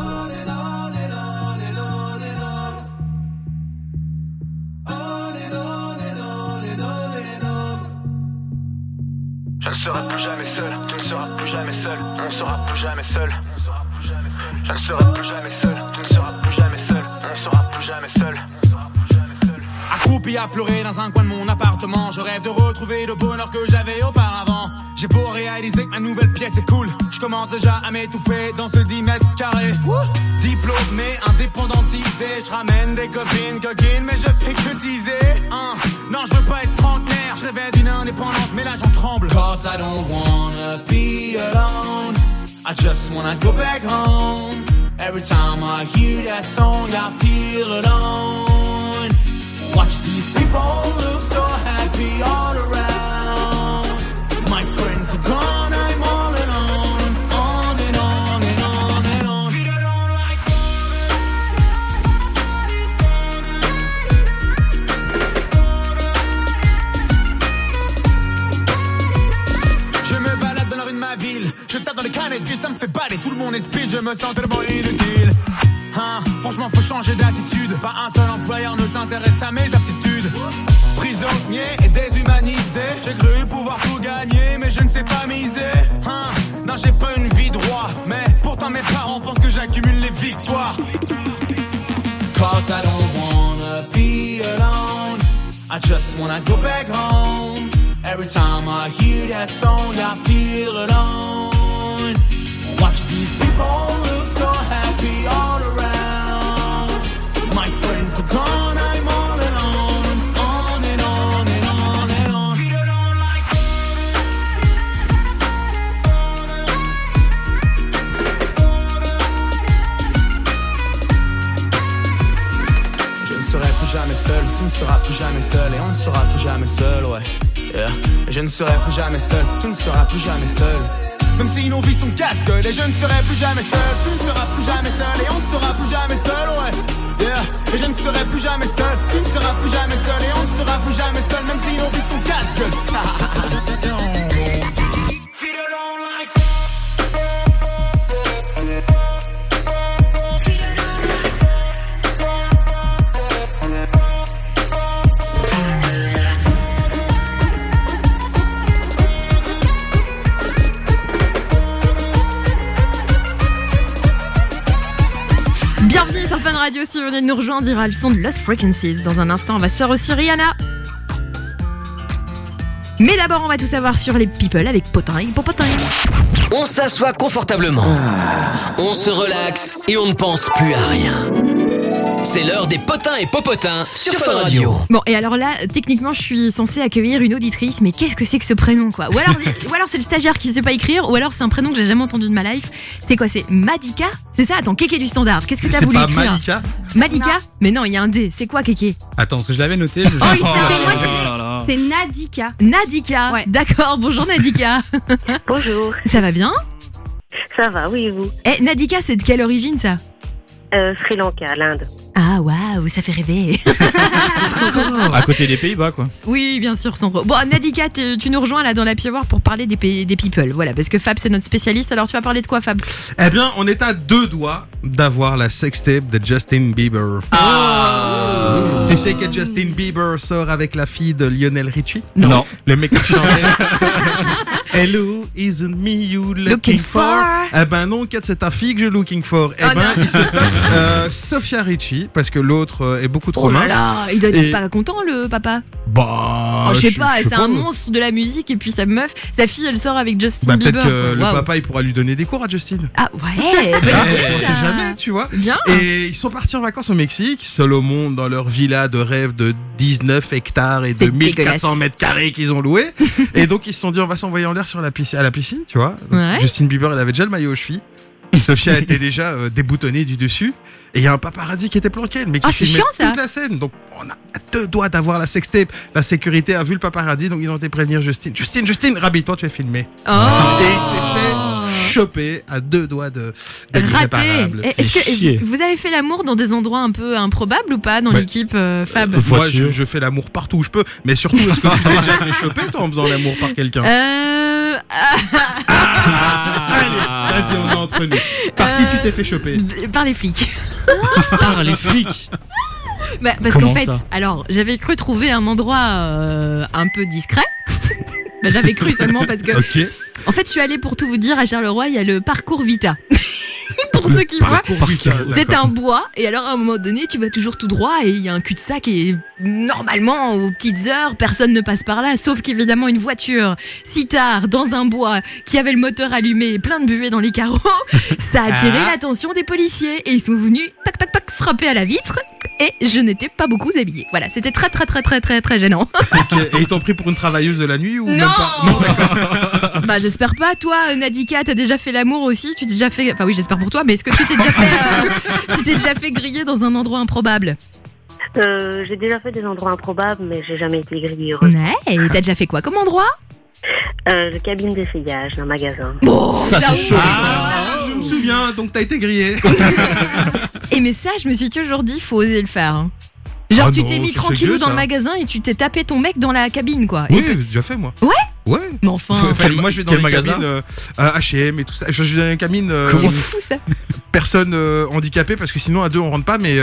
Je ne serai plus jamais seul, tu ne seras plus jamais seul, on ne sera plus jamais seul. Je ne serai plus jamais seul, tu ne seras plus jamais seul, on ne sera plus jamais seul. Accroupi à pleurer dans un coin de mon appartement, je rêve de retrouver le bonheur que j'avais auparavant. J'ai beau réaliser que ma nouvelle pièce est cool, je commence déjà à m'étouffer dans ce 10 mètres carrés. Diplômé, indépendantisé, je ramène des copines, coquines, mais je fais que teaser. Non, je veux pas être trentenaire, je rêvais d'une indépendance, mais là j'en tremble. Cause I don't wanna be alone, I just wanna go back home. Every time I hear that song, I feel alone. Watch these people look so happy all around. My friends are gone, I'm all alone. On and on and on and on. Feet alone like je me balade dans la rue de ma ville, je tape dans les canettes vides, ça me fait baler, tout le monde est speed, je me sens tellement inutile. Franchement faut changer d'attitude, pas un seul employeur ne s'intéresse à mes aptitudes. Prisonnier et déshumanisé, j'ai cru pouvoir tout gagner mais je ne sais pas miser. Non j'ai pas une vie de roi, mais pourtant mes parents pensent que j'accumule les victoires. Cause I don't wanna be alone, I just wanna go back home. Every time I hear that song I feel alone. Watch these people look so happy all around. My friends are gone, I'm all alone. On and on and on and on. Feet alone like je ne serai plus jamais seul, tu ne seras plus jamais seul et on ne sera plus jamais seul, ouais. Yeah. Je ne serai plus jamais seul, tu ne seras plus jamais seul. Même si nos vies sont casse-gueule et je ne serai plus jamais seul, tu ne seras plus jamais seul et on ne sera plus jamais seul, ouais. Yeah. Et je ne serai plus jamais seul, tu ne seras plus jamais seul et on ne sera plus jamais seul, même si nos vies sont casse-gueule. Feet alone like Bienvenue sur Fun Radio, si vous venez de nous rejoindre, il y aura le son de Lost Frequencies. Dans un instant, on va se faire aussi Rihanna. Mais d'abord, on va tout savoir sur les people avec Potin et Popotin. On s'assoit confortablement, on se relaxe et on ne pense plus à rien. C'est l'heure des potins et popotins sur Fun Radio. Bon, et alors là, techniquement, je suis censée accueillir une auditrice, mais qu'est-ce que c'est que ce prénom, quoi? Ou alors c'est le stagiaire qui sait pas écrire, ou alors c'est un prénom que j'ai jamais entendu de ma life. C'est quoi? C'est Madika? C'est ça? Attends, Kéké du standard. Qu'est-ce que t'as voulu écrire? C'est pas Malika? Malika? Mais non, il y a un D. C'est quoi, Kéké? Attends, parce que je l'avais noté. Oh, il s'appelle moi, c'est Nadika. Nadika. Ouais. D'accord, bonjour Nadika. Bonjour. Ça va bien? Ça va, oui, et vous? Eh, Nadika, c'est de quelle origine, ça? Sri Lanka, l'Inde. Ah waouh, ça fait rêver. À côté des Pays-Bas, quoi. Oui, bien sûr, Sandro. Bon, Nadika, tu nous rejoins là dans la Hour pour parler des people. Voilà, parce que Fab, c'est notre spécialiste. Alors, tu vas parler de quoi, Fab? Eh bien, on est à 2 doigts d'avoir la sextape de Justin Bieber. Tu sais que Justin Bieber sort avec la fille de Lionel Richie? Non. Le mec qui chante Hello, isn't me you looking for? Eh ben non, Kat, c'est ta fille que je looking for. Eh ben, il se tape Sophia Richie, parce que l'autre est beaucoup trop mince. Là, il doit être pas content, le papa. Bah, je sais pas, c'est un monstre de la musique, et puis sa meuf, sa fille, elle sort avec Justin Bieber. Peut-être que le papa, il pourra lui donner des cours à Justin. Ah ouais, on sait jamais, tu vois. Bien. Et ils sont partis en vacances au Mexique, seuls au monde, dans leur villa de rêve de 19 hectares et de 1400 mètres carrés qu'ils ont loué. Et donc, ils se sont dit, on va s'envoyer en l'air à la piscine, tu vois. Ouais. Justin Bieber, il avait déjà le maillot aux chevilles. Sophia était déjà déboutonnée du dessus. Et il y a un paparazzi qui était planqué, mais qui filmait toute la scène. Donc, on a 2 doigts d'avoir la sextape. La sécurité a vu le paparazzi, donc ils ont été prévenir Justin. Justin, rhabille-toi, tu es filmé. Oh. Et il s'est fait choper à 2 doigts de l'irréparable. Est-ce que vous avez fait l'amour dans des endroits un peu improbables ou pas dans l'équipe Fab? Moi, je fais l'amour partout où je peux. Mais surtout, est-ce que tu t'es déjà fait choper, toi, en faisant l'amour par quelqu'un? Allez, vas-y, on est entre nous. Par qui tu t'es fait choper? Par les flics. Par les flics? Bah, parce qu'en fait, alors, j'avais cru trouver un endroit un peu discret. Bah, j'avais cru seulement parce que... Ok. En fait, je suis allée, pour tout vous dire, à Charleroi, il y a le parcours Vita. Pour ceux qui voient, c'est un bois, et alors à un moment donné, tu vas toujours tout droit, et il y a un cul-de-sac, et normalement, aux petites heures, personne ne passe par là, sauf qu'évidemment, une voiture, si tard, dans un bois, qui avait le moteur allumé et plein de buée dans les carreaux, ça a attiré l'attention des policiers, et ils sont venus, tac, tac, tac, frapper à la vitre, et je n'étais pas beaucoup habillée. Voilà, c'était très, très, très, très, très, très gênant. Okay. Et ils t'ont pris pour une travailleuse de la nuit ou non, même pas? Non, d'accord. Bah, j'espère pas. Toi, Nadika, t'as déjà fait l'amour aussi? Tu t'es déjà fait... Enfin oui, j'espère pour toi, mais est-ce que tu t'es déjà fait, tu t'es déjà fait griller dans un endroit improbable? J'ai déjà fait des endroits improbables, mais j'ai jamais été grillée. Ouais, et t'as déjà fait quoi comme endroit? Le cabine d'essayage d'un magasin. Oh, ça c'est chaud. Je me souviens, donc t'as été grillé. Et mais ça, je me suis toujours dit, faut oser le faire. Hein. Genre, tu t'es mis tranquillou dans le magasin et tu t'es tapé ton mec dans la cabine, quoi. Oui, j'ai déjà fait, moi. Ouais? Ouais. Mais enfin... Moi, je vais dans les cabines H&M et tout ça. Je vais dans les cabines... Comment fou, ça? Personne handicapée, parce que sinon, à 2, on rentre pas, mais...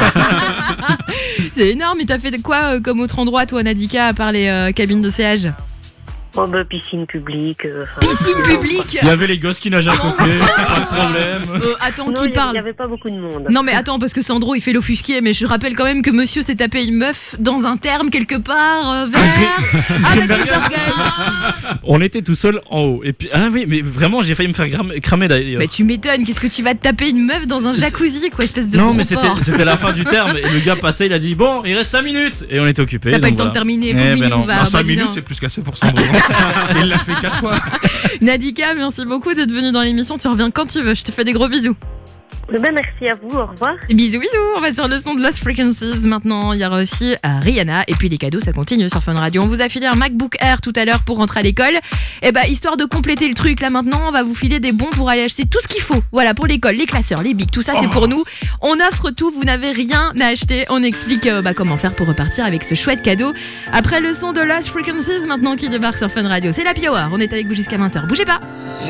C'est énorme. Et t'as fait quoi comme autre endroit, toi, Nadika, à part les cabines d'essayage? Oh bah, piscine publique. Piscine publique. Il y avait les gosses qui nagent à côté, pas de problème. Attends, non, qui parle? Il y avait pas beaucoup de monde. Non mais attends, parce que Sandro il fait l'offusqué, mais je rappelle quand même que monsieur s'est tapé une meuf dans un terme quelque part vers avec une burger. On était tout seul en haut. Et puis oui, mais vraiment j'ai failli me faire cramer d'ailleurs. Mais tu m'étonnes, qu'est-ce que tu vas te taper une meuf dans un jacuzzi, quoi, espèce de... Non mais c'était la fin du terme, et le gars passait, il a dit bon, il reste 5 minutes, et on était occupés. T'as pas eu le temps de terminer, pauvre mignon, va. 5 minutes c'est plus qu'assez pour Sandro. Il l'a fait 4 fois. Nadika, merci beaucoup d'être venue dans l'émission, tu reviens quand tu veux, je te fais des gros bisous. Ben, merci à vous, au revoir. Bisous, bisous, on va sur le son de Lost Frequencies maintenant. Il y aura aussi Rihanna, et puis les cadeaux, ça continue sur Fun Radio. On vous a filé un MacBook Air tout à l'heure pour rentrer à l'école. Et bah, histoire de compléter le truc, là maintenant, on va vous filer des bons pour aller acheter tout ce qu'il faut. Voilà, pour l'école, les classeurs, les bics, tout ça c'est pour nous. On offre tout, vous n'avez rien à acheter. On explique comment faire pour repartir avec ce chouette cadeau. Après le son de Lost Frequencies maintenant qui débarque sur Fun Radio, c'est la Hour. On est avec vous jusqu'à 20h. Bougez pas.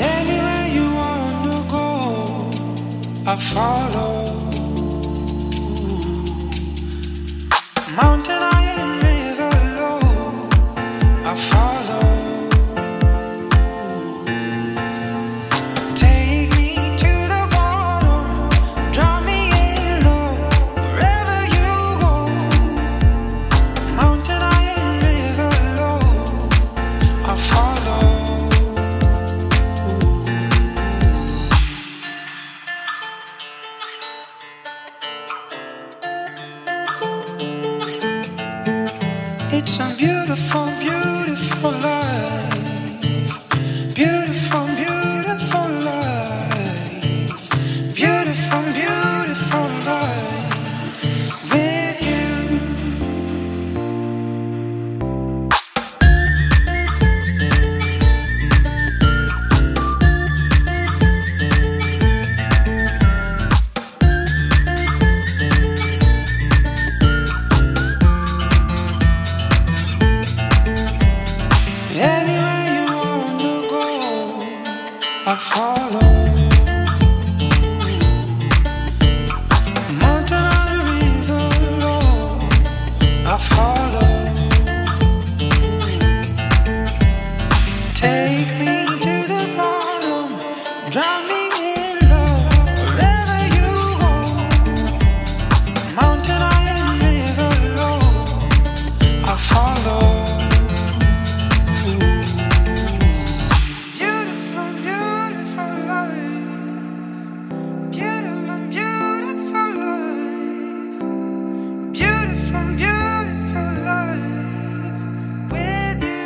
I follow mountain high and river low. I follow. Take me to the bottom, draw me in low. Wherever you go, mountain high and river low. I follow. It's a beautiful, beautiful life. I follow. Mountain on the river, Lord, I follow. Take me to the bottom, drown me in love, wherever you go. Mountain on the river, Lord, I follow. Beautiful, beautiful life. Beautiful, beautiful life. Beautiful, beautiful life with you.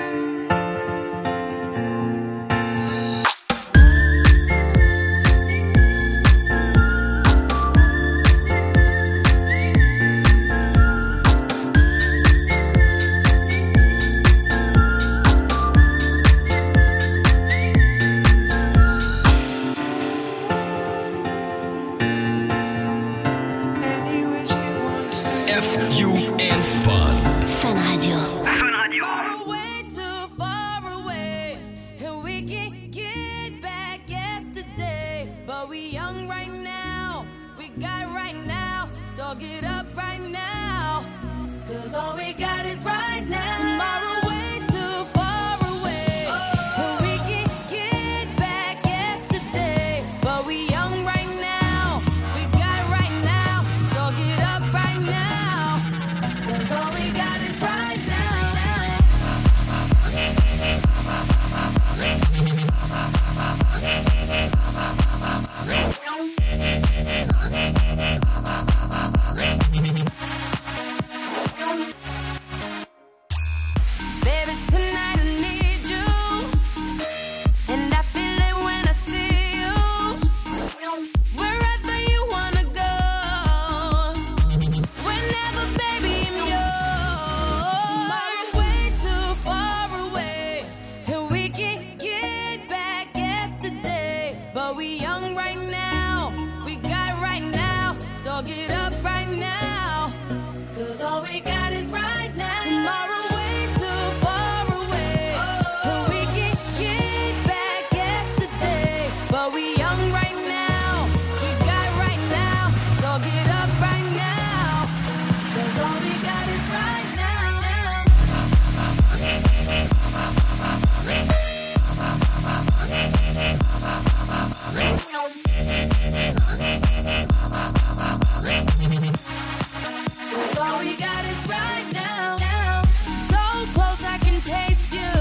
F-U-N Fun. Fun Radio. Way too far away, and we can get back yesterday. But we young right now, we got right now, so get up right now. 'Cause all we got is right now. Tomorrow way too far away, and we can get back yesterday. But we young right now, we got right now, so get up right now. 'Cause all we got is right now. Baby, tonight I need you, and I feel it when I see you. Wherever you wanna go, whenever, baby, I'm yours. Tomorrow's way too far away, and we can get back yesterday. But we young right now, we got right now, so get up right now. 'Cause all we got is right now. Tomorrow way too far away, and we can get back yesterday. But we young right now, we got right now, so get up right now. 'Cause all we got is right now. 'Cause all we got is right now. So close I can taste you.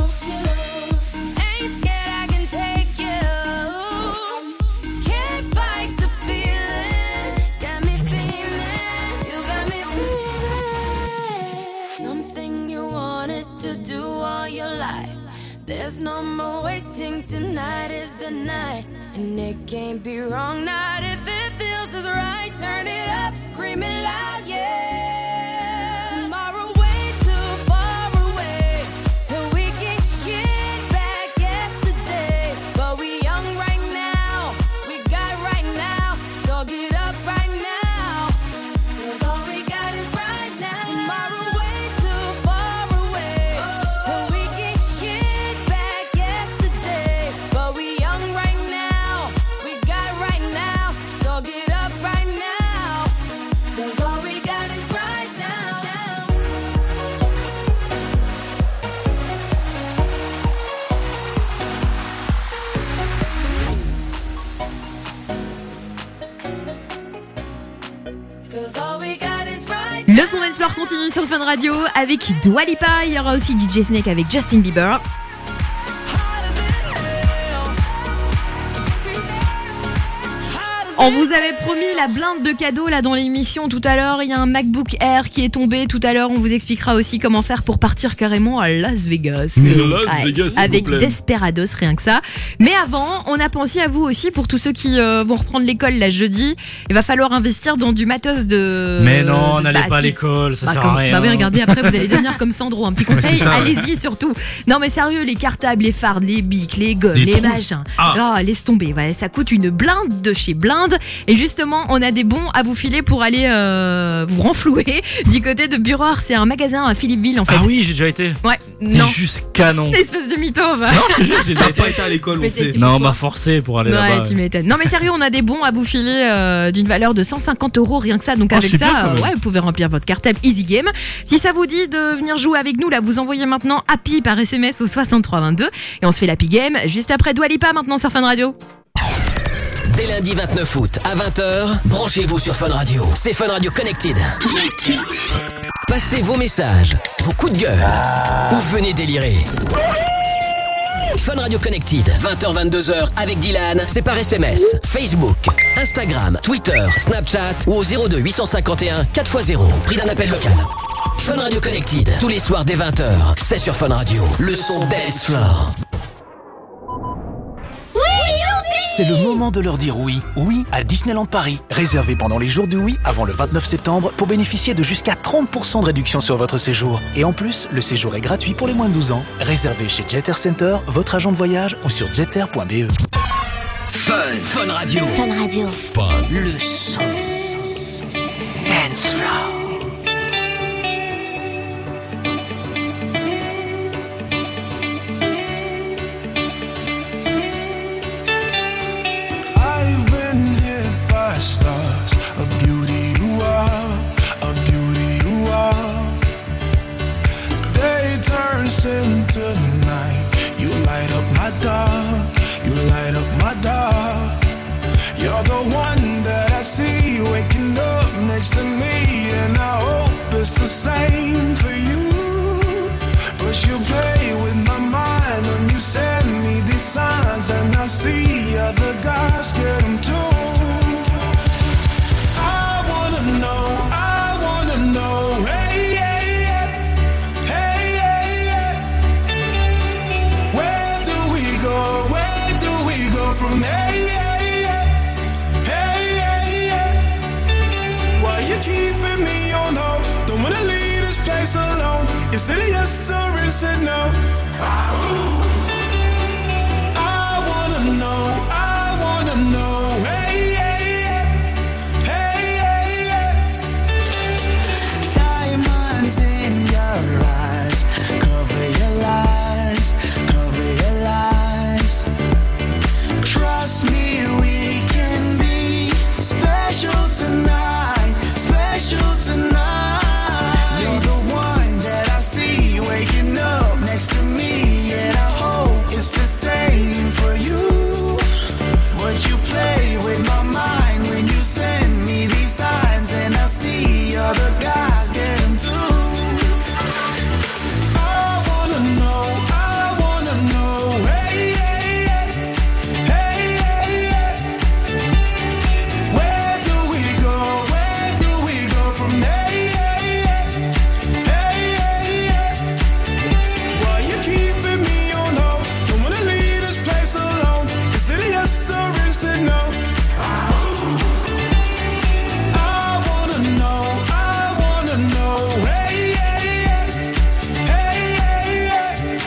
Ain't scared I can take you. Can't fight the feeling. Got me feeling. You got me feeling. Something you wanted to do all your life. There's no more waiting. Tonight is the night. And it can't be wrong. Not if it feels as right. Turn it up, scream it loud, yeah. Tomorrow way too far away, and we can get back yesterday. But we young right now, we got right now, so get up right now. 'Cause all we got is right now. Tomorrow way too far away, and we can get back yesterday. But we young right now, we got right now, so get up right now. 'Cause all we got is right now. Le son dance floor continue sur Fun Radio avec Dua Lipa. Il y aura aussi DJ Snake avec Justin Bieber. On vous avait promis la blinde de cadeaux là dans l'émission tout à l'heure. Il y a un MacBook Air qui est tombé tout à l'heure. On vous expliquera aussi comment faire pour partir carrément à Las Vegas. Vegas, s'il avec vous plaît. Desperados, rien que ça. Mais avant, on a pensé à vous aussi pour tous ceux qui vont reprendre l'école là jeudi. Il va falloir investir dans du matos de. Mais non, n'allez pas à si. l'école, ça sert comme- à rien. Bah oui, regardez, après vous allez devenir comme Sandro. Un petit Ouais, conseil, c'est ça, ouais. allez-y surtout. Non mais sérieux, les cartables, les fardes, les bics, les gommes, Les les trousses. machins. Ah. Oh, laisse tomber. Ouais, ça coûte une blinde de chez blinde. Et justement, on a des bons à vous filer pour aller vous renflouer du côté de Buroir. C'est un magasin à Philippeville en fait. Ah oui, j'ai déjà été. Ouais, c'est non. juste canon. Espèce de mytho, va. Non, je te jure, j'ai déjà T'as pas été à l'école, on sait. Non, on m'a forcé pour aller là-bas. Ouais, tu m'étonnes. Non, mais sérieux, on a des bons à vous filer d'une valeur de 150 € rien que ça. Donc, avec c'est bien, ça, quand même. ouais, vous pouvez remplir votre cartable Easy Game. Si ça vous dit de venir jouer avec nous, là, vous envoyez maintenant Happy par SMS au 6322 et on se fait l'Happy Game juste après Dua Lipa maintenant sur Fun Radio. Dès lundi 29 août à 20h, branchez-vous sur Fun Radio. C'est Fun Radio Connected. Passez vos messages, vos coups de gueule, ou venez délirer. Fun Radio Connected, 20h-22h avec Dylan, c'est par SMS, Facebook, Instagram, Twitter, Snapchat ou au 02 851 4x0. Prix d'un appel local. Fun Radio Connected, tous les soirs dès 20h, c'est sur Fun Radio. Le son Dance Floor. C'est le moment de leur dire oui. Oui à Disneyland Paris. Réservez pendant les jours du oui avant le 29 septembre pour bénéficier de jusqu'à 30% de réduction sur votre séjour. Et en plus, le séjour est gratuit pour les moins de 12 ans. Réservez chez Jet Air Center, votre agent de voyage ou sur jetair.be. Fun Radio. Fun Radio. Fun. Le son. Dance Floor. I've been hit by stars, a beauty you are, a beauty you are. Day turns into night, you light up my dark, you light up my dark. You're the one that I see waking up next to me, and I hope it's the same for you. But you play with my mind when you send me these signs, and I see other guys get them too. I wanna know, hey, hey, yeah, hey, hey, yeah. Where do we go from hey, hey, yeah, hey, hey, yeah. Why you keeping me on hold? Don't wanna leave this place alone. Is it a yes or is it no? I wanna know, hey, hey, yeah, hey, hey, yeah. Diamonds in your eyes, cover your lies, cover your lies. Trust me, we can be special tonight, special tonight. You're the one that I see waking up next to me, and I hope it's the same for you. But you play with my mind when you send me these signs, and I see other guys get them too. I wanna know, hey, hey, yeah, hey, hey, yeah. Where do we go from hey, hey, yeah, hey, hey, yeah. Why you keeping me on hold? Don't wanna leave this place alone. Is it a yes or is it no? I wanna know, hey, hey, yeah, hey, hey, yeah.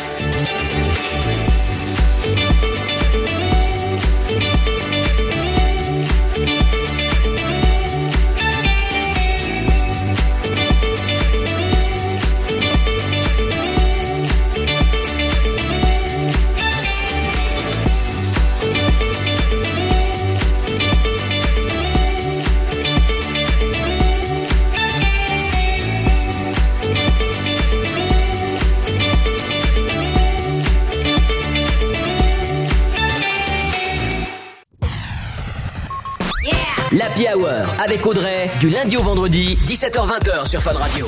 L'Happy Hour avec Audrey, du lundi au vendredi, 17h-20h sur Fun Radio.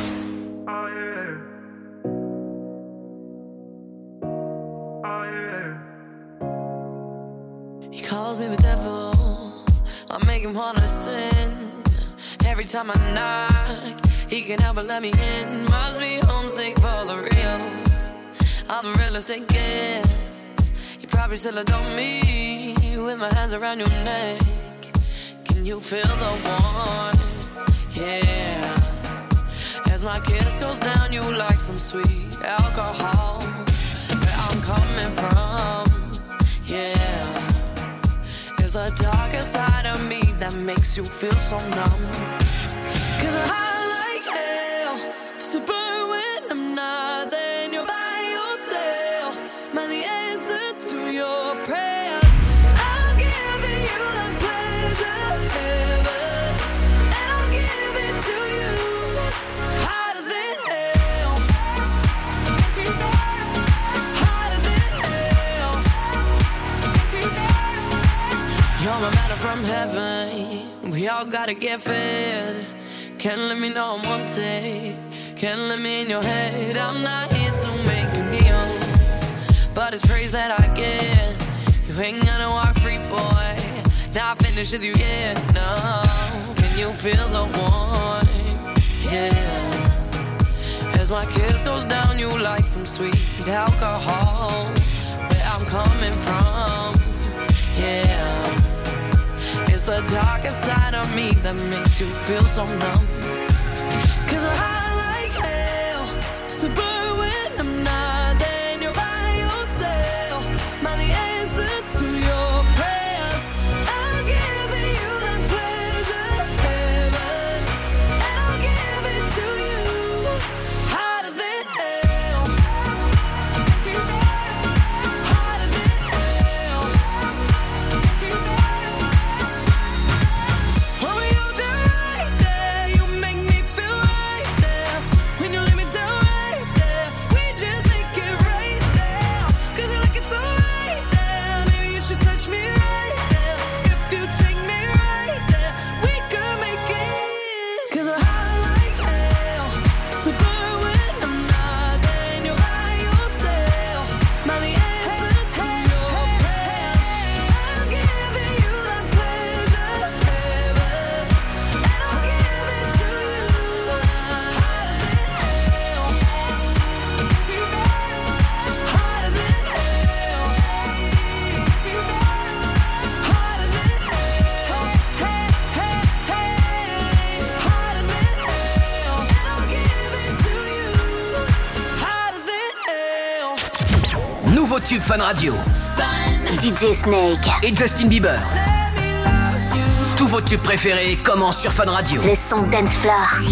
He calls me the devil, I make him wanna sin. Every time I knock, he can help but let me in. Must be homesick for the real, all the real estate gets. You probably still adore me, with my hands around your neck. Can you feel the warmth? Yeah. As my kiss goes down, you like some sweet alcohol. Where I'm coming from, yeah. There's a darker side of that makes you feel so numb. Cause I'm high like hell, to burn when I'm not there and you're by yourself. Man, the answer to your prayers, I'll give you that pleasure, heaven, and I'll give it to you, hotter than hell, hotter than hell. You're my matter from heaven, we all gotta get fed. Can't let me know I'm wanted, can't let me in your head. I'm not here to make you kneel, but it's praise that I get. You ain't gonna walk free, boy, not finished with you yet, no. Can you feel the warmth? Yeah. As my kiss goes down, you like some sweet alcohol. Where I'm coming from, yeah. It's the darkest side of me that makes you feel so numb. Cause I'm high like hell, so burn when I'm not there and you're by yourself. Man, the answer to your prayers, I'll give you that pleasure, heaven, and I'll give it to you, hotter than hell, hotter than hell. When we hold you right there, you make me feel right there. When you lay me down right there, we just make it right there. Cause you like it so right there. Maybe you should touch me right there. If you take me right there, we could make it. Cause we're high like hell, so burn when I'm not there and you're by yourself. Man, the answer to your prayers, I'm giving you that pleasure, heaven, and I'll give it to you, hotter than hell, hotter than hell, hotter than hell, hey, hey, hey, hotter than hell, and I'll give it to you, hotter than hell. Nouveau tube Fun Radio. DJ Snake. Et Justin Bieber. Tous vos tubes préférés commencent sur Fun Radio. Le son Dance Floor.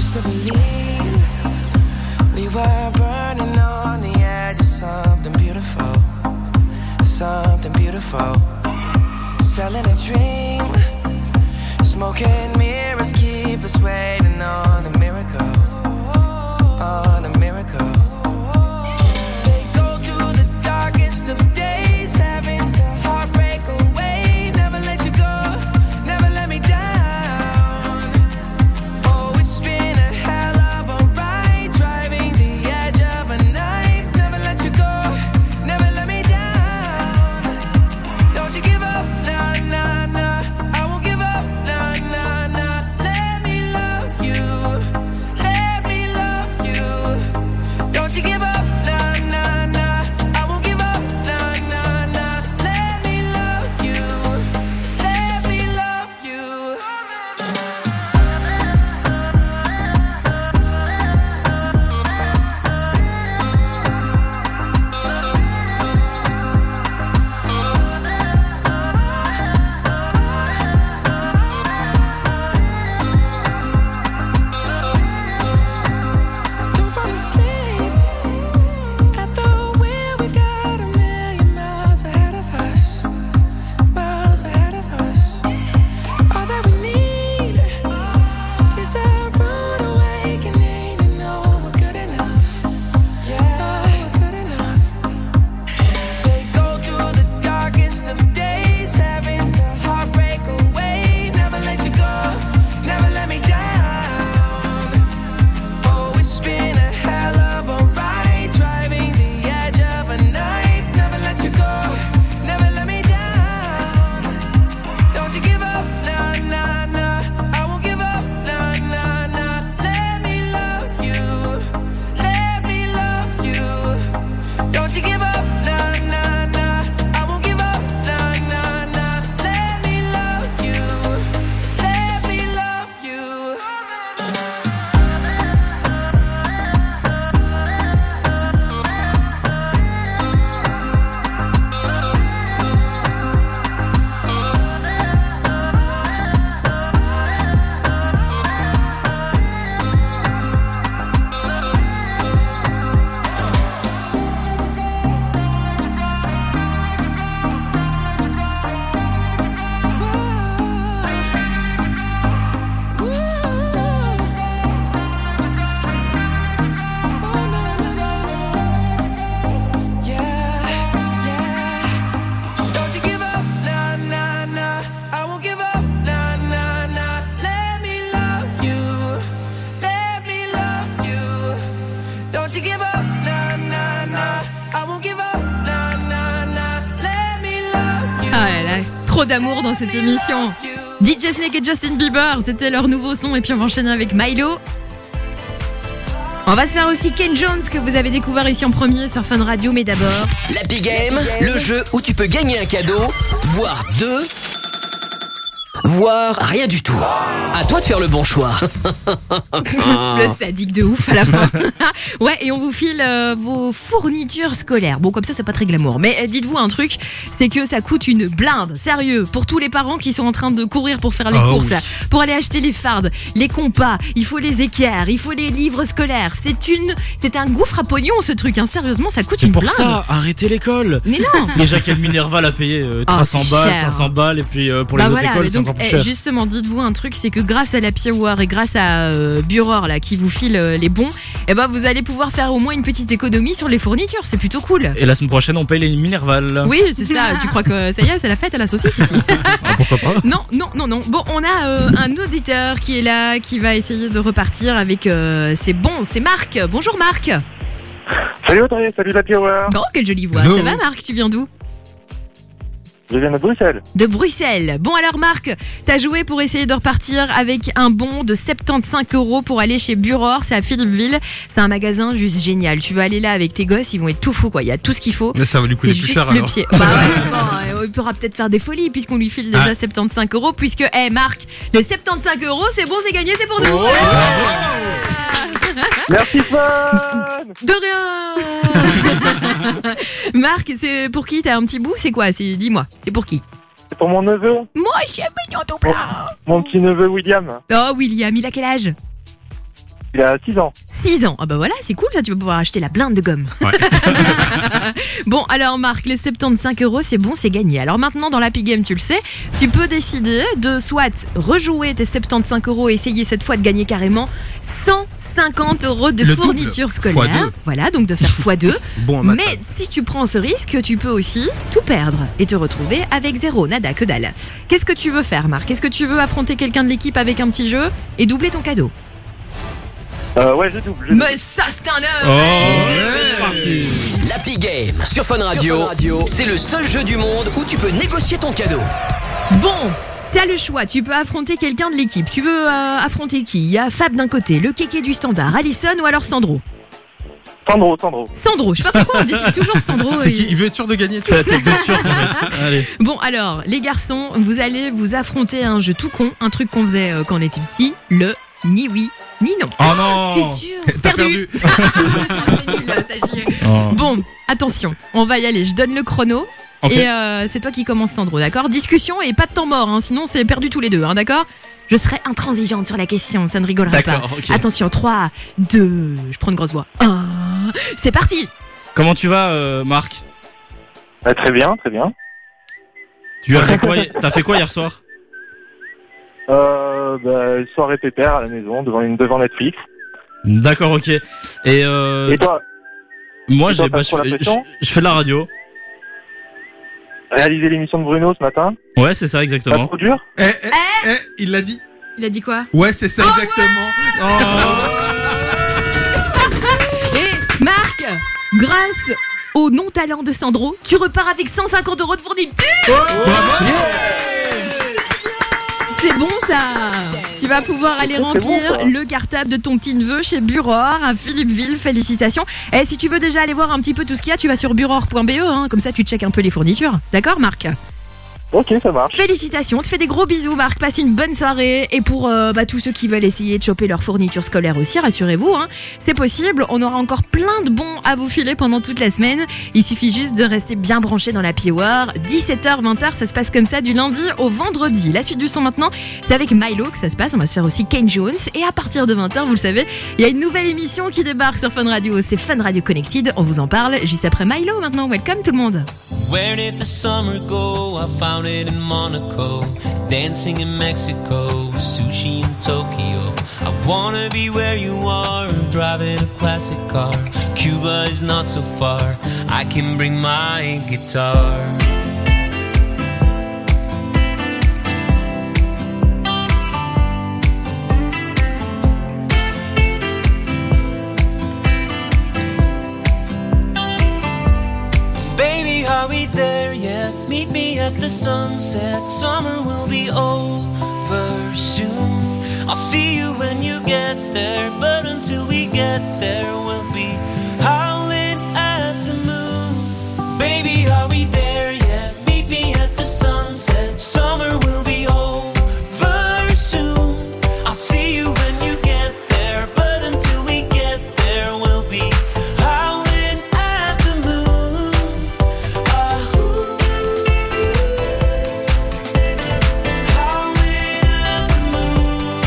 We were burning on the edge of something beautiful, something beautiful. Selling a dream, smoking mirrors keep us waiting on a miracle, on a miracle. Say go through the darkest of days, having to heartbreak away. Never let you go, never let me down. Oh, it's been a hell of a ride, driving the edge of a knife. Never let you go, never let me down. Don't you give up, nah, nah, nah. I won't give up, nah, nah, nah. Let me love you. Trop d'amour dans cette émission. DJ Snake et Justin Bieber, c'était leur nouveau son. Et puis on va enchaîner avec Milo. On va se faire aussi Ken Jones que vous avez découvert ici en premier sur Fun Radio. Mais d'abord... L'Happy Game, le jeu où tu peux gagner un cadeau, voire deux, voire rien du tout. À toi de faire le bon choix. Le sadique de ouf à la fin. Ouais, et on vous file vos fournitures scolaires. Bon, comme ça, c'est pas très glamour. Mais dites-vous un truc, c'est que ça coûte une blinde. Sérieux, pour tous les parents qui sont en train de courir pour faire les courses, oui. là, pour aller acheter les fardes, les compas, il faut les équerres, il faut les livres scolaires. C'est un gouffre à pognon, ce truc. Hein. Sérieusement, ça coûte C'est une pour blinde. ça, arrêtez l'école. Mais non. Déjà qu'il y a le Minerval à payer 300 c'est balles, cher. 500 balles, et puis pour les autres voilà, écoles, mais c'est donc, encore plus cher. justement, dites-vous un truc, c'est que grâce à la War et grâce à Buror là qui vous file les bons, et ben vous allez pouvoir faire au moins une petite économie sur les fournitures, c'est plutôt cool. Et la semaine prochaine, on paye les Minerval. Oui, c'est ça. Tu crois que ça y est, c'est la fête à la saucisse ici? Ah, pourquoi pas? Non. Bon, on a un auditeur qui est là, qui va essayer de repartir avec c'est Marc. Bonjour Marc. Salut Audrey, salut la Power. Oh, quelle jolie voix. Hello. Ça va Marc, tu viens d'où? Je viens de Bruxelles. De Bruxelles. Bon alors Marc, t'as joué pour essayer de repartir avec un bon de 75 € pour aller chez Buror, c'est à Philippeville. C'est un magasin juste génial. Tu vas aller là avec tes gosses, ils vont être tout fous quoi. Il y a tout ce qu'il faut. Mais ça va lui coûter C'est plus juste cher le alors. pied. Bah ouais, bon, il pourra peut-être faire des folies puisqu'on lui file déjà 75 € puisque, Marc, les 75 €, c'est bon, c'est gagné, c'est pour nous. Merci Fun. De rien. Marc, c'est pour qui? T'as un petit bout? C'est quoi? Dis-moi, c'est pour qui? C'est pour mon neveu. Moi, je suis mignon tout plein. Mon petit neveu William. Oh, William, il a quel âge? Il a 6 ans. 6 ans. Ah bah voilà, c'est cool ça, tu vas pouvoir acheter la blinde de gomme. Ouais. Bon, alors Marc, les 75 €, c'est bon, c'est gagné. Alors maintenant, dans l'Happy Game, tu le sais, tu peux décider de soit rejouer tes 75 € et essayer cette fois de gagner carrément 150 € de Le fourniture double, scolaire. x2. Voilà, donc de faire x2. Bon, en maths. Mais si tu prends ce risque, tu peux aussi tout perdre et te retrouver avec zéro, nada, que dalle. Qu'est-ce que tu veux faire, Marc? Est-ce que tu veux affronter quelqu'un de l'équipe avec un petit jeu et doubler ton cadeau? Ouais, je double. Mais ça, c'est un œuf! L'Happy Game sur Fun Radio, c'est le seul jeu du monde où tu peux négocier ton cadeau. Bon, t'as le choix, tu peux affronter quelqu'un de l'équipe. Tu veux affronter qui? Il y a Fab d'un côté, le kéké du standard, Alison ou alors Sandro? Sandro, je sais pas pourquoi on décide toujours Sandro. C'est qui? Il veut être sûr de gagner. C'est la tête de turc en fait. Allez. Bon alors, les garçons, vous allez vous affronter à un jeu tout con, un truc qu'on faisait quand on était petit, le ni oui ni non. Oh non. C'est dur. Perdu. C'est nul, sachez. Oh. Bon, attention, on va y aller, je donne le chrono. Ok. Et c'est toi qui commence Sandro, d'accord? Discussion et pas de temps mort, hein, sinon c'est perdu tous les deux, hein, d'accord? Je serai intransigeante sur la question, ça ne rigolera pas. D'accord, ok. Attention, 3, 2, je prends une grosse voix. 1, c'est parti. Comment tu vas, Marc? Très bien, très bien. T'as fait quoi hier soir? Soirée pépère à la maison, devant Netflix. D'accord, ok. Et toi? Moi, Et toi, pas trop la pression je fais de la radio. Réaliser l'émission de Bruno ce matin. Ouais, c'est ça, exactement. Pas trop dur? Il l'a dit. Il a dit quoi? Ouais, c'est ça exactement. Et Marc, grâce au non-talent de Sandro, tu repars avec 150 € de fourniture. C'est bon ça. Tu vas pouvoir aller remplir le cartable de ton petit neveu chez Buror à Philippeville. Félicitations. Et si tu veux déjà aller voir un petit peu tout ce qu'il y a, tu vas sur buror.be, hein, comme ça tu checkes un peu les fournitures. D'accord Marc? Ok, ça marche. Félicitations, on te fais des gros bisous Marc, passe une bonne soirée. Et pour tous ceux qui veulent essayer de choper leur fourniture scolaire aussi, rassurez-vous, hein, c'est possible, on aura encore plein de bons à vous filer pendant toute la semaine. Il suffit juste de rester bien branché dans la Hour. 17h, 20h, ça se passe comme ça du lundi au vendredi. La suite du son maintenant, c'est avec Milo que ça se passe, on va se faire aussi Ken Jones. Et à partir de 20h, vous le savez, il y a une nouvelle émission qui débarque sur Fun Radio, c'est Fun Radio Connected, on vous en parle juste après Milo maintenant, welcome tout le monde. Where did the summer go? I found it in Monaco, dancing in Mexico, sushi in Tokyo. I wanna be where you are, driving a classic car. Cuba is not so far, I can bring my guitar. Baby, are we there yet? Meet me at the the sunset. Summer will be over soon. I'll see you when you get there, but until we get there, we'll be howling at the moon. Baby, are we there yet? Meet me at the sunset. Summer will be over soon. I'll see you when you get there, but until we get there, we'll be howling at the moon. Howling at the moon.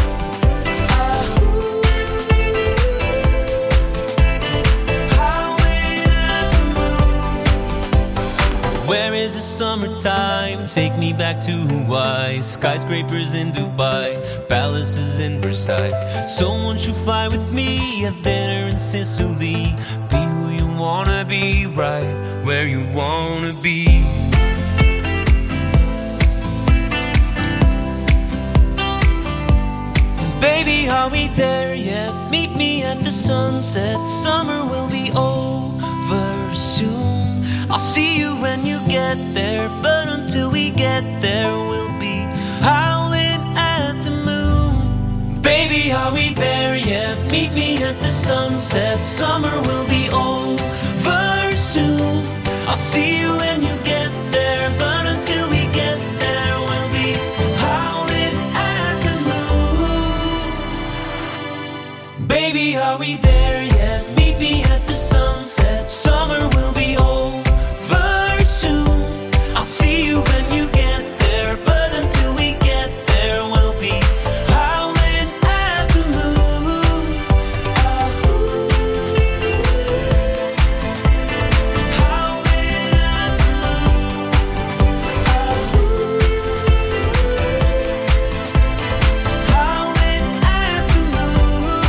Howling at the moon. Where is the summertime? Take me back to Hawaii. Skyscrapers in Dubai, palaces in Versailles. Someone should fly with me, have dinner in Sicily. Be who you wanna be, right where you wanna be. Baby, are we there yet? Meet me at the sunset. Summer will be over soon. I'll see you when you get there, but until we get there, we'll be howling at the moon. Baby, are we there yet? Meet me at the sunset. Summer will be over soon. I'll see you when you get there, but until we get there, we'll be howling at the moon. Baby, are we there yet? Meet me at the sunset. Summer will be over soon. I'll see you when you get there, but until we get there, we'll be howling at the moon. Howling at the moon. Howling at the moon.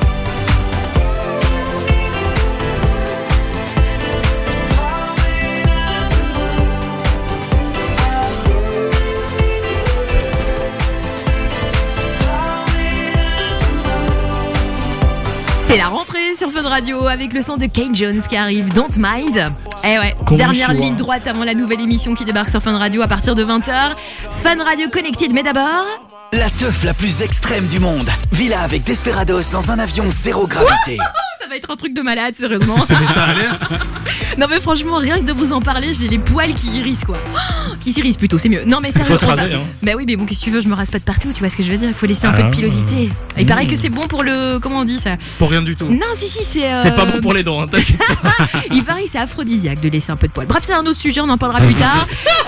C'est la rentrée sur Fun Radio avec le son de Kane Jones qui arrive, Don't Mind. Eh ouais, dernière ligne droite avant la nouvelle émission qui débarque sur Fun Radio à partir de 20h. Fun Radio Connected, mais d'abord... La teuf la plus extrême du monde. Villa avec Desperados dans un avion zéro gravité. Ça va être un truc de malade, sérieusement. Mais ça a l'air. Non mais franchement, rien que de vous en parler, j'ai les poils qui hérissent quoi. Qui s'hérissent plutôt, c'est mieux. Non mais Il faut te raser, hein. Bah oui, mais bon, qu'est-ce que tu veux, je me rase pas de partout, tu vois ce que je veux dire. Il faut laisser un peu de pilosité. Il paraît que c'est bon pour le... Comment on dit ça? Pour rien du tout. Non, si, c'est... C'est pas bon pour les dents, hein, t'inquiète pas. Il paraît que c'est aphrodisiaque de laisser un peu de poils. Bref, c'est un autre sujet, on en parlera plus tard.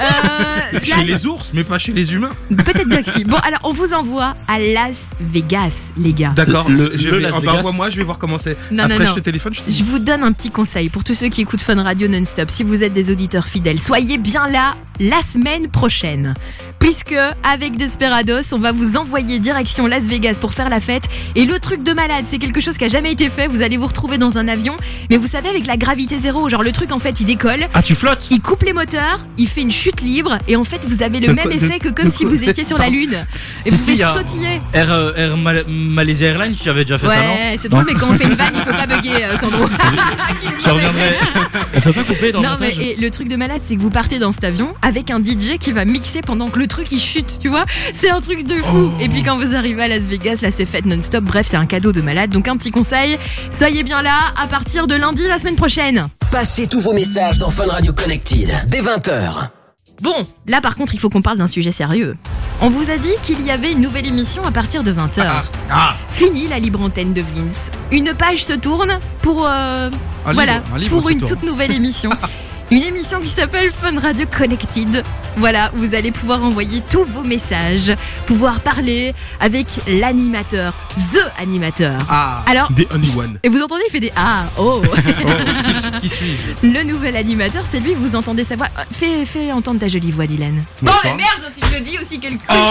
Chez les ours, mais pas chez les humains. Peut-être bien que si. Bon, alors on vous envoie à Las Vegas, les gars. D'accord, Las Vegas. envoie-moi, je vais voir comment c'est. Non, Après, non, je non. te téléphone. Je vous donne un petit conseil pour tous ceux qui écoutent Fun Radio non-stop. Si vous êtes des auditeurs fidèles, soyez bien là la semaine prochaine. Puisque avec Desperados, on va vous envoyer direction Las Vegas pour faire la fête. Et le truc de malade, c'est quelque chose qui a jamais été fait. Vous allez vous retrouver dans un avion, mais vous savez, avec la gravité zéro, genre le truc en fait il décolle. Ah, tu flottes? Il coupe les moteurs, il fait une chute libre et en fait vous avez le même effet que comme si vous étiez sur la lune. Et vous pouvez sautiller. Air Malaysia Airlines qui avait déjà fait ça, non? Ouais, c'est drôle, mais quand on fait une vanne, il faut pas bugger, Sandro. Je reviendrai. On peut pas couper dans le Non, mais montage. et le truc de malade, c'est que vous partez dans cet avion avec un DJ qui va mixer pendant que le truc il chute, tu vois. C'est un truc de fou. Et puis quand vous arrivez à Las Vegas, là c'est fête non-stop. Bref, c'est un cadeau de malade. Donc un petit conseil, soyez bien là à partir de lundi la semaine prochaine. Passez tous vos messages dans Fun Radio Connected dès 20h. Bon, là par contre, il faut qu'on parle d'un sujet sérieux. On vous a dit qu'il y avait une nouvelle émission à partir de 20h. Fini la libre antenne de Vince. Une page se tourne pour un livre pour se une tourne. toute nouvelle émission. Une émission qui s'appelle Fun Radio Connected. Voilà, vous allez pouvoir envoyer tous vos messages, pouvoir parler avec l'animateur, The Animateur. Alors, The Only One. et vous entendez, il fait des ah, oh. Qui suis-je? Le nouvel animateur, c'est lui, vous entendez sa voix. Fais entendre ta jolie voix, Dylan. Oh, mais merde, si je le dis aussi, quelle cruche.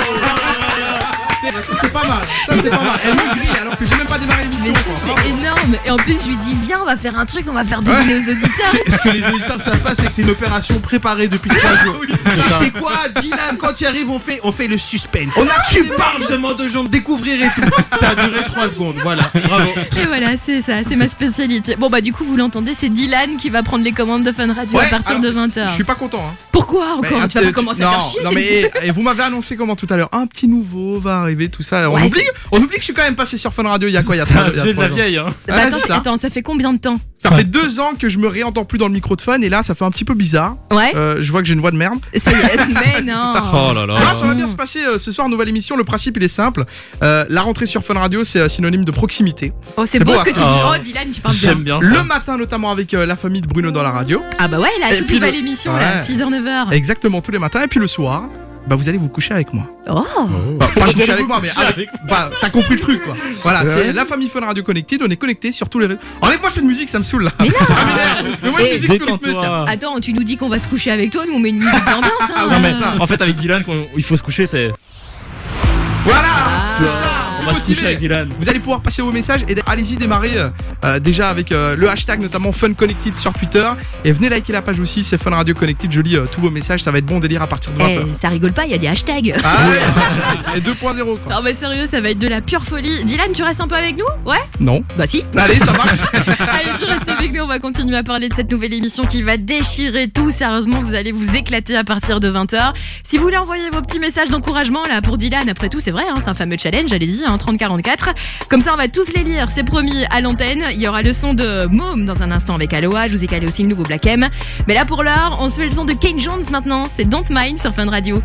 Ça c'est pas mal, ça c'est pas mal. Elle me grille alors que j'ai même pas démarré l'émission. C'est énorme. Et en plus, je lui dis, viens, on va faire un truc, on va faire deviner aux auditeurs. Ce que les auditeurs savent pas, c'est que c'est une opération préparée depuis 3 jours. C'est quoi, Dylan? Quand il arrive, on fait le suspense. Tu parles, je demande aux gens de découvrir et tout. Ça a duré 3 secondes. Voilà, bravo. Et voilà, c'est ça, c'est ma spécialité. Bon, bah, du coup, vous l'entendez, c'est Dylan qui va prendre les commandes de Fun Radio à partir de 20h. Je suis pas content. Hein. Pourquoi encore? Tu vas pas commencer à faire chier. Non, mais et vous m'avez annoncé comment tout à l'heure? Un petit nouveau va arriver, tout ça. On oublie que je suis quand même passé sur Fun Radio il y a quoi? Il y a 3 ans. C'est de la vieille, hein. Bah, attends, ça fait combien de temps? Ça fait 2 ans que je me réentends plus dans le micro de Fun et là ça fait un petit peu bizarre. Ouais. Je vois que j'ai une voix de merde. Ça y est, mais non. Oh là là. Non, ça va bien se passer ce soir, nouvelle émission. Le principe il est simple. La rentrée sur Fun Radio c'est synonyme de proximité. Oh, c'est beau ce que tu dis. Oh, Dylan, tu parles bien. J'aime bien. Le matin notamment avec la famille de Bruno dans la radio. Ah bah ouais, là, toute nouvelle émission, là, 6h, 9h. Exactement, tous les matins. Et puis le soir, bah vous allez vous coucher avec moi. Oh. Pas coucher avec moi, mais t'as compris le truc quoi. Voilà, c'est la famille Fun Radio Connected. On est connectés sur tous les réseaux. Enlève-moi cette musique, ça me saoule là. Mais non. Ça m'énerve. Mais moi une musique plus rythmée, tiens. Attends, tu nous dis qu'on va se coucher avec toi, nous on met une musique d'ambiance. Hein, non, mais en fait avec Dylan, il faut se coucher, c'est. Voilà. On va se coucher avec Dylan. Vous allez pouvoir passer vos messages et allez-y démarrer déjà avec le hashtag notamment Fun Connected sur Twitter et venez liker la page aussi, c'est Fun Radio Connected. Je lis tous vos messages, ça va être bon délire à partir de 20h. Ça rigole pas, il y a des hashtags. Ah ouais. Et 2.0 quoi. Non mais sérieux, ça va être de la pure folie. Dylan, tu restes un peu avec nous? Ouais? Non. Bah si. Allez, ça marche. Allez, tu restes avec nous, on va continuer à parler de cette nouvelle émission qui va déchirer tout. Sérieusement, vous allez vous éclater à partir de 20h. Si vous voulez envoyer vos petits messages d'encouragement là pour Dylan, après tout c'est vrai, hein, c'est un fameux challenge, allez-y, 3044. Comme ça on va tous les lire, c'est promis à l'antenne. Il y aura le son de Môme dans un instant avec Aloha. Je vous ai calé aussi le nouveau Black M. Mais là pour l'heure, on se fait le son de Kane Jones maintenant. C'est Don't Mind sur Fun Radio.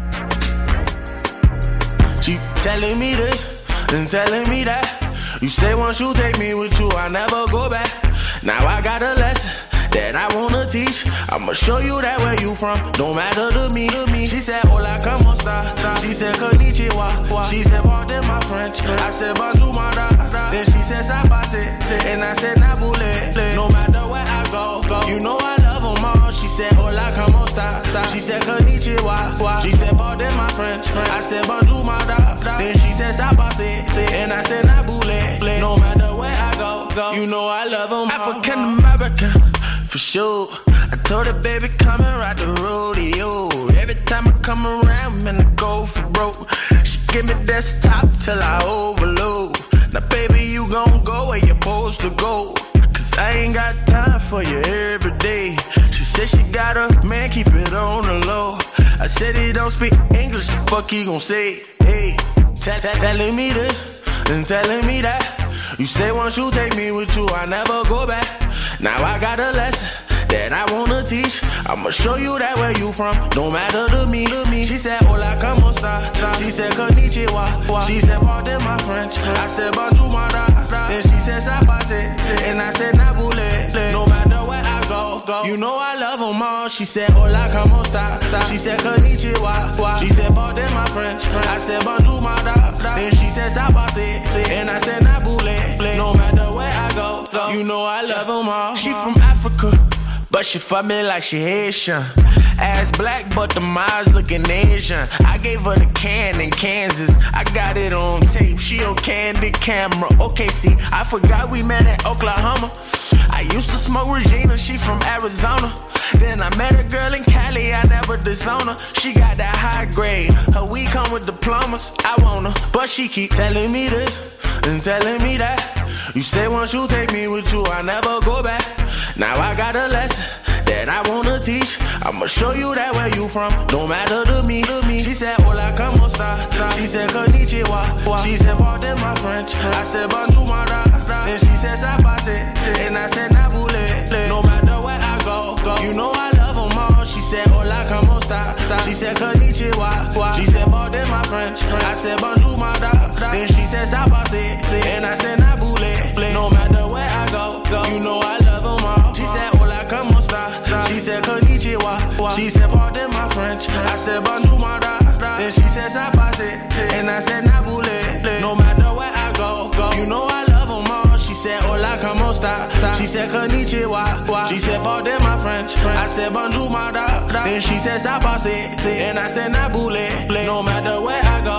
She telling me this and telling me that. You say once you take me with you, I never go back. Now I got a lesson that I wanna teach. I'ma show you that where you from, don't matter to me. She said, hola, como esta? She said, konnichiwa. She said, pardon my French. I said, bonjour, mara. Then she said, sabase. And I said, nabule. No matter where I go, you know I love them all. She said, hola, como esta? She said, konnichiwa. She said, pardon my French. I said, bonjour, mara. Then she said, sabase. And I said, nabule. No matter where I go, you know I love them all. African American. For sure, I told her, baby, come and ride the rodeo. Every time I come around, man, I go for broke. She give me desktop till I overload. Now, baby, you gon' go where you're supposed to go. Cause I ain't got time for you every day. She said she got a man, keep it on the low. I said he don't speak English, the fuck he gon' say? Hey, telling me this and telling me that. You say once you take me with you, I never go back. Now I got a lesson that I wanna teach. I'ma show you that where you from, don't matter to me. She said, hola, como esta? She said, konnichiwa. She said, pardon my French. I said, bonjour, mara. Then she said, sabase. And I said, nabule. No matter where I go, you know I love them all. She said, hola, como esta? She said, konnichiwa. She said, pardon my French. I said, bonjour, mara. Then she said, sabase. And I said, nabule. No matter where I go, you know I love them all. She from Africa, but she fuck me like she Haitian. Ass black, but the eyes looking Asian. I gave her the can in Kansas. I got it on tape, she on candid camera. Okay, see, I forgot we met in Oklahoma. I used to smoke Regina, she from Arizona. Then I met a girl in Cali, I never disown her. She got that high grade, her weed come with diplomas. I want her, but she keep telling me this and telling me that. You say once you take me with you, I never go back. Now I got a lesson that I wanna teach. I'ma show you that where you from, don't matter to me. She said, hola, como esta? She said, konnichiwa. She said, pardon my French. I said, bonjour, mara. Then she said, sabase. And I said, nabule. No matter where I go, you know I love them all. She said, hola, como esta? She said, konnichiwa. She said, pardon my French. I said, bonjour, mara. Then she said, sabase. And I said, nabule. No matter where I go, you know I love them all. She said, hola, como esta? She said, konnichiwa. She said, pardon my French. I said, bonjour, mara. Then she said, sabase. And I said, nabule. No matter where I go, you know I love them all. She said, hola, como esta? She said, konnichiwa. She said, pardon my French. I said, bonjour, mara. Then she said, sabase. And I said, nabule. No matter where I go,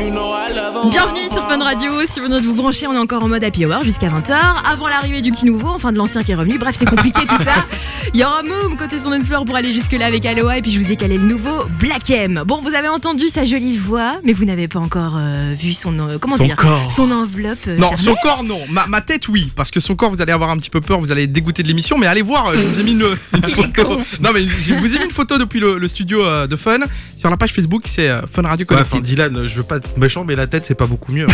you know I love 'em. Bienvenue sur Fun Radio, si vous venez de vous brancher, on est encore en mode happy hour jusqu'à 20h, avant l'arrivée du petit nouveau, enfin de l'ancien qui est revenu, bref c'est compliqué tout ça. Il y aura Moom côté son dance floor pour aller jusque là avec Aloha, et puis je vous ai calé le nouveau Black M. Bon, vous avez entendu sa jolie voix, mais vous n'avez pas encore vu son son enveloppe. Non, charnelle. son corps non, ma tête oui, parce que son corps vous allez avoir un petit peu peur, vous allez être dégoûté de l'émission, mais allez voir, je vous ai mis une photo. Non mais je vous ai mis une photo depuis le studio de Fun sur la page Facebook, c'est Fun Radio Connected. Dylan, je veux pas être méchant, mais la tête c'est pas beaucoup mieux.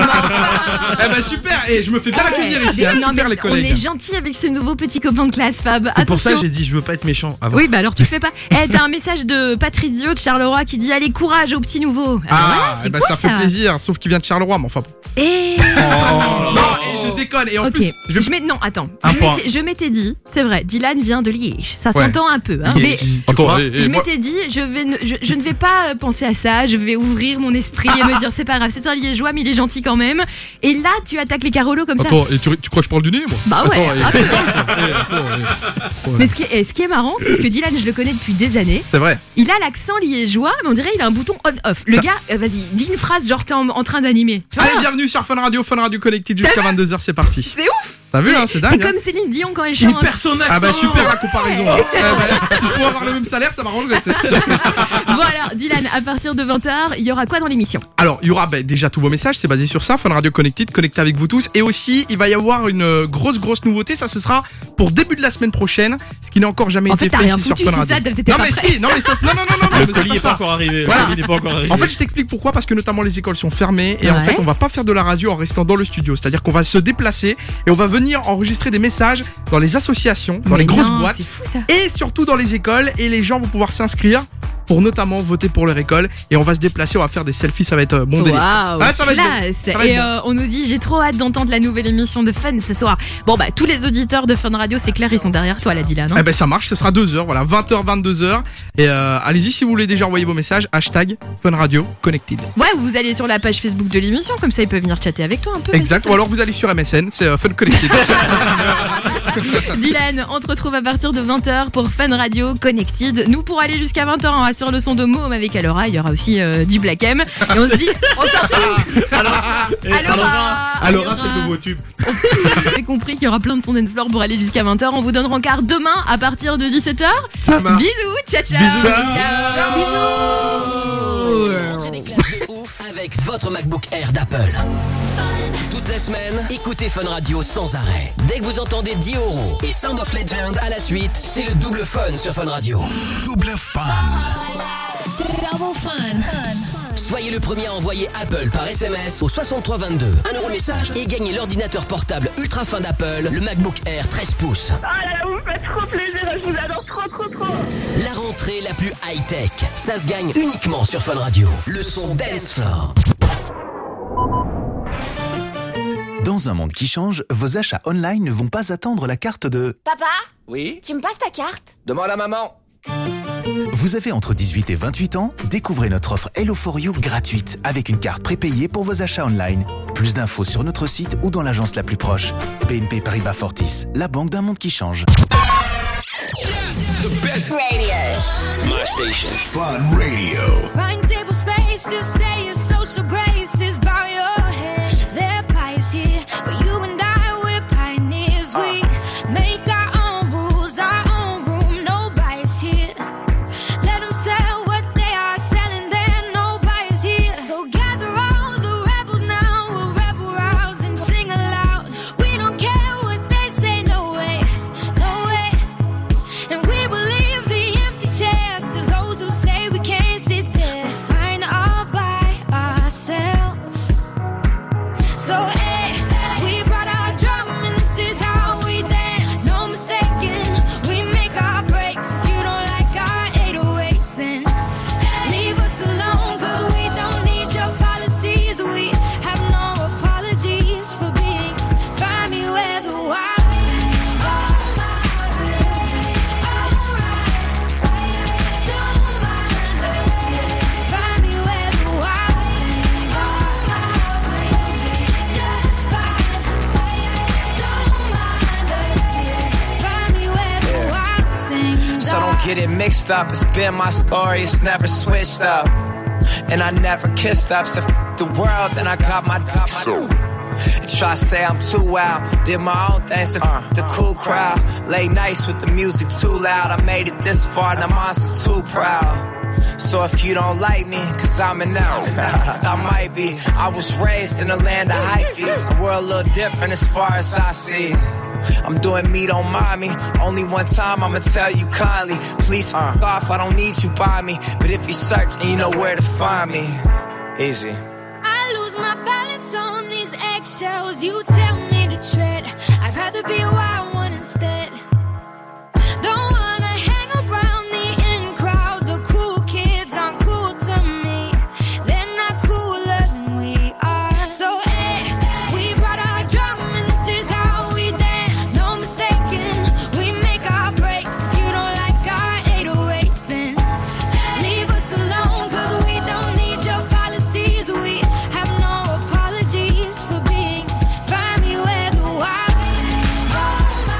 Eh ben super, et je me fais bien accueillir ici, hein, Non, super mais les collègues. on est gentil avec ce nouveau petit copain de classe, Fab. C'est pour ça que Attention. j'ai dit je veux pas être méchant avant. Oui, bah alors tu fais pas. T'as un message de Patrizio de Charleroi qui dit allez courage au petit nouveau. Alors voilà, c'est bah cool, ça fait plaisir, sauf qu'il vient de Charleroi, mais enfin. Et Non, et je déconne, et en plus. Non, attends. Un point. Je m'étais dit, c'est vrai, Dylan vient de Liège. Ça Ouais. s'entend un peu, hein, mais Attends, je m'étais dit, je ne vais pas penser à ça, je vais ouvrir mon esprit et me dire c'est pas grave, c'est un liégeois mais il est gentil quand même. Et là, tu attaques les Carolos comme ça. Attends, et tu crois que je parle du nez, moi? Bah ouais, Attends, Mais ce qui est marrant, c'est parce que Dylan, je le connais depuis des années. C'est vrai. Il a l'accent liégeois, mais on dirait il a un bouton on-off. Le gars, vas-y, dis une phrase genre t'es en train d'animer. Tu vois, Allez, bienvenue sur Fun Radio Connected jusqu'à 22h, c'est parti. c'est ouf. T'as vu, hein, c'est dingue. C'est comme Céline Dion quand elle chante. Ah bah super la comparaison. Si je pouvais avoir le même salaire, ça m'arrangerait. tu sais. Voilà, Dylan, à partir de 20h, il y aura quoi dans l'émission? Alors, il y aura déjà tous vos messages, c'est basé sur ça, Fun Radio Connected, connecté avec vous tous. Et aussi, il va y avoir une grosse nouveauté, ça ce sera pour début de la semaine prochaine, ce qui n'a encore jamais été fait ici sur Fun Radio. Non mais si, non mais ça, non. Le colis n'est pas encore arrivé. Voilà. Le colis n'est pas encore arrivé. En fait, je t'explique pourquoi, parce que notamment les écoles sont fermées et en Ouais. fait, on va pas faire de la radio en restant dans le studio. C'est-à-dire qu'on va se déplacer et on va venir enregistrer des messages dans les associations, dans Mais les grosses non, boîtes c'est fou, ça. et surtout dans les écoles, et les gens vont pouvoir s'inscrire pour notamment voter pour leur école, et on va se déplacer, on va faire des selfies, ça va être bon délire. Waouh, Ouais, ça va être bon. classe. Ça va être Et bon. on nous dit j'ai trop hâte d'entendre la nouvelle émission de Fun ce soir. Bon bah tous les auditeurs de Fun Radio, c'est clair, ils sont derrière toi là, Dylan. Eh ben ça marche, ce sera 2h, voilà, 20h, 22h. Et allez-y si vous voulez déjà envoyer vos messages, hashtag Fun Radio Connected. Ouais, vous allez sur la page Facebook de l'émission, comme ça ils peuvent venir chatter avec toi un peu. Exact, ou alors vous allez sur MSN, c'est Fun Connected. Dylan, on te retrouve à partir de 20h pour Fun Radio Connected. Nous, pour aller jusqu'à 20h, on va sur le son de Môme avec Aloha. Il y aura aussi du Black M. Et on se dit, on s'en fout. Aloha, c'est le nouveau tube. Vous avez compris qu'il y aura plein de sons dance floor pour aller jusqu'à 20h. On vous donne rencard demain à partir de 17h. Ça marche. Bisous, ciao. Bisous. Rentrez des classes de ouf avec votre MacBook Air d'Apple. Toute la semaine, écoutez Fun Radio sans arrêt. Dès que vous entendez 10 € et Sound of Legend à la suite, c'est le double fun sur Fun Radio. Double fun. Double fun. Soyez le premier à envoyer Apple par SMS au 6322. 1 € le message et gagnez l'ordinateur portable ultra fin d'Apple, le MacBook Air 13 pouces. Oh là là, vous me faites trop plaisir, je vous adore trop. La rentrée la plus high-tech, ça se gagne uniquement sur Fun Radio. Le son Dance Floor. Dans un monde qui change, vos achats online ne vont pas attendre la carte de... Papa, Oui? tu me passes ta carte? Demande à maman. Vous avez entre 18 et 28 ans, découvrez notre offre Hello for You gratuite avec une carte prépayée pour vos achats online. Plus d'infos sur notre site ou dans l'agence la plus proche. BNP Paribas Fortis, la banque d'un monde qui change. The best radio. My station. Fun Radio. Find table spaces, say your social graces, bow your head. Their pies here, but you and I, we're pioneers. We make our own rules, our own room, no bias here. Let them sell what they are selling, there no bias here. So gather all the rebels now, we'll rebel rouse and sing aloud. We don't care what they say, no way, no way. And we will leave the empty chairs to those who say we can't sit there. We're fine all by ourselves. So hey, we brought our drum and this is how we dance. No mistaking, we make our breaks. If you don't like our 808s, then leave us alone, 'cause we don't need your policies. We have no apologies for being. Find me where the wild things are. Don't mind us, yeah. Find me where the wild things are. Just fine. Don't mind us, yeah. Find me where the wild things So are. don't get it mixed up. It's been my story, it's never switched up. And I never kissed up, so f the world, then I got my Try to say I'm too wild, did my own thing, so the cool crowd. Late nights with the music too loud, I made it this far, now monster's too proud. So if you don't like me, cause I'm an out, I might be. I was raised in the land of hyphy, the world a little different as far as I see. I'm doing me, don't mind me. Only one time I'ma tell you kindly. Please off, I don't need you by me. But if you search and you know where to find me, easy. I lose my balance on these eggshells. You tell me to tread. I'd rather be a wild one instead. Don't wanna hang around the in crowd. The cool kids aren't cool to me. They're not cooler than we are. So we brought our drum and this is how we dance. No mistaking, we make our breaks. If you don't like our 808s, then leave us alone, cause we don't need your policies. We have no apologies for being. Find me where the wild things are.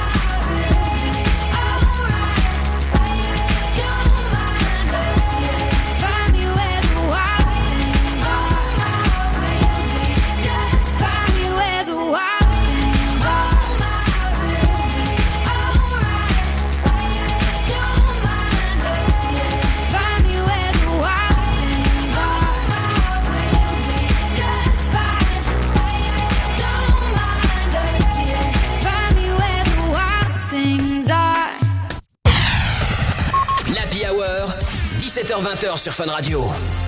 Don't mind us, yeah. Find me where the wild things are. Just find me where the wild things are. Don't mind us, yeah. Find me where the wild things are. Just find. Don't mind us, yeah. Find me where the wild things are. L'Happy Hour, 17h-20h sur Fun Radio.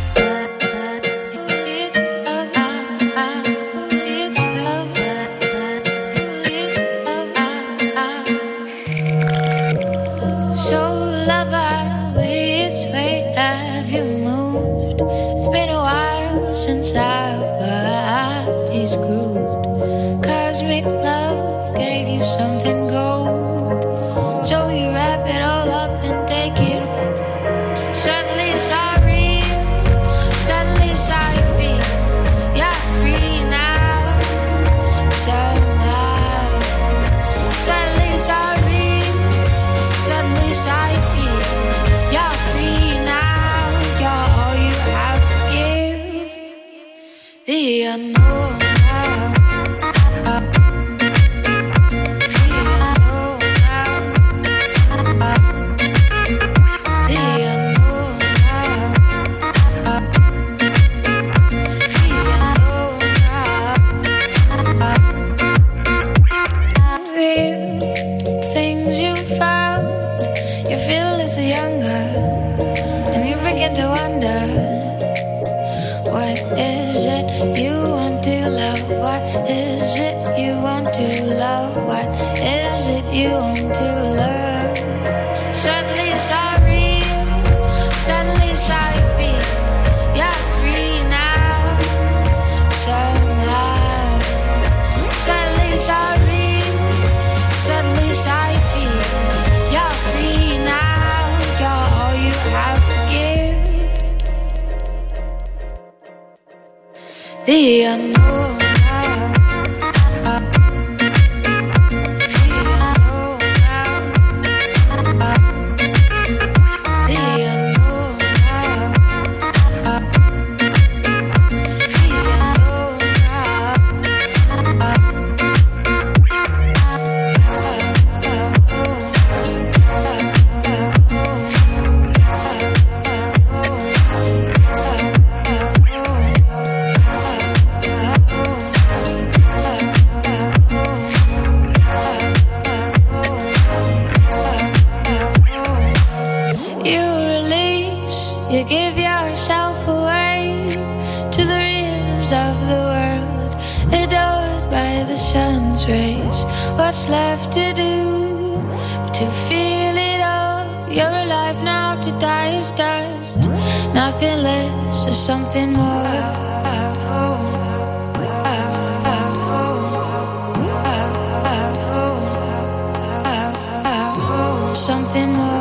So lover, which way have you moved? It's been a while since our bodies grooved. Cosmic love gave you something gold. So you wrap it all up and take it. Suddenly it's all real. Suddenly it's how you feel. You're free now. Somehow. Suddenly it's all real. Suddenly it's how you feel. You're free now. You're all you have to give. The unknown now. The unknown now. The unknown now. The unknown now. Real things you found. You feel a little younger, and you begin to wonder, what is it you want to love? What is it you want to love? What is it you want to love? Suddenly it's all real. Suddenly it's how you feel. You're free now. Somehow. Suddenly it's all real. Suddenly it's how you feel. You're free now. You're all you have to give. The unknown now. The unknown now. The unknown now. The unknown You release, you give yourself away to the rhythms of the world, adored by the sun's rays. What's left to do but to feel it all? You're alive now, to die is dust. Nothing less or something more. Something more.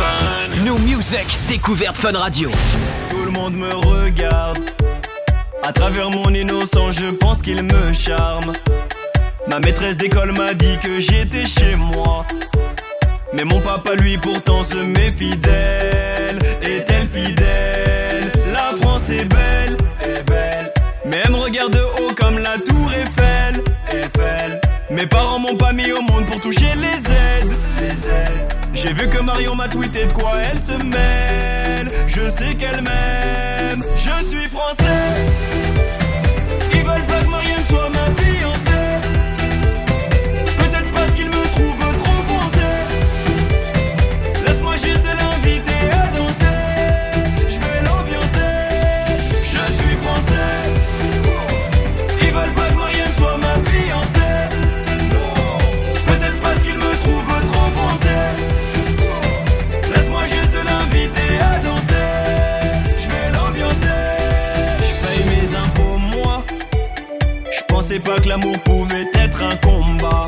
Fun. New Music, découverte Fun Radio. Tout le monde me regarde. À travers mon innocence, je pense qu'il me charme. Ma maîtresse d'école m'a dit que j'étais chez moi. Mais mon papa, lui, pourtant se méfie d'elle. Est-elle fidèle? La France est belle, mais elle me regarde de haut comme la tour Eiffel. Mes parents m'ont pas mis au monde pour toucher les aides. J'ai vu que Marion m'a tweeté de quoi elle se mêle. Je sais qu'elle m'aime. Je suis français. Ils veulent pas que Marianne soit ma fiancée. Peut-être parce qu'ils me trouvent trop français. Laisse-moi juste l'inviter à danser. Je vais l'ambiancer. Je suis français. Ils veulent pas que Marianne soit ma fiancée. Peut-être parce qu'ils me trouvent trop français. Laisse-moi juste l'inviter à danser. Je vais l'ambiancer. Je paye mes impôts moi. Je pensais pas que l'amour pouvait être un combat.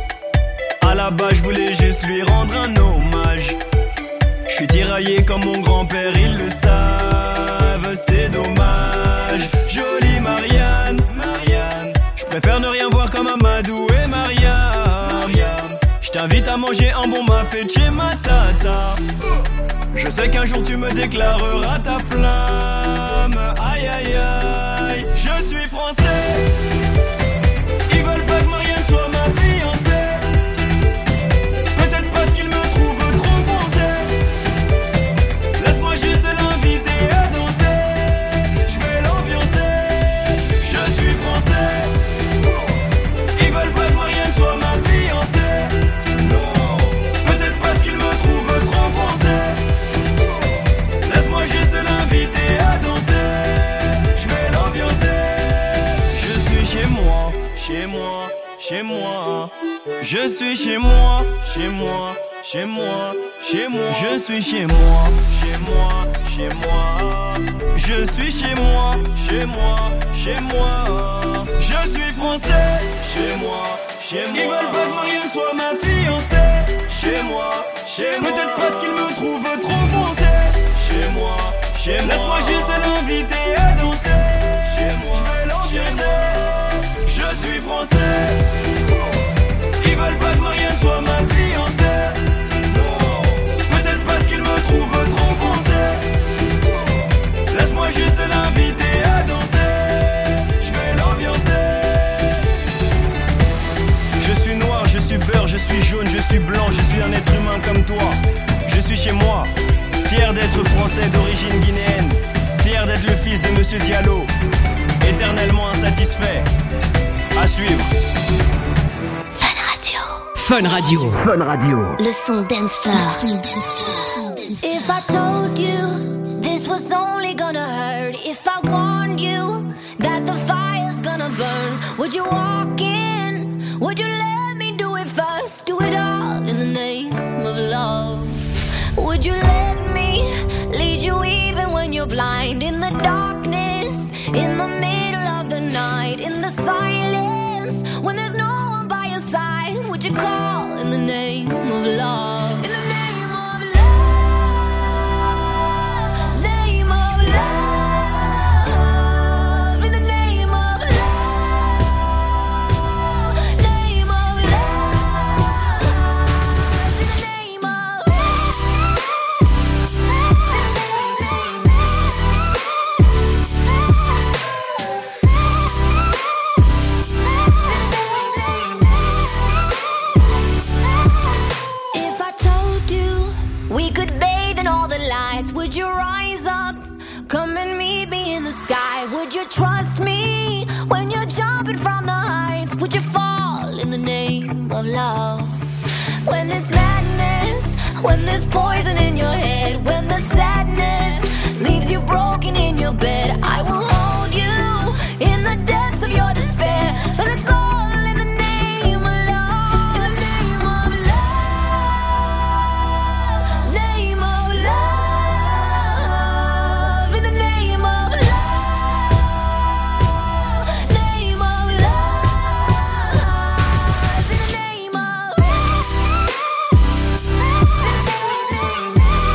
À la base je voulais juste lui rendre un hommage. Je suis tiraillé comme mon grand-père, ils le savent. C'est dommage. Jolie Marianne. Je préfère ne rien voir comme Amadou et Mariam. Je t'invite à manger un bon mafé chez ma tata. Je sais qu'un jour tu me déclareras ta flamme. Aïe aïe aïe. Je suis français. Ils veulent pas que Marianne soit ma fiancée. Peut-être parce qu'ils me trouvent trop français. Laisse-moi juste l'inviter à danser. Je vais l'ambiancer. Je suis français. Ils veulent pas que Marianne soit ma fiancée. Peut-être parce qu'ils me trouvent trop français. Laisse-moi juste l'inviter à danser. Je vais l'ambiancer. Je suis chez moi, chez moi, chez moi. Je suis chez moi, chez moi, chez moi, chez moi. Je suis chez moi, chez moi, chez moi. Je suis chez moi, chez moi, chez moi. Je suis français, chez moi, chez moi. Ils veulent pas que Marianne soit ma fiancée. Chez moi, chez moi. Peut-être parce qu'ils me trouvent trop français. Chez moi, chez moi. Laisse-moi juste l'inviter à danser. Chez moi, je vais l'ambiancer. Je suis français. Ils veulent pas que Marianne soit ma fiancée. Peut-être parce qu'ils me trouvent trop français. Laisse-moi juste l'inviter à danser. Je vais l'ambiancer. Je suis noir, je suis beurre, je suis jaune, je suis blanc, je suis un être humain comme toi. Je suis chez moi, fier d'être français d'origine guinéenne. Fier d'être le fils de Monsieur Diallo. Éternellement insatisfait. À suivre. Fun Radio. Le son dance floor. If I told you this was only gonna hurt, if I warned you that the fire's gonna burn, would you walk in? Would you let me do it first? Do it all in the name of love. Would you let me lead you even when you're blind? In the darkness, in the middle of the night, in the silence, when there's no one by your side, would you call in the name of love? In the name of love, name of love, in the name of love, name of love, in the name of If I told you we could bathe in all the lights, would you rise up? Come and meet me in the sky. Would you trust me when you're jumping from the heights? Would you fall in the name of love? When there's madness, when there's poison in your head, when the sadness leaves you broken in your bed, I will hold you in the depths of your despair. And it's all in the name of love. In the name of love, name of love, in the name of love, name of love, in the name of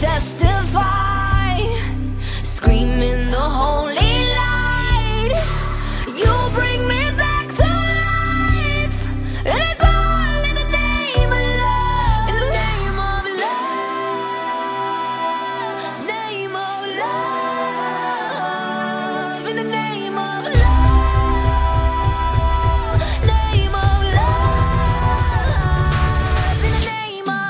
testify, screaming the holy light. You bring me back to life, and it's all in the name of love. In the name of love, name of love. In the name of love, name of love. In the name of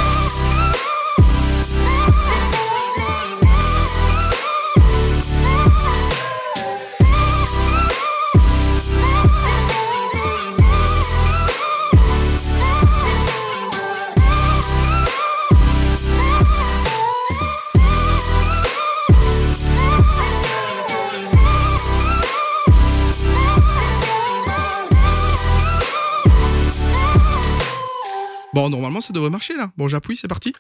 Bon, normalement, ça devrait marcher là. Bon, j'appuie, c'est parti.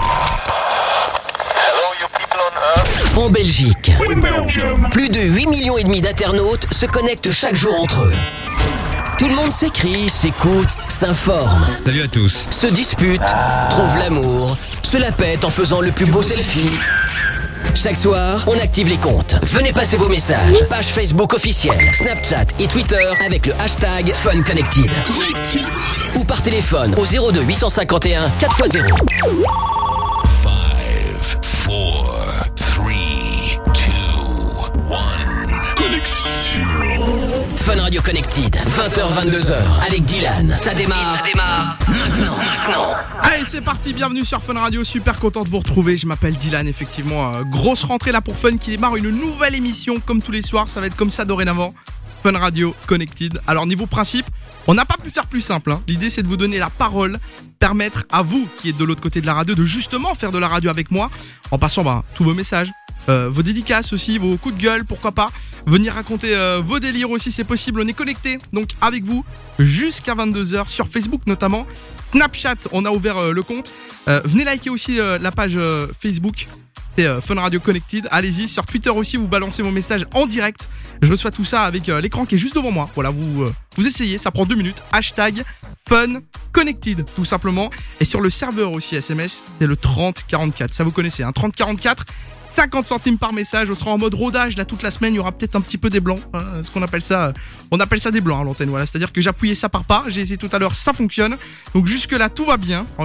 En Belgique, plus de 8,5 millions d'internautes se connectent chaque jour entre eux. Tout le monde s'écrit, s'écoute, s'informe. Salut à tous. Se dispute, trouve l'amour, se la pète en faisant le plus beau selfie. Chaque soir, on active les comptes. Venez passer vos messages. Page Facebook officielle, Snapchat et Twitter avec le hashtag FunConnected. Ou par téléphone au 02 851 4x0. 5, 4, 3, 2, 1. Connexion. Fun Radio Connected, 20h-22h avec Dylan. Ça démarre maintenant. Allez, c'est parti, bienvenue sur Fun Radio, super content de vous retrouver, je m'appelle Dylan, effectivement, grosse rentrée là pour Fun qui démarre une nouvelle émission comme tous les soirs, ça va être comme ça dorénavant, Fun Radio Connected. Alors niveau principe, on n'a pas pu faire plus simple, hein. L'idée c'est de vous donner la parole, permettre à vous qui êtes de l'autre côté de la radio de justement faire de la radio avec moi, en passant tous vos messages, vos dédicaces aussi, vos coups de gueule, pourquoi pas, venir raconter vos délires aussi, c'est possible, on est connecté donc avec vous jusqu'à 22h sur Facebook notamment. Snapchat, on a ouvert le compte. Venez liker aussi la page Facebook. C'est Fun Radio Connected. Allez-y, sur Twitter aussi, vous balancez vos messages en direct. Je reçois tout ça avec l'écran qui est juste devant moi. Voilà, vous essayez, ça prend 2 minutes. Hashtag Fun Connected, tout simplement. Et sur le serveur aussi SMS, c'est le 3044. Ça vous connaissez, hein, 3044. 50 centimes par message, on sera en mode rodage là toute la semaine, il y aura peut-être un petit peu des blancs, hein, ce qu'on appelle ça, on appelle ça des blancs à l'antenne, voilà, c'est-à-dire que j'ai appuyé ça par pas, j'ai essayé tout à l'heure, ça fonctionne, donc jusque là tout va bien.